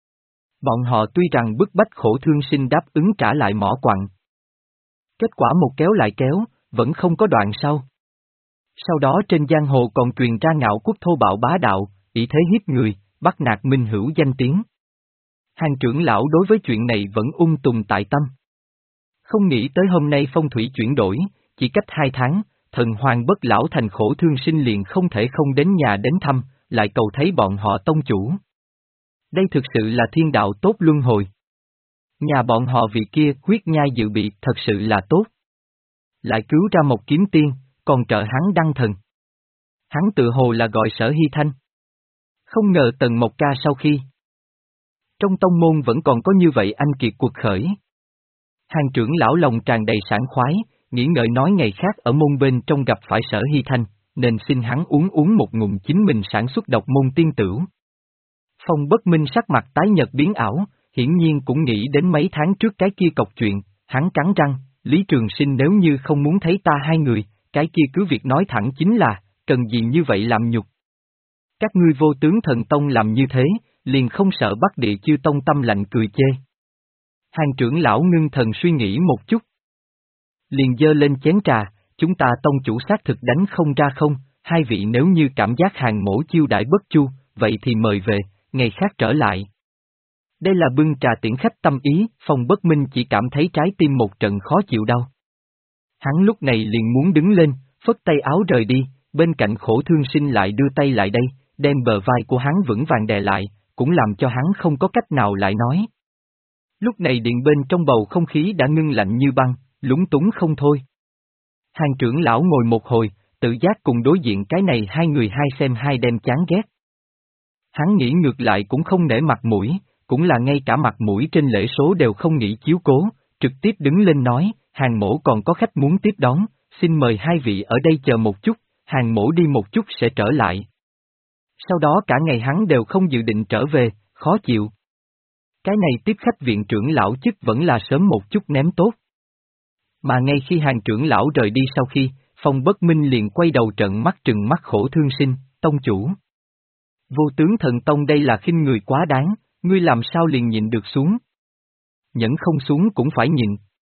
Bọn họ tuy rằng bức bách Khổ Thương Sinh đáp ứng trả lại mỏ quặng. Kết quả một kéo lại kéo, vẫn không có đoạn sau. Sau đó trên giang hồ còn truyền ra Ngạo Quốc thô bạo bá đạo, ỷ thế hiếp người, bắt nạt minh hữu danh tiếng. Hàng trưởng lão đối với chuyện này vẫn ung tùng tại tâm. Không nghĩ tới hôm nay phong thủy chuyển đổi, chỉ cách hai tháng, thần hoàng bất lão thành Khổ Thương Sinh liền không thể không đến nhà đến thăm, lại cầu thấy bọn họ tông chủ. Đây thực sự là thiên đạo tốt luân hồi. Nhà bọn họ vị kia huyết nhai dự bị thật sự là tốt. Lại cứu ra một kiếm tiên, còn trợ hắn đăng thần. Hắn tự hồ là gọi Sở Hy Thanh. Không ngờ Tần Mộc Ca sau khi trong tông môn vẫn còn có như vậy anh kiệt cuộc khởi. Hàng trưởng lão lòng tràn đầy sảng khoái, nghĩ ngợi nói ngày khác ở môn bên trong gặp phải Sở Hy Thanh, nên xin hắn uống uống một ngụm chính mình sản xuất độc môn tiên tửu. Phong Bất Minh sắc mặt tái nhợt biến ảo, hiển nhiên cũng nghĩ đến mấy tháng trước cái kia cọc chuyện, hắn cắn răng, Lý Trường Sinh nếu như không muốn thấy ta hai người, cái kia cứ việc nói thẳng chính là, cần gì như vậy làm nhục. Các ngươi Vô Tướng Thần Tông làm như thế, liền không sợ Bắc Địa Chư Tông tâm lạnh cười chê. Hàng trưởng lão ngưng thần suy nghĩ một chút. Liền giơ lên chén trà, chúng ta tông chủ xác thực đánh không ra không, hai vị nếu như cảm giác hàng mổ chiêu đãi bất chu, vậy thì mời về, ngày khác trở lại. Đây là bưng trà tiễn khách tâm ý, Phong Bất Minh chỉ cảm thấy trái tim một trận khó chịu đau. Hắn lúc này liền muốn đứng lên, phất tay áo rời đi, bên cạnh Khổ Thương Sinh lại đưa tay lại đây, đem bờ vai của hắn vững vàng đè lại, cũng làm cho hắn không có cách nào lại nói. Lúc này điện bên trong bầu không khí đã ngưng lạnh như băng, lúng túng không thôi. Hàng trưởng lão ngồi một hồi, tự giác cùng đối diện cái này hai người hai xem hai đem chán ghét. Hắn nghĩ ngược lại cũng không nể mặt mũi, cũng là ngay cả mặt mũi trên lễ số đều không nghĩ chiếu cố, trực tiếp đứng lên nói, Hàng mổ còn có khách muốn tiếp đón, xin mời hai vị ở đây chờ một chút, Hàng mổ đi một chút sẽ trở lại. Sau đó cả ngày hắn đều không dự định trở về, khó chịu. Cái này tiếp khách viện trưởng lão chức vẫn là sớm một chút ném tốt. Mà ngay khi Hàng trưởng lão rời đi sau khi, Phong Bất Minh liền quay đầu trợn mắt trừng mắt Khổ Thương Sinh, tông chủ. Vô Tướng Thần Tông đây là khinh người quá đáng, ngươi làm sao liền nhịn được xuống. Nhẫn không xuống cũng phải nhịn.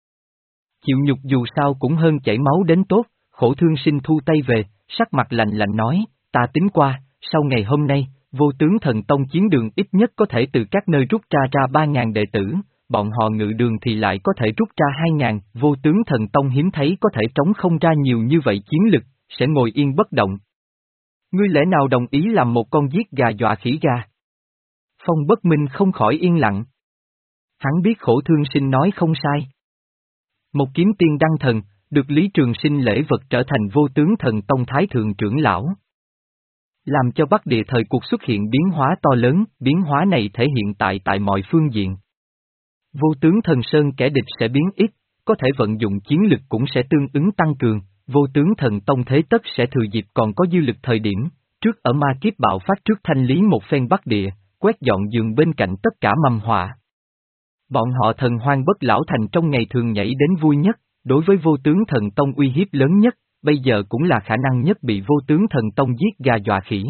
Chịu nhục dù sao cũng hơn chảy máu đến tốt, Khổ Thương Sinh thu tay về, sắc mặt lạnh lạnh nói, ta tính qua, sau ngày hôm nay, Vô Tướng Thần Tông chiến đường ít nhất có thể từ các nơi rút ra ra ba ngàn đệ tử, bọn họ ngự đường thì lại có thể rút ra hai ngàn, Vô Tướng Thần Tông hiếm thấy có thể trống không ra nhiều như vậy chiến lực, sẽ ngồi yên bất động. Ngươi lẽ nào đồng ý làm một con giết gà dọa khỉ gà? Phong Bất Minh không khỏi yên lặng. Hắn biết Khổ Thương Sinh nói không sai. Một kiếm tiên đăng thần, được Lý Trường Sinh lễ vật trở thành Vô Tướng Thần Tông Thái Thượng trưởng lão. Làm cho Bắc Địa thời cuộc xuất hiện biến hóa to lớn, biến hóa này thể hiện tại tại mọi phương diện. Vô Tướng Thần Sơn kẻ địch sẽ biến ít, có thể vận dụng chiến lực cũng sẽ tương ứng tăng cường, vô tướng thần tông thế tất sẽ thừa dịp còn có dư lực thời điểm, trước ở ma kiếp bạo phát trước thanh lý một phen bắc địa, quét dọn giường bên cạnh tất cả mầm họa. Bọn họ thần hoang bất lão thành trong ngày thường nhảy đến vui nhất, đối với vô tướng thần tông uy hiếp lớn nhất, bây giờ cũng là khả năng nhất bị vô tướng thần tông giết gà dọa khỉ.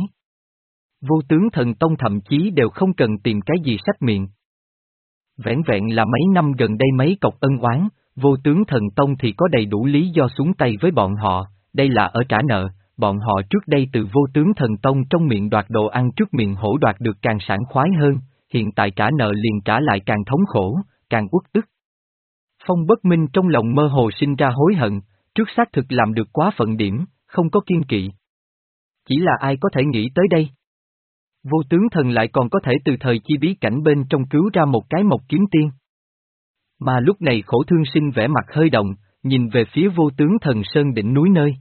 Vô tướng thần tông thậm chí đều không cần tìm cái gì sách miệng. Vẻn vẹn là mấy năm gần đây mấy cọc ân oán, vô tướng thần tông thì có đầy đủ lý do xuống tay với bọn họ, đây là ở trả nợ, bọn họ trước đây từ vô tướng thần tông trong miệng đoạt đồ ăn trước miệng hổ đoạt được càng sảng khoái hơn, hiện tại trả nợ liền trả lại càng thống khổ, càng uất ức. Phong Bất Minh trong lòng mơ hồ sinh ra hối hận, trước xác thực làm được quá phận điểm, không có kiên kỵ. Chỉ là ai có thể nghĩ tới đây? Vô tướng thần lại còn có thể từ thời chi bí cảnh bên trong cứu ra một cái mộc kiếm tiên. Mà lúc này khổ thương sinh vẻ mặt hơi động, nhìn về phía vô tướng thần sơn đỉnh núi nơi.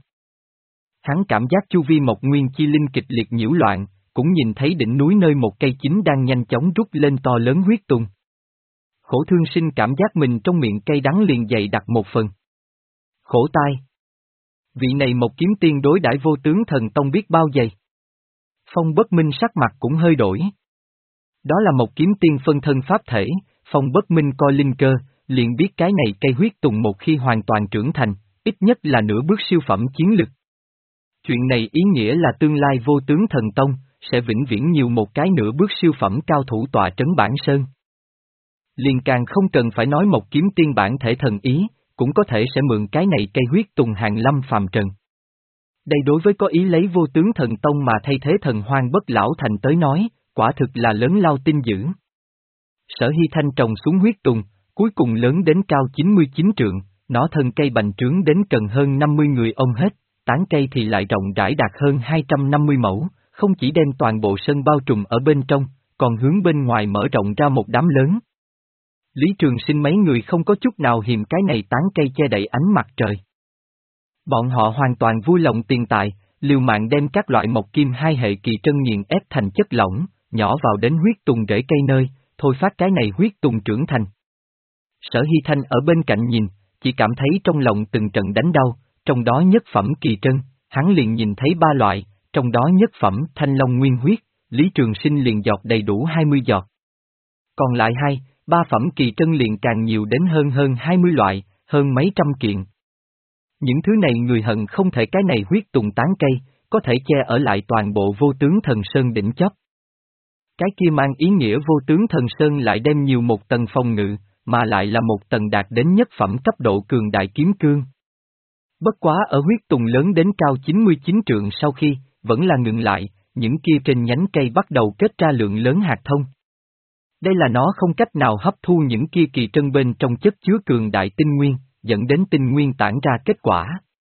Hắn cảm giác chu vi mộc nguyên chi linh kịch liệt nhiễu loạn, cũng nhìn thấy đỉnh núi nơi một cây chính đang nhanh chóng rút lên to lớn huyết tùng. Khổ thương sinh cảm giác mình trong miệng cây đắng liền dày đặc một phần. Khổ tai. Vị này một kiếm tiên đối đãi vô tướng thần tông biết bao dày. Phong Bất Minh sắc mặt cũng hơi đổi. Đó là một kiếm tiên phân thân pháp thể, Phong Bất Minh coi linh cơ, liền biết cái này cây huyết tùng một khi hoàn toàn trưởng thành, ít nhất là nửa bước siêu phẩm chiến lực. Chuyện này ý nghĩa là tương lai vô tướng thần tông, sẽ vĩnh viễn nhiều một cái nửa bước siêu phẩm cao thủ tọa trấn bản sơn. Liền càng không cần phải nói một kiếm tiên bản thể thần ý, cũng có thể sẽ mượn cái này cây huyết tùng hàng lâm phàm trần. Đây đối với có ý lấy vô tướng thần tông mà thay thế thần hoang bất lão thành tới nói, quả thực là lớn lao tinh dữ. Sở Hy Thanh trồng xuống huyết tùng, cuối cùng lớn đến cao chín mươi chín trượng, nó thân cây bành trướng đến cần hơn năm mươi người ôm hết, tán cây thì lại rộng rãi đạt hơn hai trăm năm mươi mẫu, không chỉ đem toàn bộ sân bao trùm ở bên trong, còn hướng bên ngoài mở rộng ra một đám lớn. Lý Trường Sinh mấy người không có chút nào hiềm cái này tán cây che đậy ánh mặt trời. Bọn họ hoàn toàn vui lòng tiền tài, liều mạng đem các loại mộc kim hai hệ kỳ trân nghiền ép thành chất lỏng, nhỏ vào đến huyết tùng rễ cây nơi, thôi phát cái này huyết tùng trưởng thành. Sở Hy Thanh ở bên cạnh nhìn, chỉ cảm thấy trong lòng từng trận đánh đau, trong đó nhất phẩm kỳ trân, hắn liền nhìn thấy ba loại, trong đó nhất phẩm thanh long nguyên huyết, Lý Trường Sinh liền giọt đầy đủ hai mươi giọt. Còn lại hai, ba phẩm kỳ trân liền càng nhiều đến hơn hơn hai mươi loại, hơn mấy trăm kiện. Những thứ này người hận không thể cái này huyết tùng tán cây, có thể che ở lại toàn bộ vô tướng thần sơn đỉnh chóp. Cái kia mang ý nghĩa vô tướng thần sơn lại đem nhiều một tầng phòng ngự, mà lại là một tầng đạt đến nhất phẩm cấp độ cường đại kiếm cương. Bất quá ở huyết tùng lớn đến cao chín mươi chín trượng sau khi, vẫn là ngừng lại, những kia trên nhánh cây bắt đầu kết ra lượng lớn hạt thông. Đây là nó không cách nào hấp thu những kia kỳ trân bên trong chất chứa cường đại tinh nguyên, dẫn đến tinh nguyên tản ra kết quả.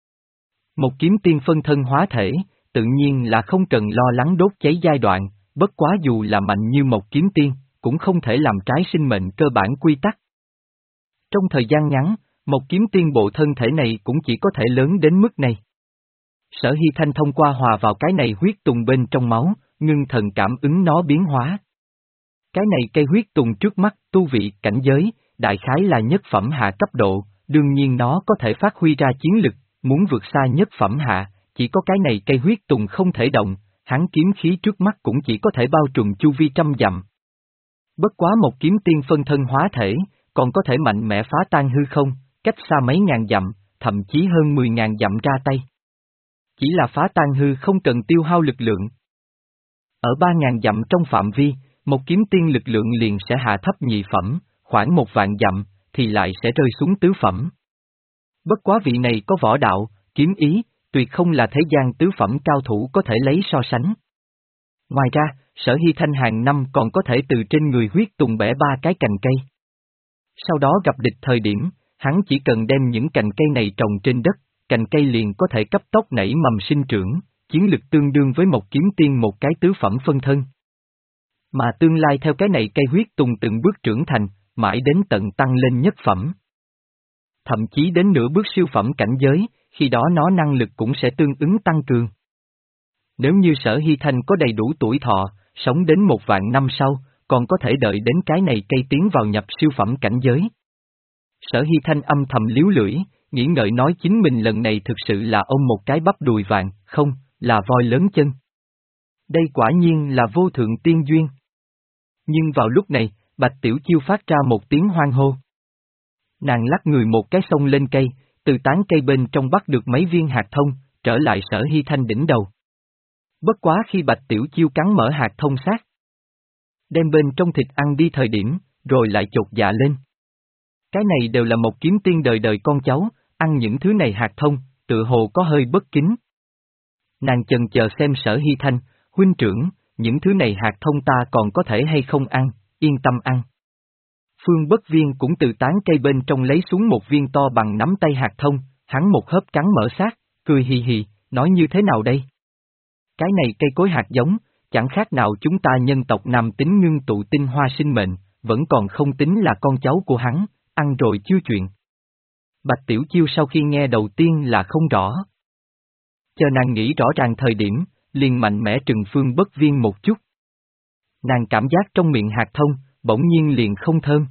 Một kiếm tiên phân thân hóa thể, tự nhiên là không cần lo lắng đốt cháy giai đoạn, bất quá dù là mạnh như một kiếm tiên, cũng không thể làm trái sinh mệnh cơ bản quy tắc. Trong thời gian ngắn, một kiếm tiên bộ thân thể này cũng chỉ có thể lớn đến mức này. Sở Hy Thanh thông qua hòa vào cái này huyết tùng bên trong máu, ngưng thần cảm ứng nó biến hóa. Cái này cây huyết tùng trước mắt, tu vị, cảnh giới, đại khái là nhất phẩm hạ cấp độ, đương nhiên nó có thể phát huy ra chiến lực, muốn vượt xa nhất phẩm hạ, chỉ có cái này cây huyết tùng không thể động, hắn kiếm khí trước mắt cũng chỉ có thể bao trùm chu vi trăm dặm. Bất quá một kiếm tiên phân thân hóa thể, còn có thể mạnh mẽ phá tan hư không, cách xa mấy ngàn dặm, thậm chí hơn mười ngàn dặm ra tay. Chỉ là phá tan hư không cần tiêu hao lực lượng. Ở ba ngàn dặm trong phạm vi, một kiếm tiên lực lượng liền sẽ hạ thấp nhị phẩm, khoảng một vạn dặm, thì lại sẽ rơi xuống tứ phẩm. Bất quá vị này có võ đạo, kiếm ý, tuyệt không là thế gian tứ phẩm cao thủ có thể lấy so sánh. Ngoài ra, Sở Hy Thanh hàng năm còn có thể từ trên người huyết tùng bẻ ba cái cành cây. Sau đó gặp địch thời điểm, hắn chỉ cần đem những cành cây này trồng trên đất, cành cây liền có thể cấp tốc nảy mầm sinh trưởng, chiến lực tương đương với một kiếm tiên một cái tứ phẩm phân thân. Mà tương lai theo cái này cây huyết tùng từng bước trưởng thành, mãi đến tận tăng lên nhất phẩm. Thậm chí đến nửa bước siêu phẩm cảnh giới, khi đó nó năng lực cũng sẽ tương ứng tăng cường. Nếu như Sở Hy Thanh có đầy đủ tuổi thọ, sống đến một vạn năm sau, còn có thể đợi đến cái này cây tiến vào nhập siêu phẩm cảnh giới. Sở Hy Thanh âm thầm liếu lưỡi, nghĩ ngợi nói chính mình lần này thực sự là ôm một cái bắp đùi vàng, không, là voi lớn chân. Đây quả nhiên là vô thượng tiên duyên. Nhưng vào lúc này, Bạch Tiểu Chiêu phát ra một tiếng hoang hô. Nàng lắc người một cái xông lên cây, từ tán cây bên trong bắt được mấy viên hạt thông, trở lại Sở Hy Thanh đỉnh đầu. Bất quá khi Bạch Tiểu Chiêu cắn mở hạt thông xác, đem bên trong thịt ăn đi thời điểm, rồi lại chột dạ lên. Cái này đều là một kiếm tiên đời đời con cháu, ăn những thứ này hạt thông, tự hồ có hơi bất kính. Nàng chần chờ xem Sở Hy Thanh, huynh trưởng, những thứ này hạt thông ta còn có thể hay không ăn, yên tâm ăn. Phương Bất Viên cũng từ tán cây bên trong lấy xuống một viên to bằng nắm tay hạt thông, hắn một hớp cắn mở xác, cười hì hì, nói như thế nào đây? Cái này cây cối hạt giống, chẳng khác nào chúng ta nhân tộc nam tính ngưng tụ tinh hoa sinh mệnh, vẫn còn không tính là con cháu của hắn, ăn rồi chưa chuyện. Bạch Tiểu Chiêu sau khi nghe đầu tiên là không rõ. Chờ nàng nghĩ rõ ràng thời điểm, liền mạnh mẽ trừng Phương Bất Viên một chút. Nàng cảm giác trong miệng hạt thông, bỗng nhiên liền không thơm.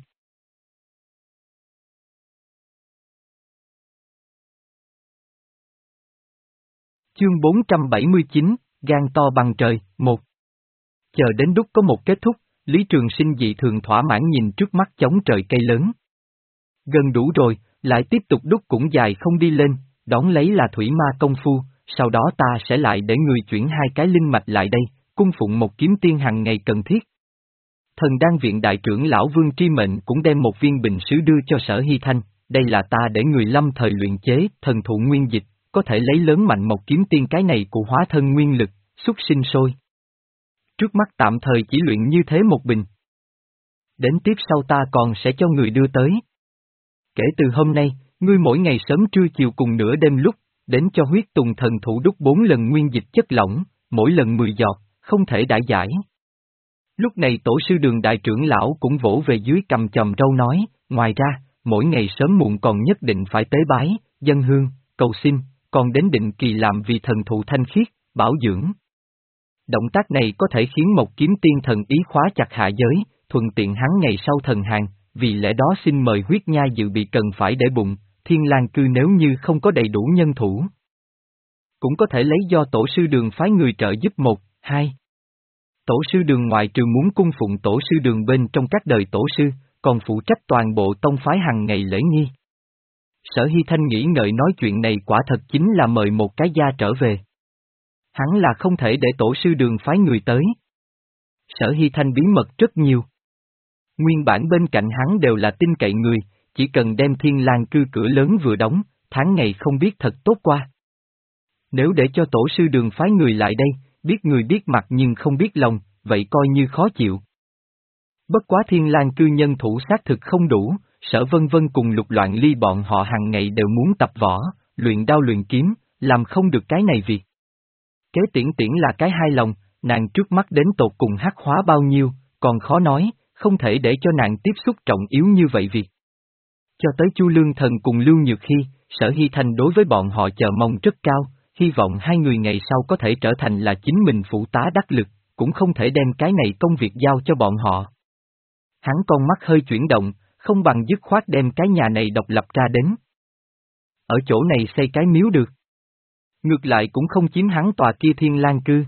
Chương bốn trăm bảy mươi chín, gan to bằng trời, một. Chờ đến lúc có một kết thúc, Lý Trường Sinh dị thường thỏa mãn nhìn trước mắt chống trời cây lớn. Gần đủ rồi, lại tiếp tục đúc cũng dài không đi lên, đón lấy là thủy ma công phu, sau đó ta sẽ lại để người chuyển hai cái linh mạch lại đây, cung phụng một kiếm tiên hằng ngày cần thiết. Thần đan viện đại trưởng lão Vương Tri Mệnh cũng đem một viên bình sứ đưa cho Sở Hy Thanh, đây là ta để người lâm thời luyện chế, thần thụ nguyên dịch, có thể lấy lớn mạnh một kiếm tiên cái này cụ hóa thân nguyên lực, xuất sinh sôi. Trước mắt tạm thời chỉ luyện như thế một bình. Đến tiếp sau ta còn sẽ cho người đưa tới. Kể từ hôm nay, ngươi mỗi ngày sớm trưa chiều cùng nửa đêm lúc, đến cho huyết tùng thần thủ đúc bốn lần nguyên dịch chất lỏng, mỗi lần mười giọt, không thể đãi giải. Lúc này tổ sư Đường đại trưởng lão cũng vỗ về dưới cầm chòm râu nói, ngoài ra, mỗi ngày sớm muộn còn nhất định phải tế bái, dâng hương, cầu xin, còn đến định kỳ làm vì thần thụ thanh khiết, bảo dưỡng. Động tác này có thể khiến một kiếm tiên thần ý khóa chặt hạ giới, thuận tiện hắn ngày sau thần hàng, vì lẽ đó xin mời huyết nha dự bị cần phải để bụng, Thiên Lang cư nếu như không có đầy đủ nhân thủ. Cũng có thể lấy do tổ sư Đường phái người trợ giúp một, hai. Tổ sư Đường ngoại trừ muốn cung phụng tổ sư Đường bên trong các đời tổ sư, còn phụ trách toàn bộ tông phái hàng ngày lễ nghi. Sở Hy Thanh nghĩ ngợi nói chuyện này quả thật chính là mời một cái gia trở về. Hắn là không thể để tổ sư Đường phái người tới. Sở Hy Thanh bí mật rất nhiều. Nguyên bản bên cạnh hắn đều là tin cậy người, chỉ cần đem Thiên Lang cư cửa lớn vừa đóng, tháng ngày không biết thật tốt qua. Nếu để cho tổ sư Đường phái người lại đây, biết người biết mặt nhưng không biết lòng, vậy coi như khó chịu. Bất quá Thiên Lang cư nhân thủ xác thực không đủ, Sở Vân Vân cùng Lục Loạn Ly bọn họ hàng ngày đều muốn tập võ, luyện đao luyện kiếm, làm không được cái này việc. Kế Tiễn Tiễn là cái hai lòng, nàng trước mắt đến tột cùng hắc hóa bao nhiêu, còn khó nói, không thể để cho nàng tiếp xúc trọng yếu như vậy việc. Cho tới Chu Lương Thần cùng Lưu Nhược Hy, Sở Hy Thanh đối với bọn họ chờ mong rất cao, hy vọng hai người ngày sau có thể trở thành là chính mình phụ tá đắc lực, cũng không thể đem cái này công việc giao cho bọn họ. Hắn con mắt hơi chuyển động, không bằng dứt khoát đem cái nhà này độc lập ra đến. Ở chỗ này xây cái miếu được. Ngược lại cũng không chiếm hắn tòa kia Thiên Lang cư.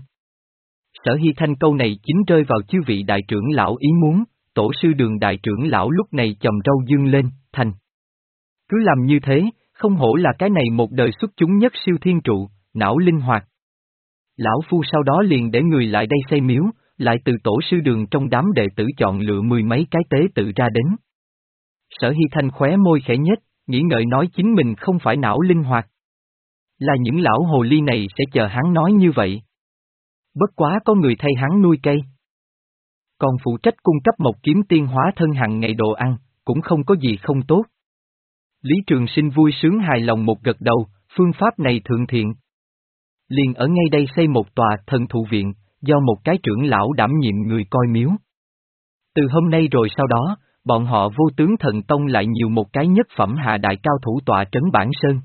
Sở Hy Thanh câu này chính rơi vào chư vị đại trưởng lão ý muốn, tổ sư Đường đại trưởng lão lúc này chầm râu dương lên, thành. Cứ làm như thế, không hổ là cái này một đời xuất chúng nhất siêu thiên trụ, não linh hoạt. Lão Phu sau đó liền để người lại đây xây miếu, lại từ tổ sư Đường trong đám đệ tử chọn lựa mười mấy cái tế tự ra đến. Sở Hy Thanh khóe môi khẽ nhếch, nghĩ ngợi nói chính mình không phải não linh hoạt. Là những lão hồ ly này sẽ chờ hắn nói như vậy. Bất quá có người thay hắn nuôi cây. Còn phụ trách cung cấp một kiếm tiên hóa thân hàng ngày đồ ăn, cũng không có gì không tốt. Lý Trường Sinh vui sướng hài lòng một gật đầu, phương pháp này thượng thiện. Liền ở ngay đây xây một tòa thần thụ viện, do một cái trưởng lão đảm nhiệm người coi miếu. Từ hôm nay rồi sau đó, bọn họ Vô Tướng Thần Tông lại nhiều một cái nhất phẩm hạ đại cao thủ tọa trấn Bản Sơn.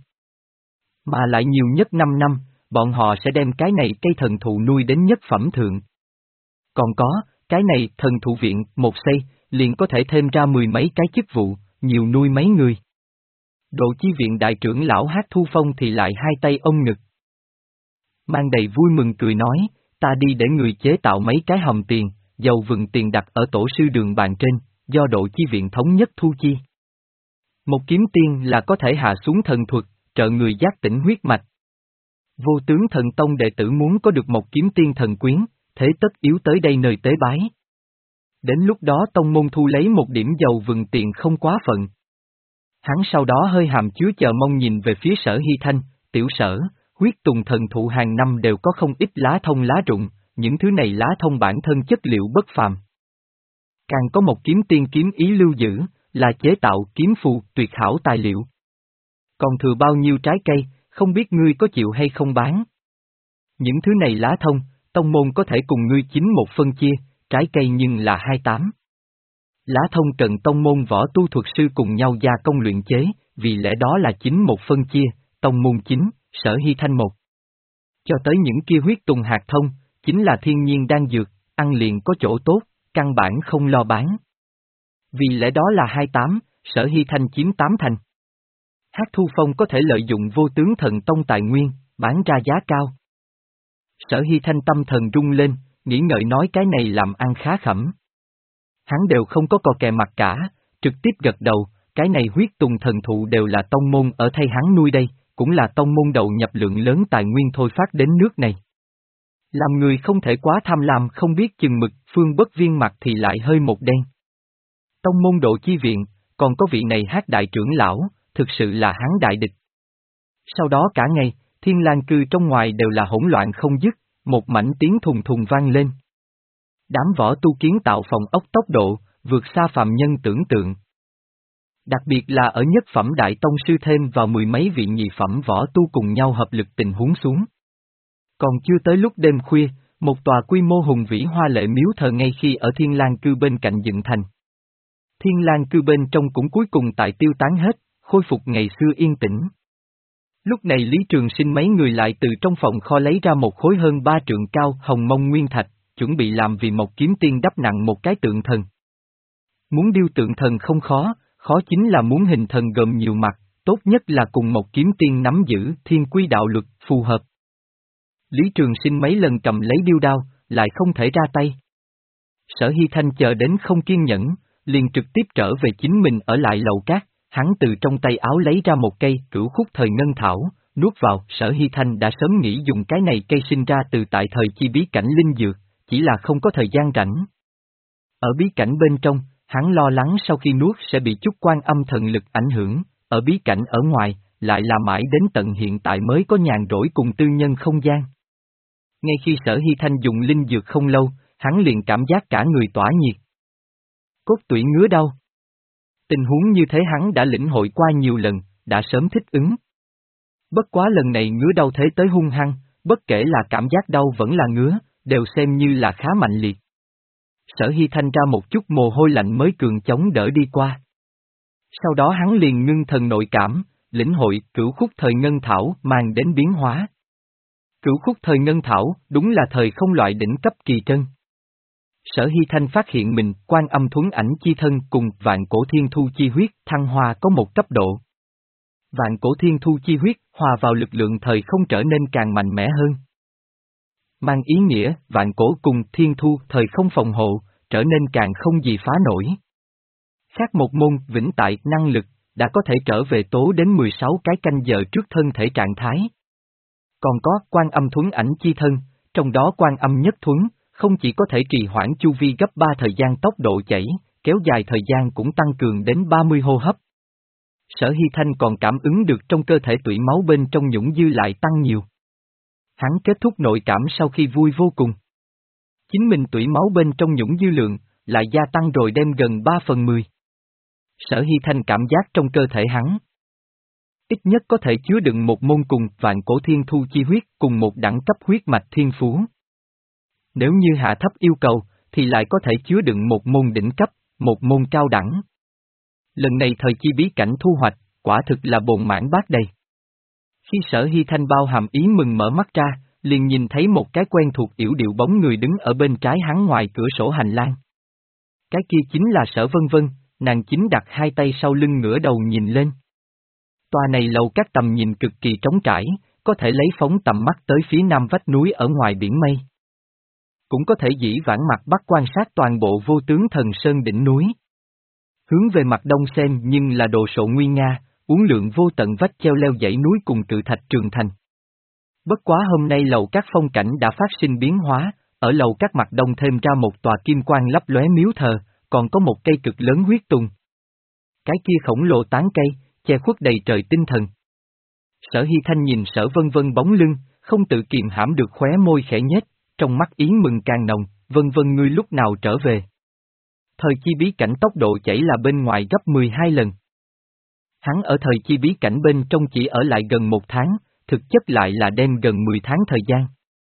Mà lại nhiều nhất năm năm, bọn họ sẽ đem cái này cây thần thụ nuôi đến nhất phẩm thượng. Còn có, cái này thần thụ viện, một xây, liền có thể thêm ra mười mấy cái chức vụ, nhiều nuôi mấy người. Độ chi viện đại trưởng lão Hát Thu Phong thì lại hai tay ôm ngực. Mang đầy vui mừng cười nói, ta đi để người chế tạo mấy cái hòm tiền, dầu vừng tiền đặt ở tổ sư đường bàn trên, do độ chi viện thống nhất thu chi. Một kiếm tiên là có thể hạ xuống thần thuật, trợ người giác tỉnh huyết mạch. Vô tướng thần tông đệ tử muốn có được một kiếm tiên thần quyến, thế tất yếu tới đây nơi tế bái. Đến lúc đó tông môn thu lấy một điểm dầu vừng tiền không quá phận. Hắn sau đó hơi hàm chứa chờ mong nhìn về phía Sở Hy Thanh, tiểu Sở, huyết tùng thần thụ hàng năm đều có không ít lá thông lá rụng, những thứ này lá thông bản thân chất liệu bất phàm. Càng có một kiếm tiên kiếm ý lưu giữ, là chế tạo kiếm phù tuyệt hảo tài liệu. Còn thừa bao nhiêu trái cây, không biết ngươi có chịu hay không bán. Những thứ này lá thông, tông môn có thể cùng ngươi chính một phân chia, trái cây nhưng là hai tám. Lá thông cần tông môn võ tu thuật sư cùng nhau gia công luyện chế, vì lẽ đó là chính một phân chia, tông môn chính, Sở Hy Thanh một. Cho tới những kia huyết tùng hạt thông, chính là thiên nhiên đan dược, ăn liền có chỗ tốt, căn bản không lo bán. Vì lẽ đó là hai tám, Sở Hy Thanh chiếm tám thành. Hát Thu Phong có thể lợi dụng vô tướng thần tông tài nguyên, bán ra giá cao. Sở Hy Thanh tâm thần rung lên, nghĩ ngợi nói cái này làm ăn khá khẩm. Hắn đều không có cò kè mặt cả, trực tiếp gật đầu, cái này huyết tùng thần thụ đều là tông môn ở thay hắn nuôi đây, cũng là tông môn đầu nhập lượng lớn tài nguyên thôi phát đến nước này. Làm người không thể quá tham lam không biết chừng mực, Phương Bất Viên mặt thì lại hơi một đen. Tông môn độ chi viện, còn có vị này Hát đại trưởng lão, thực sự là hắn đại địch. Sau đó cả ngày, Thiên Lang cư trong ngoài đều là hỗn loạn không dứt, một mảnh tiếng thùng thùng vang lên. Đám võ tu kiến tạo phòng ốc tốc độ, vượt xa phàm nhân tưởng tượng. Đặc biệt là ở nhất phẩm đại tông sư thêm vào mười mấy vị nhị phẩm võ tu cùng nhau hợp lực tình huống xuống. Còn chưa tới lúc đêm khuya, một tòa quy mô hùng vĩ hoa lệ miếu thờ ngay khi ở Thiên Lang cư bên cạnh dựng thành. Thiên Lang cư bên trong cũng cuối cùng tại tiêu tán hết, khôi phục ngày xưa yên tĩnh. Lúc này Lý Trường Sinh mấy người lại từ trong phòng kho lấy ra một khối hơn ba trượng cao hồng mông nguyên thạch, chuẩn bị làm vì một kiếm tiên đắp nặng một cái tượng thần. Muốn điêu tượng thần không khó, khó chính là muốn hình thần gồm nhiều mặt, tốt nhất là cùng một kiếm tiên nắm giữ thiên quy đạo luật, phù hợp. Lý Trường Sinh mấy lần cầm lấy điêu đao, lại không thể ra tay. Sở Hy Thanh chờ đến không kiên nhẫn, liền trực tiếp trở về chính mình ở lại lầu cát, hắn từ trong tay áo lấy ra một cây cửu khúc thời ngân thảo, nuốt vào. Sở Hy Thanh đã sớm nghĩ dùng cái này cây sinh ra từ tại thời chi bí cảnh linh dược, chỉ là không có thời gian rảnh. Ở bí cảnh bên trong, hắn lo lắng sau khi nuốt sẽ bị chút quan âm thần lực ảnh hưởng, ở bí cảnh ở ngoài, lại là mãi đến tận hiện tại mới có nhàn rỗi cùng tư nhân không gian. Ngay khi Sở Hy Thanh dùng linh dược không lâu, hắn liền cảm giác cả người tỏa nhiệt. Cốt tủy ngứa đau. Tình huống như thế hắn đã lĩnh hội qua nhiều lần, đã sớm thích ứng. Bất quá lần này ngứa đau thế tới hung hăng, bất kể là cảm giác đau vẫn là ngứa, đều xem như là khá mạnh liệt. Sở Hy Thanh ra một chút mồ hôi lạnh mới cường chống đỡ đi qua. Sau đó hắn liền ngưng thần nội cảm, lĩnh hội cửu khúc thời ngân thảo mang đến biến hóa. Cửu khúc thời ngân thảo, đúng là thời không loại đỉnh cấp kỳ trân. Sở Hy Thanh phát hiện mình, quan âm thuấn ảnh chi thân cùng vạn cổ thiên thu chi huyết thăng hoa có một cấp độ. Vạn cổ thiên thu chi huyết hòa vào lực lượng thời không trở nên càng mạnh mẽ hơn. Mang ý nghĩa, vạn cổ cùng thiên thu thời không phòng hộ, trở nên càng không gì phá nổi. Khác một môn vĩnh tại năng lực, đã có thể trở về tố đến mười sáu cái canh giờ trước thân thể trạng thái. Còn có quan âm thuấn ảnh chi thân, trong đó quan âm nhất thuấn, không chỉ có thể trì hoãn chu vi gấp ba thời gian tốc độ chảy, kéo dài thời gian cũng tăng cường đến ba mươi hô hấp. Sở Hy Thanh còn cảm ứng được trong cơ thể tủy máu bên trong nhũng dư lại tăng nhiều. Hắn kết thúc nội cảm sau khi vui vô cùng. Chính mình tủy máu bên trong nhũng dư lượng, lại gia tăng rồi đem gần ba phần mười. Sở Hy Thanh cảm giác trong cơ thể hắn ít nhất có thể chứa đựng một môn cùng vạn cổ thiên thu chi huyết cùng một đẳng cấp huyết mạch thiên phú. Nếu như hạ thấp yêu cầu, thì lại có thể chứa đựng một môn đỉnh cấp, một môn cao đẳng. Lần này thời chi bí cảnh thu hoạch, quả thực là bồn mãn bát đầy. Khi Sở Hy Thanh bao hàm ý mừng mở mắt ra, liền nhìn thấy một cái quen thuộc yểu điệu bóng người đứng ở bên trái hắn ngoài cửa sổ hành lang. Cái kia chính là Sở Vân Vân, nàng chính đặt hai tay sau lưng ngửa đầu nhìn lên. Tòa này lầu các tầm nhìn cực kỳ trống trải, có thể lấy phóng tầm mắt tới phía nam vách núi ở ngoài biển mây. Cũng có thể dĩ vãng mặt bắc quan sát toàn bộ vô tướng thần sơn đỉnh núi. Hướng về mặt đông xem nhưng là đồ sộ nguy nga, uốn lượn vô tận vách treo leo dãy núi cùng cự thạch trường thành. Bất quá hôm nay lầu các phong cảnh đã phát sinh biến hóa, ở lầu các mặt đông thêm ra một tòa kim quang lấp lóe miếu thờ, còn có một cây cực lớn huyết tùng. Cái kia khổng lồ tán cây, che khuất đầy trời tinh thần. Sở Hy Thanh nhìn Sở Vân Vân bóng lưng, không tự kiềm hãm được khóe môi khẽ nhếch, trong mắt ý mừng càng nồng, Vân Vân ngươi lúc nào trở về. Thời chi bí cảnh tốc độ chảy là bên ngoài gấp mười hai lần. Hắn ở thời chi bí cảnh bên trong chỉ ở lại gần một tháng, thực chất lại là đem gần mười tháng thời gian.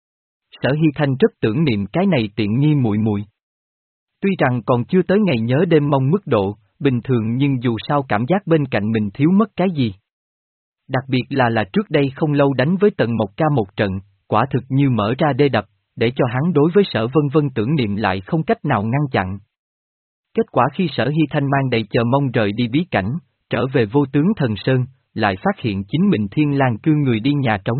Sở Hy Thanh rất tưởng niệm cái này tiện nghi muội muội. Tuy rằng còn chưa tới ngày nhớ đêm mong mức độ, bình thường nhưng dù sao cảm giác bên cạnh mình thiếu mất cái gì. Đặc biệt là là trước đây không lâu đánh với Tần Mộc Ca một trận, quả thực như mở ra đê đập, để cho hắn đối với Sở Vân Vân tưởng niệm lại không cách nào ngăn chặn. Kết quả khi Sở Hy Thanh mang đầy chờ mong rời đi bí cảnh, trở về vô tướng thần sơn, lại phát hiện chính mình Thiên Lang cư người đi nhà trống.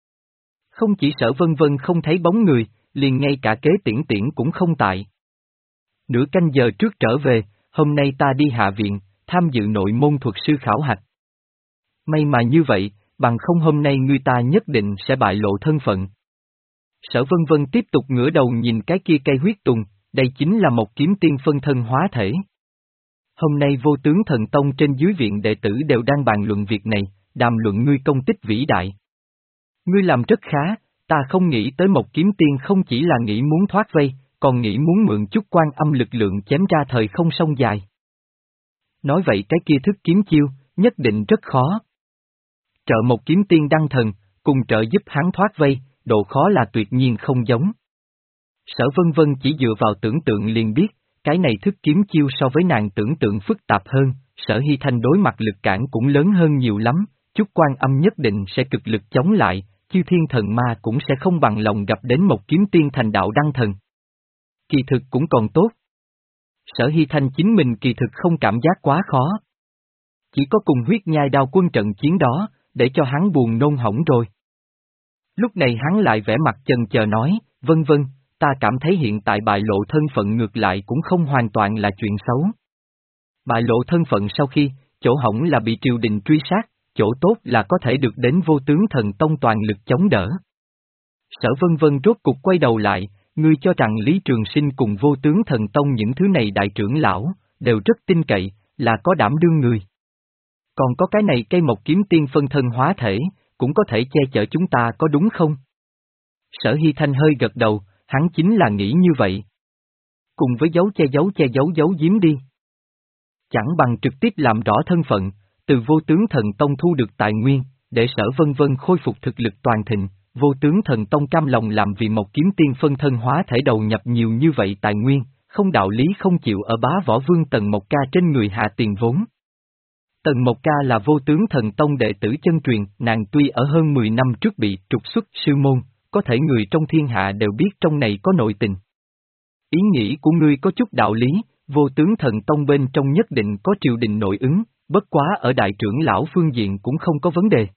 Không chỉ Sở Vân Vân không thấy bóng người, liền ngay cả Kế Tiễn Tiễn cũng không tại. Nửa canh giờ trước trở về, hôm nay ta đi hạ viện, tham dự nội môn thuật sư khảo hạch. May mà như vậy, bằng không hôm nay ngươi ta nhất định sẽ bại lộ thân phận. Sở Vân Vân tiếp tục ngửa đầu nhìn cái kia cây huyết tùng, đây chính là một kiếm tiên phân thân hóa thể. Hôm nay vô tướng thần tông trên dưới viện đệ tử đều đang bàn luận việc này, đàm luận ngươi công tích vĩ đại. Ngươi làm rất khá, ta không nghĩ tới một kiếm tiên không chỉ là nghĩ muốn thoát vây, còn nghĩ muốn mượn chút quan âm lực lượng chém ra thời không sông dài. Nói vậy cái kia thức kiếm chiêu, nhất định rất khó. Trợ một kiếm tiên đăng thần, cùng trợ giúp hắn thoát vây, độ khó là tuyệt nhiên không giống. Sở Vân Vân chỉ dựa vào tưởng tượng liền biết, cái này thức kiếm chiêu so với nàng tưởng tượng phức tạp hơn, Sở Hy Thanh đối mặt lực cản cũng lớn hơn nhiều lắm, chút quan âm nhất định sẽ cực lực chống lại, chư thiên thần ma cũng sẽ không bằng lòng gặp đến một kiếm tiên thành đạo đăng thần. Kỳ thực cũng còn tốt. Sở Hy Thanh chính mình kỳ thực không cảm giác quá khó. Chỉ có cùng huyết nhai đao quân trận chiến đó, để cho hắn buồn nôn hỏng rồi. Lúc này hắn lại vẽ mặt chần chờ nói, vân vân, ta cảm thấy hiện tại bại lộ thân phận ngược lại cũng không hoàn toàn là chuyện xấu. Bại lộ thân phận sau khi, chỗ hỏng là bị triều đình truy sát, chỗ tốt là có thể được đến vô tướng thần tông toàn lực chống đỡ. Sở Vân Vân rốt cục quay đầu lại, ngươi cho rằng Lý Trường Sinh cùng vô tướng thần tông những thứ này đại trưởng lão, đều rất tin cậy, là có đảm đương người. Còn có cái này cây mộc kiếm tiên phân thân hóa thể, cũng có thể che chở chúng ta có đúng không? Sở Hy Thanh hơi gật đầu, hắn chính là nghĩ như vậy. Cùng với giấu che giấu che giấu giấu giếm đi. Chẳng bằng trực tiếp làm rõ thân phận, từ vô tướng thần tông thu được tài nguyên, để Sở Vân Vân khôi phục thực lực toàn thịnh, vô tướng thần tông cam lòng làm vì một kiếm tiên phân thân hóa thể đầu nhập nhiều như vậy tài nguyên, không đạo lý không chịu ở bá võ vương Tần Mộc Ca trên người hạ tiền vốn. Tần Mộc Ca là vô tướng thần tông đệ tử chân truyền, nàng tuy ở hơn mười năm trước bị trục xuất sư môn, có thể người trong thiên hạ đều biết trong này có nội tình. Ý nghĩ của ngươi có chút đạo lý, vô tướng thần tông bên trong nhất định có triều đình nội ứng, bất quá ở đại trưởng lão phương diện cũng không có vấn đề.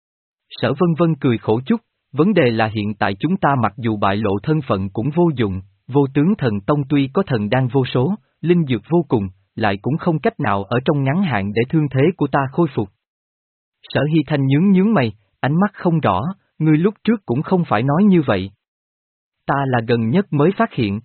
Sở Vân Vân cười khổ chút, vấn đề là hiện tại chúng ta mặc dù bại lộ thân phận cũng vô dụng, vô tướng thần tông tuy có thần đan vô số, linh dược vô cùng, lại cũng không cách nào ở trong ngắn hạn để thương thế của ta khôi phục. Sở Hy Thanh nhướng nhướng mày, ánh mắt không rõ, ngươi lúc trước cũng không phải nói như vậy. Ta là gần nhất mới phát hiện.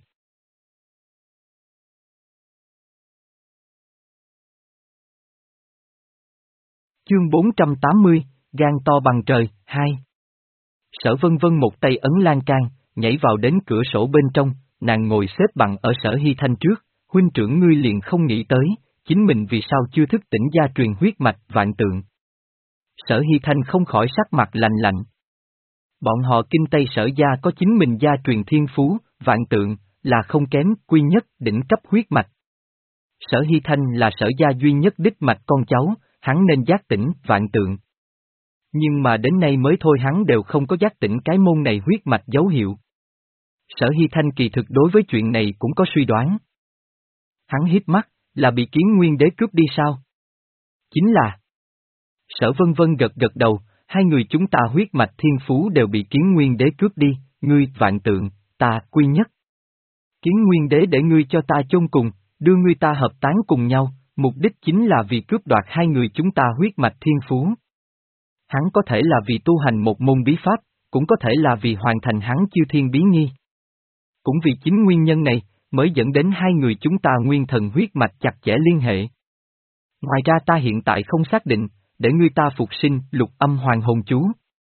Chương bốn trăm tám mươi, gan to bằng trời, hai. Sở Vân Vân một tay ấn lan can, nhảy vào đến cửa sổ bên trong, nàng ngồi xếp bằng ở Sở Hy Thanh trước, huynh trưởng ngươi liền không nghĩ tới, chính mình vì sao chưa thức tỉnh gia truyền huyết mạch vạn tượng. Sở Hy Thanh không khỏi sắc mặt lạnh lạnh. Bọn họ kinh Tây Sở gia có chính mình gia truyền thiên phú, vạn tượng, là không kém, quy nhất, đỉnh cấp huyết mạch. Sở Hy Thanh là Sở gia duy nhất đích mạch con cháu, hắn nên giác tỉnh, vạn tượng. Nhưng mà đến nay mới thôi hắn đều không có giác tỉnh cái môn này huyết mạch dấu hiệu. Sở Hy Thanh kỳ thực đối với chuyện này cũng có suy đoán. Hắn hít mắt, là bị Kiến Nguyên Đế cướp đi sao? Chính là. Sở Vân Vân gật gật đầu, hai người chúng ta huyết mạch thiên phú đều bị Kiến Nguyên Đế cướp đi, ngươi Vạn Tượng, ta Quy Nhất. Kiến Nguyên Đế để ngươi cho ta chôn cùng, đưa ngươi ta hợp tán cùng nhau, mục đích chính là vì cướp đoạt hai người chúng ta huyết mạch thiên phú. Hắn có thể là vì tu hành một môn bí pháp, cũng có thể là vì hoàn thành hắn chư thiên bí nghi. Cũng vì chính nguyên nhân này, mới dẫn đến hai người chúng ta nguyên thần huyết mạch chặt chẽ liên hệ. Ngoài ra ta hiện tại không xác định, để ngươi ta phục sinh lục âm hoàng hồn chú.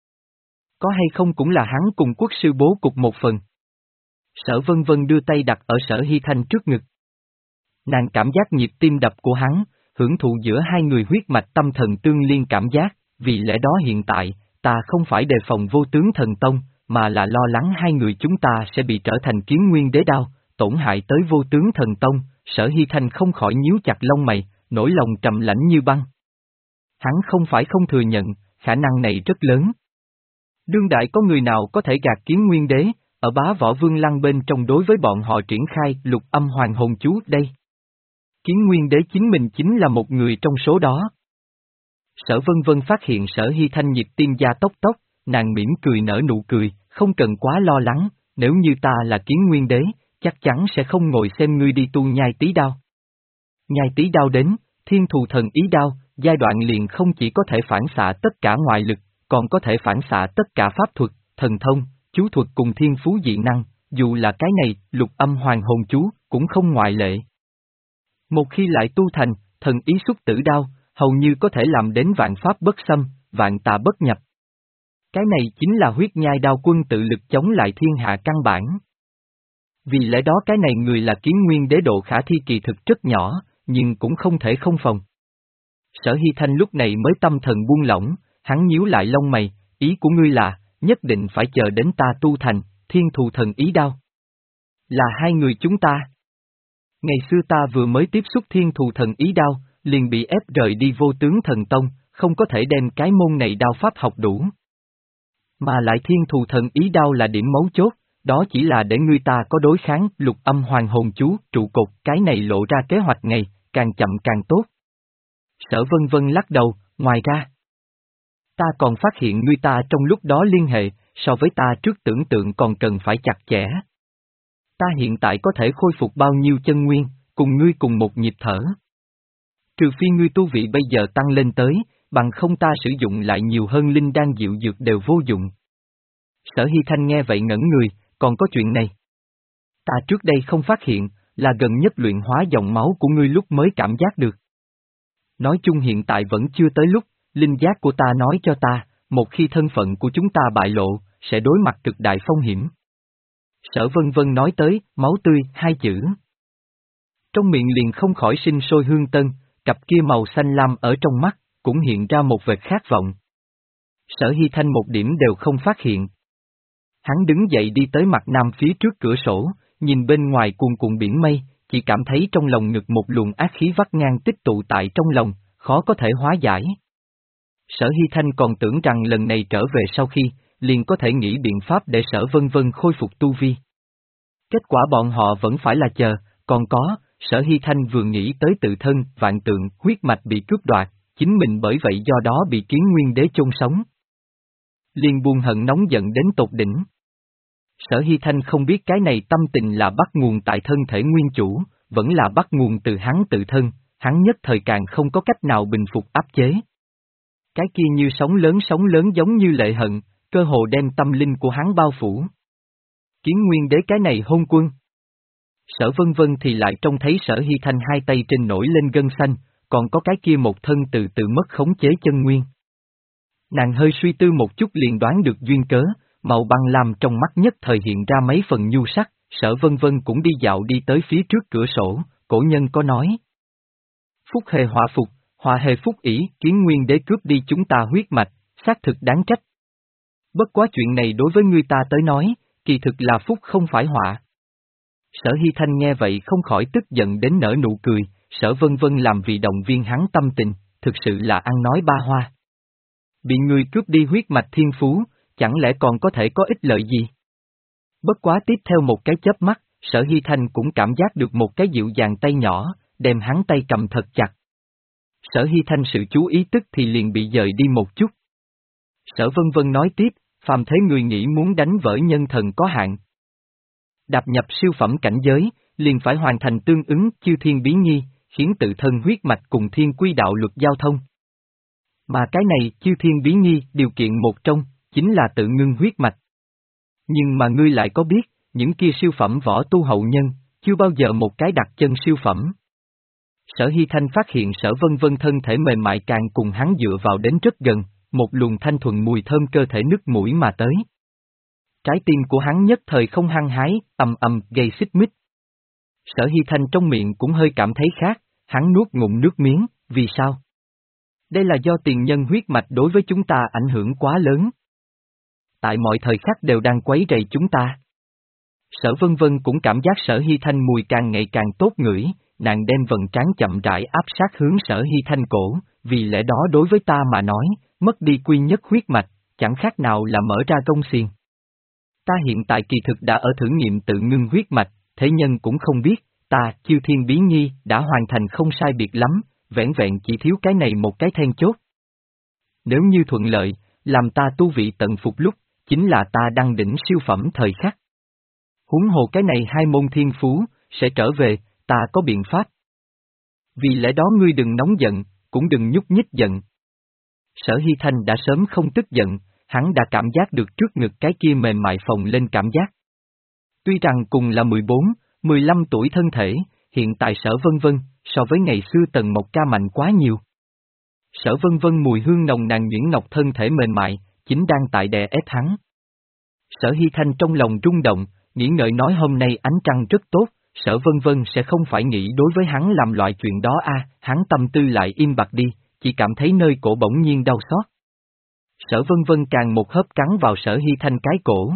Có hay không cũng là hắn cùng quốc sư bố cục một phần. Sở Vân Vân đưa tay đặt ở Sở Hy Thanh trước ngực. Nàng cảm giác nhịp tim đập của hắn, hưởng thụ giữa hai người huyết mạch tâm thần tương liên cảm giác, vì lẽ đó hiện tại, ta không phải đề phòng vô tướng thần tông, mà là lo lắng hai người chúng ta sẽ bị trở thành Kiến Nguyên Đế đao, tổn hại tới vô tướng thần tông. Sở Hy Thanh không khỏi nhíu chặt lông mày, nỗi lòng trầm lãnh như băng. Hắn không phải không thừa nhận, khả năng này rất lớn. Đương đại có người nào có thể gạt Kiến Nguyên Đế, ở Bá Võ Vương Lăng bên trong đối với bọn họ triển khai lục âm hoàng hồn chú đây? Kiến Nguyên Đế chính mình chính là một người trong số đó. Sở Vân Vân phát hiện Sở Hy Thanh nhịp tim gia tốc tốc, nàng mỉm cười nở nụ cười, không cần quá lo lắng, nếu như ta là Kiến Nguyên Đế, chắc chắn sẽ không ngồi xem ngươi đi tu nhai tí đao. Nhai tí đao đến, thiên thù thần ý đao, giai đoạn liền không chỉ có thể phản xạ tất cả ngoại lực, còn có thể phản xạ tất cả pháp thuật, thần thông, chú thuật cùng thiên phú dị năng, dù là cái này, lục âm hoàng hồn chú, cũng không ngoại lệ. Một khi lại tu thành, thần ý xuất tử đao, hầu như có thể làm đến vạn pháp bất xâm, vạn tà bất nhập. Cái này chính là huyết nhai đao quân tự lực chống lại thiên hạ căn bản. Vì lẽ đó cái này người là Kiến Nguyên Đế độ khả thi kỳ thực rất nhỏ, nhưng cũng không thể không phòng. Sở Hy Thanh lúc này mới tâm thần buông lỏng, hắn nhíu lại lông mày, ý của ngươi là, nhất định phải chờ đến ta tu thành, thiên thù thần ý đao. Là hai người chúng ta. Ngày xưa ta vừa mới tiếp xúc thiên thù thần ý đao, liền bị ép rời đi vô tướng thần tông, không có thể đem cái môn này đao pháp học đủ. Mà lại thiên thù thần ý đao là điểm mấu chốt, đó chỉ là để ngươi ta có đối kháng lục âm hoàng hồn chú, trụ cột, cái này lộ ra kế hoạch ngày, càng chậm càng tốt. Sở Vân Vân lắc đầu, ngoài ra, ta còn phát hiện ngươi ta trong lúc đó liên hệ, so với ta trước tưởng tượng còn cần phải chặt chẽ. Ta hiện tại có thể khôi phục bao nhiêu chân nguyên, cùng ngươi cùng một nhịp thở. Trừ phi ngươi tu vị bây giờ tăng lên tới, bằng không ta sử dụng lại nhiều hơn linh đan diệu dược đều vô dụng. Sở Hy Thanh nghe vậy ngẩn người, còn có chuyện này. Ta trước đây không phát hiện, là gần nhất luyện hóa dòng máu của ngươi lúc mới cảm giác được. Nói chung hiện tại vẫn chưa tới lúc, linh giác của ta nói cho ta, một khi thân phận của chúng ta bại lộ, sẽ đối mặt cực đại phong hiểm. Sở Vân Vân nói tới, máu tươi, hai chữ. Trong miệng liền không khỏi sinh sôi hương tân, cặp kia màu xanh lam ở trong mắt, cũng hiện ra một vệt khát vọng. Sở Hy Thanh một điểm đều không phát hiện. Hắn đứng dậy đi tới mặt nam phía trước cửa sổ, nhìn bên ngoài cuồn cuộn biển mây, chỉ cảm thấy trong lòng ngực một luồng ác khí vắt ngang tích tụ tại trong lòng, khó có thể hóa giải. Sở Hy Thanh còn tưởng rằng lần này trở về sau khi, liền có thể nghĩ biện pháp để Sở Vân Vân khôi phục tu vi. Kết quả bọn họ vẫn phải là chờ, còn có, Sở Hy Thanh vừa nghĩ tới tự thân, vạn tượng, huyết mạch bị cướp đoạt, chính mình bởi vậy do đó bị Kiến Nguyên Đế chôn sống. Liền buồn hận nóng giận đến tột đỉnh. Sở Hy Thanh không biết cái này tâm tình là bắt nguồn tại thân thể nguyên chủ, vẫn là bắt nguồn từ hắn tự thân, hắn nhất thời càng không có cách nào bình phục áp chế. Cái kia như sóng lớn sóng lớn giống như lệ hận, cơ hồ đem tâm linh của hắn bao phủ. Kiến Nguyên Đế cái này hôn quân. Sở Vân Vân thì lại trông thấy Sở Hy Thanh hai tay trên nổi lên gân xanh, còn có cái kia một thân từ từ mất khống chế chân nguyên. Nàng hơi suy tư một chút liền đoán được duyên cớ, màu băng lam trong mắt nhất thời hiện ra mấy phần nhu sắc, Sở Vân Vân cũng đi dạo đi tới phía trước cửa sổ, cổ nhân có nói. Phúc hề họa phục, họa hề phúc ỷ, Kiến Nguyên Đế cướp đi chúng ta huyết mạch, xác thực đáng trách. Bất quá chuyện này đối với người ta tới nói, kỳ thực là phúc không phải họa. Sở Hy Thanh nghe vậy không khỏi tức giận đến nở nụ cười, Sở Vân Vân làm vì động viên hắn tâm tình, thực sự là ăn nói ba hoa. Bị người cướp đi huyết mạch thiên phú, chẳng lẽ còn có thể có ích lợi gì? Bất quá tiếp theo một cái chớp mắt, Sở Hy Thanh cũng cảm giác được một cái dịu dàng tay nhỏ, đem hắn tay cầm thật chặt. Sở Hy Thanh sự chú ý tức thì liền bị dời đi một chút. Sở Vân Vân nói tiếp, phàm thế người nghĩ muốn đánh vỡ nhân thần có hạn. Đạp nhập siêu phẩm cảnh giới, liền phải hoàn thành tương ứng chư thiên bí nhi, khiến tự thân huyết mạch cùng thiên quy đạo luật giao thông. Mà cái này chư thiên bí nhi điều kiện một trong, chính là tự ngưng huyết mạch. Nhưng mà ngươi lại có biết, những kia siêu phẩm võ tu hậu nhân, chưa bao giờ một cái đặt chân siêu phẩm. Sở Hy Thanh phát hiện Sở Vân Vân thân thể mềm mại càng cùng hắn dựa vào đến rất gần, một luồng thanh thuần mùi thơm cơ thể nứt mũi mà tới. Trái tim của hắn nhất thời không hăng hái, ầm ầm gây xích mích. Sở Hy Thanh trong miệng cũng hơi cảm thấy khác, hắn nuốt ngụm nước miếng, vì sao? Đây là do tiền nhân huyết mạch đối với chúng ta ảnh hưởng quá lớn. Tại mọi thời khắc đều đang quấy rầy chúng ta. Sở Vân Vân cũng cảm giác Sở Hy Thanh mùi càng ngày càng tốt ngửi, nàng đem vầng trán chậm rãi áp sát hướng Sở Hy Thanh cổ, vì lẽ đó đối với ta mà nói, mất đi quy nhất huyết mạch, chẳng khác nào là mở ra gông xiềng. Ta hiện tại kỳ thực đã ở thử nghiệm tự ngưng huyết mạch, thế nhân cũng không biết, ta, Chư Thiên Bí Nhi, đã hoàn thành không sai biệt lắm, vẻn vẹn chỉ thiếu cái này một cái then chốt. Nếu như thuận lợi, làm ta tu vị tận phục lúc, chính là ta đăng đỉnh siêu phẩm thời khắc. Huống hồ cái này hai môn thiên phú, sẽ trở về, ta có biện pháp. Vì lẽ đó ngươi đừng nóng giận, cũng đừng nhúc nhích giận. Sở Hy Thanh đã sớm không tức giận, hắn đã cảm giác được trước ngực cái kia mềm mại phồng lên cảm giác. Tuy rằng cùng là mười bốn, mười lăm tuổi thân thể, hiện tại Sở Vân Vân, so với ngày xưa Tần Mộc Ca mạnh quá nhiều. Sở Vân Vân mùi hương nồng nàn nhuyễn ngọc thân thể mềm mại, chính đang tại đè ép hắn. Sở Hy Thanh trong lòng rung động, nghĩ ngợi nói hôm nay ánh trăng rất tốt, Sở Vân Vân sẽ không phải nghĩ đối với hắn làm loại chuyện đó a, à, hắn tâm tư lại im bặt đi, chỉ cảm thấy nơi cổ bỗng nhiên đau xót. Sở Vân Vân càng một hớp cắn vào Sở Hy Thanh cái cổ.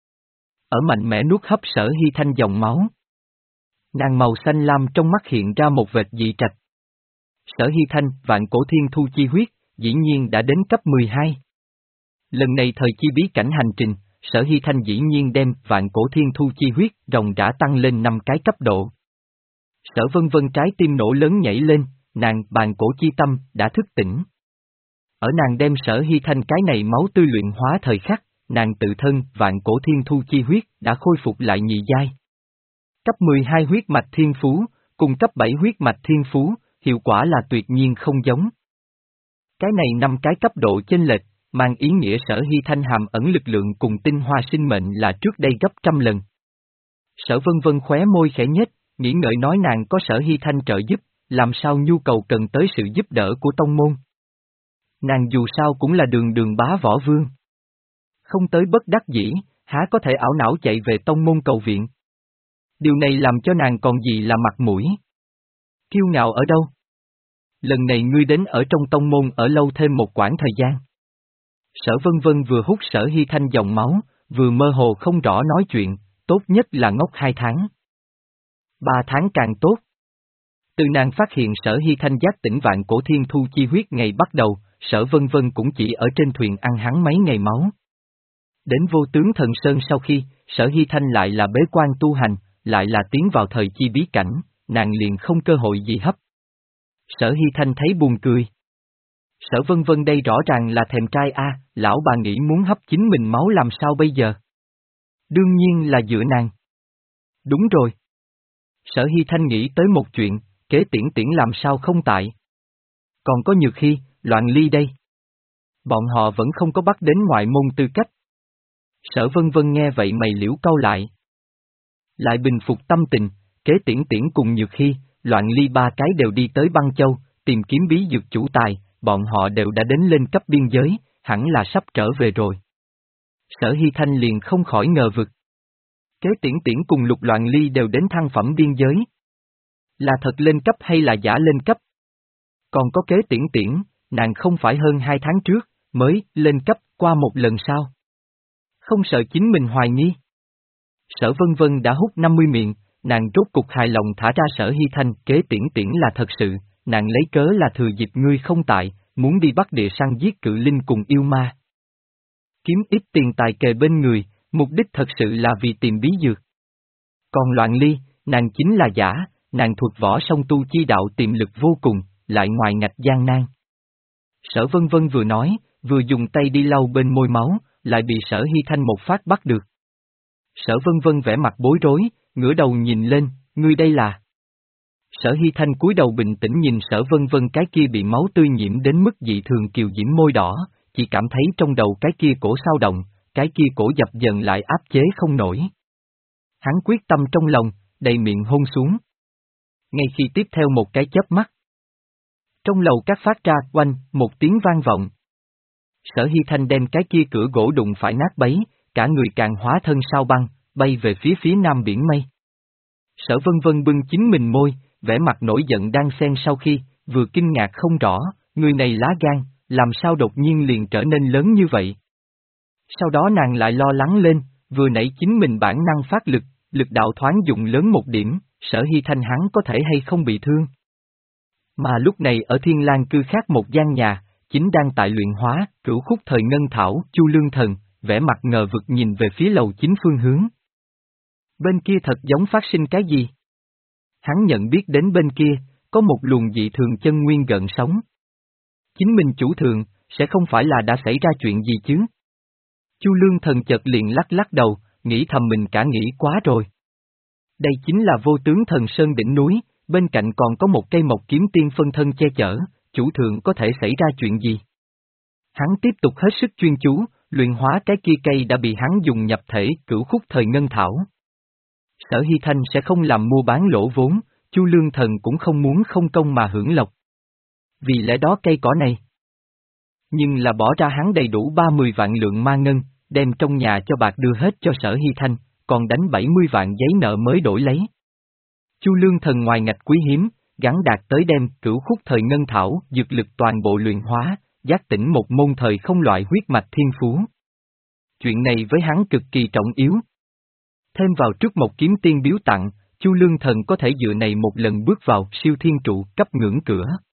Ở mạnh mẽ nuốt hấp Sở Hy Thanh dòng máu. Nàng màu xanh lam trong mắt hiện ra một vệt dị trạch. Sở Hy Thanh, vạn cổ thiên thu chi huyết, dĩ nhiên đã đến cấp mười hai. Lần này thời chi bí cảnh hành trình, Sở Hy Thanh dĩ nhiên đem vạn cổ thiên thu chi huyết ròng rã tăng lên năm cái cấp độ. Sở Vân Vân trái tim nổ lớn nhảy lên, nàng bàn cổ chi tâm đã thức tỉnh. Ở nàng đem Sở Hy Thanh cái này máu tươi luyện hóa thời khắc, nàng tự thân vạn cổ thiên thu chi huyết đã khôi phục lại nhị giai. Cấp mười hai huyết mạch thiên phú, cùng cấp bảy huyết mạch thiên phú, hiệu quả là tuyệt nhiên không giống. Cái này năm cái cấp độ chênh lệch, mang ý nghĩa Sở Hy Thanh hàm ẩn lực lượng cùng tinh hoa sinh mệnh là trước đây gấp trăm lần. Sở Vân Vân khóe môi khẽ nhếch, nghĩ ngợi nói nàng có Sở Hy Thanh trợ giúp, làm sao nhu cầu cần tới sự giúp đỡ của tông môn. Nàng dù sao cũng là đường đường bá võ vương. Không tới bất đắc dĩ, há có thể ảo não chạy về tông môn cầu viện. Điều này làm cho nàng còn gì là mặt mũi. Kiêu ngạo ở đâu? Lần này ngươi đến ở trong tông môn ở lâu thêm một quãng thời gian. Sở Vân Vân vừa hút Sở Hy Thanh dòng máu, vừa mơ hồ không rõ nói chuyện, tốt nhất là ngốc hai tháng. Ba tháng càng tốt. Từ nàng phát hiện Sở Hy Thanh giác tỉnh vạn cổ thiên thu chi huyết ngày bắt đầu, Sở Vân Vân cũng chỉ ở trên thuyền ăn hắn mấy ngày máu. Đến vô tướng thần sơn sau khi, Sở Hy Thanh lại là bế quan tu hành, lại là tiến vào thời chi bí cảnh, nàng liền không cơ hội gì hấp. Sở Hy Thanh thấy buồn cười. Sở Vân Vân đây rõ ràng là thèm trai a, à, lão bà nghĩ muốn hấp chính mình máu làm sao bây giờ? Đương nhiên là dựa nàng. Đúng rồi. Sở Hy Thanh nghĩ tới một chuyện, kế tiễn tiễn làm sao không tại. Còn có Nhược Hy, Loạn Ly đây. Bọn họ vẫn không có bắt đến ngoại môn tư cách. Sở Vân Vân nghe vậy mày liễu cau lại. Lại bình phục tâm tình, kế tiễn tiễn cùng Nhược Hy, Loạn Ly ba cái đều đi tới Băng Châu, tìm kiếm bí dược chủ tài, bọn họ đều đã đến lên cấp biên giới, hẳn là sắp trở về rồi. Sở Hy Thanh liền không khỏi ngờ vực. Kế tiễn tiễn cùng Lục Loạn Ly đều đến thăng phẩm biên giới. Là thật lên cấp hay là giả lên cấp? Còn có kế tiễn tiễn, nàng không phải hơn hai tháng trước, mới lên cấp qua một lần sao? Không sợ chính mình hoài nghi. Sở Vân Vân đã hút năm mươi miệng, nàng rốt cục hài lòng thả ra Sở Hy Thanh, kế tiễn tiễn là thật sự, nàng lấy cớ là thừa dịp ngươi không tại, muốn đi bắt địa săn giết cự linh cùng yêu ma. Kiếm ít tiền tài kề bên người, mục đích thật sự là vì tìm bí dược. Còn Loạn Ly, nàng chính là giả, nàng thuộc võ song tu chi đạo tiềm lực vô cùng, lại ngoài ngạch gian nan. Sở Vân Vân vừa nói, vừa dùng tay đi lau bên môi máu, lại bị Sở Hy Thanh một phát bắt được. Sở Vân Vân vẻ mặt bối rối, ngửa đầu nhìn lên, ngươi đây là... Sở Hy Thanh cúi đầu bình tĩnh nhìn Sở Vân Vân cái kia bị máu tươi nhiễm đến mức dị thường kiều diễm môi đỏ, chỉ cảm thấy trong đầu cái kia cổ sao động, cái kia cổ dập dần lại áp chế không nổi. Hắn quyết tâm trong lòng, đầy miệng hôn xuống. Ngay khi tiếp theo một cái chớp mắt, trong lầu các phát ra oanh một tiếng vang vọng. Sở Hy Thanh đem cái kia cửa gỗ đụng phải nát bấy, cả người càng hóa thân sao băng, bay về phía phía nam biển mây. Sở Vân Vân bưng chính mình môi, vẻ mặt nổi giận đang xen sau khi, vừa kinh ngạc không rõ, người này lá gan, làm sao đột nhiên liền trở nên lớn như vậy. Sau đó nàng lại lo lắng lên, vừa nãy chính mình bản năng phát lực, lực đạo thoáng dụng lớn một điểm, Sở Hy Thanh hắn có thể hay không bị thương. Mà lúc này ở Thiên Lang cư khác một gian nhà, chính đang tại luyện hóa, cửu khúc thời ngân thảo, Chu Lương Thần, vẻ mặt ngờ vực nhìn về phía lầu chính phương hướng. Bên kia thật giống phát sinh cái gì? Hắn nhận biết đến bên kia, có một luồng dị thường chân nguyên gợn sóng. Chính mình chủ thường, sẽ không phải là đã xảy ra chuyện gì chứ? Chu Lương Thần chợt liền lắc lắc đầu, nghĩ thầm mình cả nghĩ quá rồi. Đây chính là vô tướng thần sơn đỉnh núi, bên cạnh còn có một cây mộc kiếm tiên phân thân che chở, chủ thượng có thể xảy ra chuyện gì? Hắn tiếp tục hết sức chuyên chú, luyện hóa cái kia cây đã bị hắn dùng nhập thể cửu khúc thời ngân thảo. Sở Hy Thanh sẽ không làm mua bán lỗ vốn, Chu Lương Thần cũng không muốn không công mà hưởng lộc. Vì lẽ đó cây cỏ này. Nhưng là bỏ ra hắn đầy đủ ba mươi vạn lượng ma ngân, đem trong nhà cho bạc đưa hết cho Sở Hy Thanh, còn đánh bảy mươi vạn giấy nợ mới đổi lấy. Chu Lương Thần ngoài ngạch quý hiếm, gắn đạt tới đem cửu khúc thời ngân thảo, dược lực toàn bộ luyện hóa, giác tỉnh một môn thời không loại huyết mạch thiên phú. Chuyện này với hắn cực kỳ trọng yếu. Thêm vào trước một kiếm tiên biếu tặng, Chu Lương Thần có thể dựa này một lần bước vào siêu thiên trụ cấp ngưỡng cửa.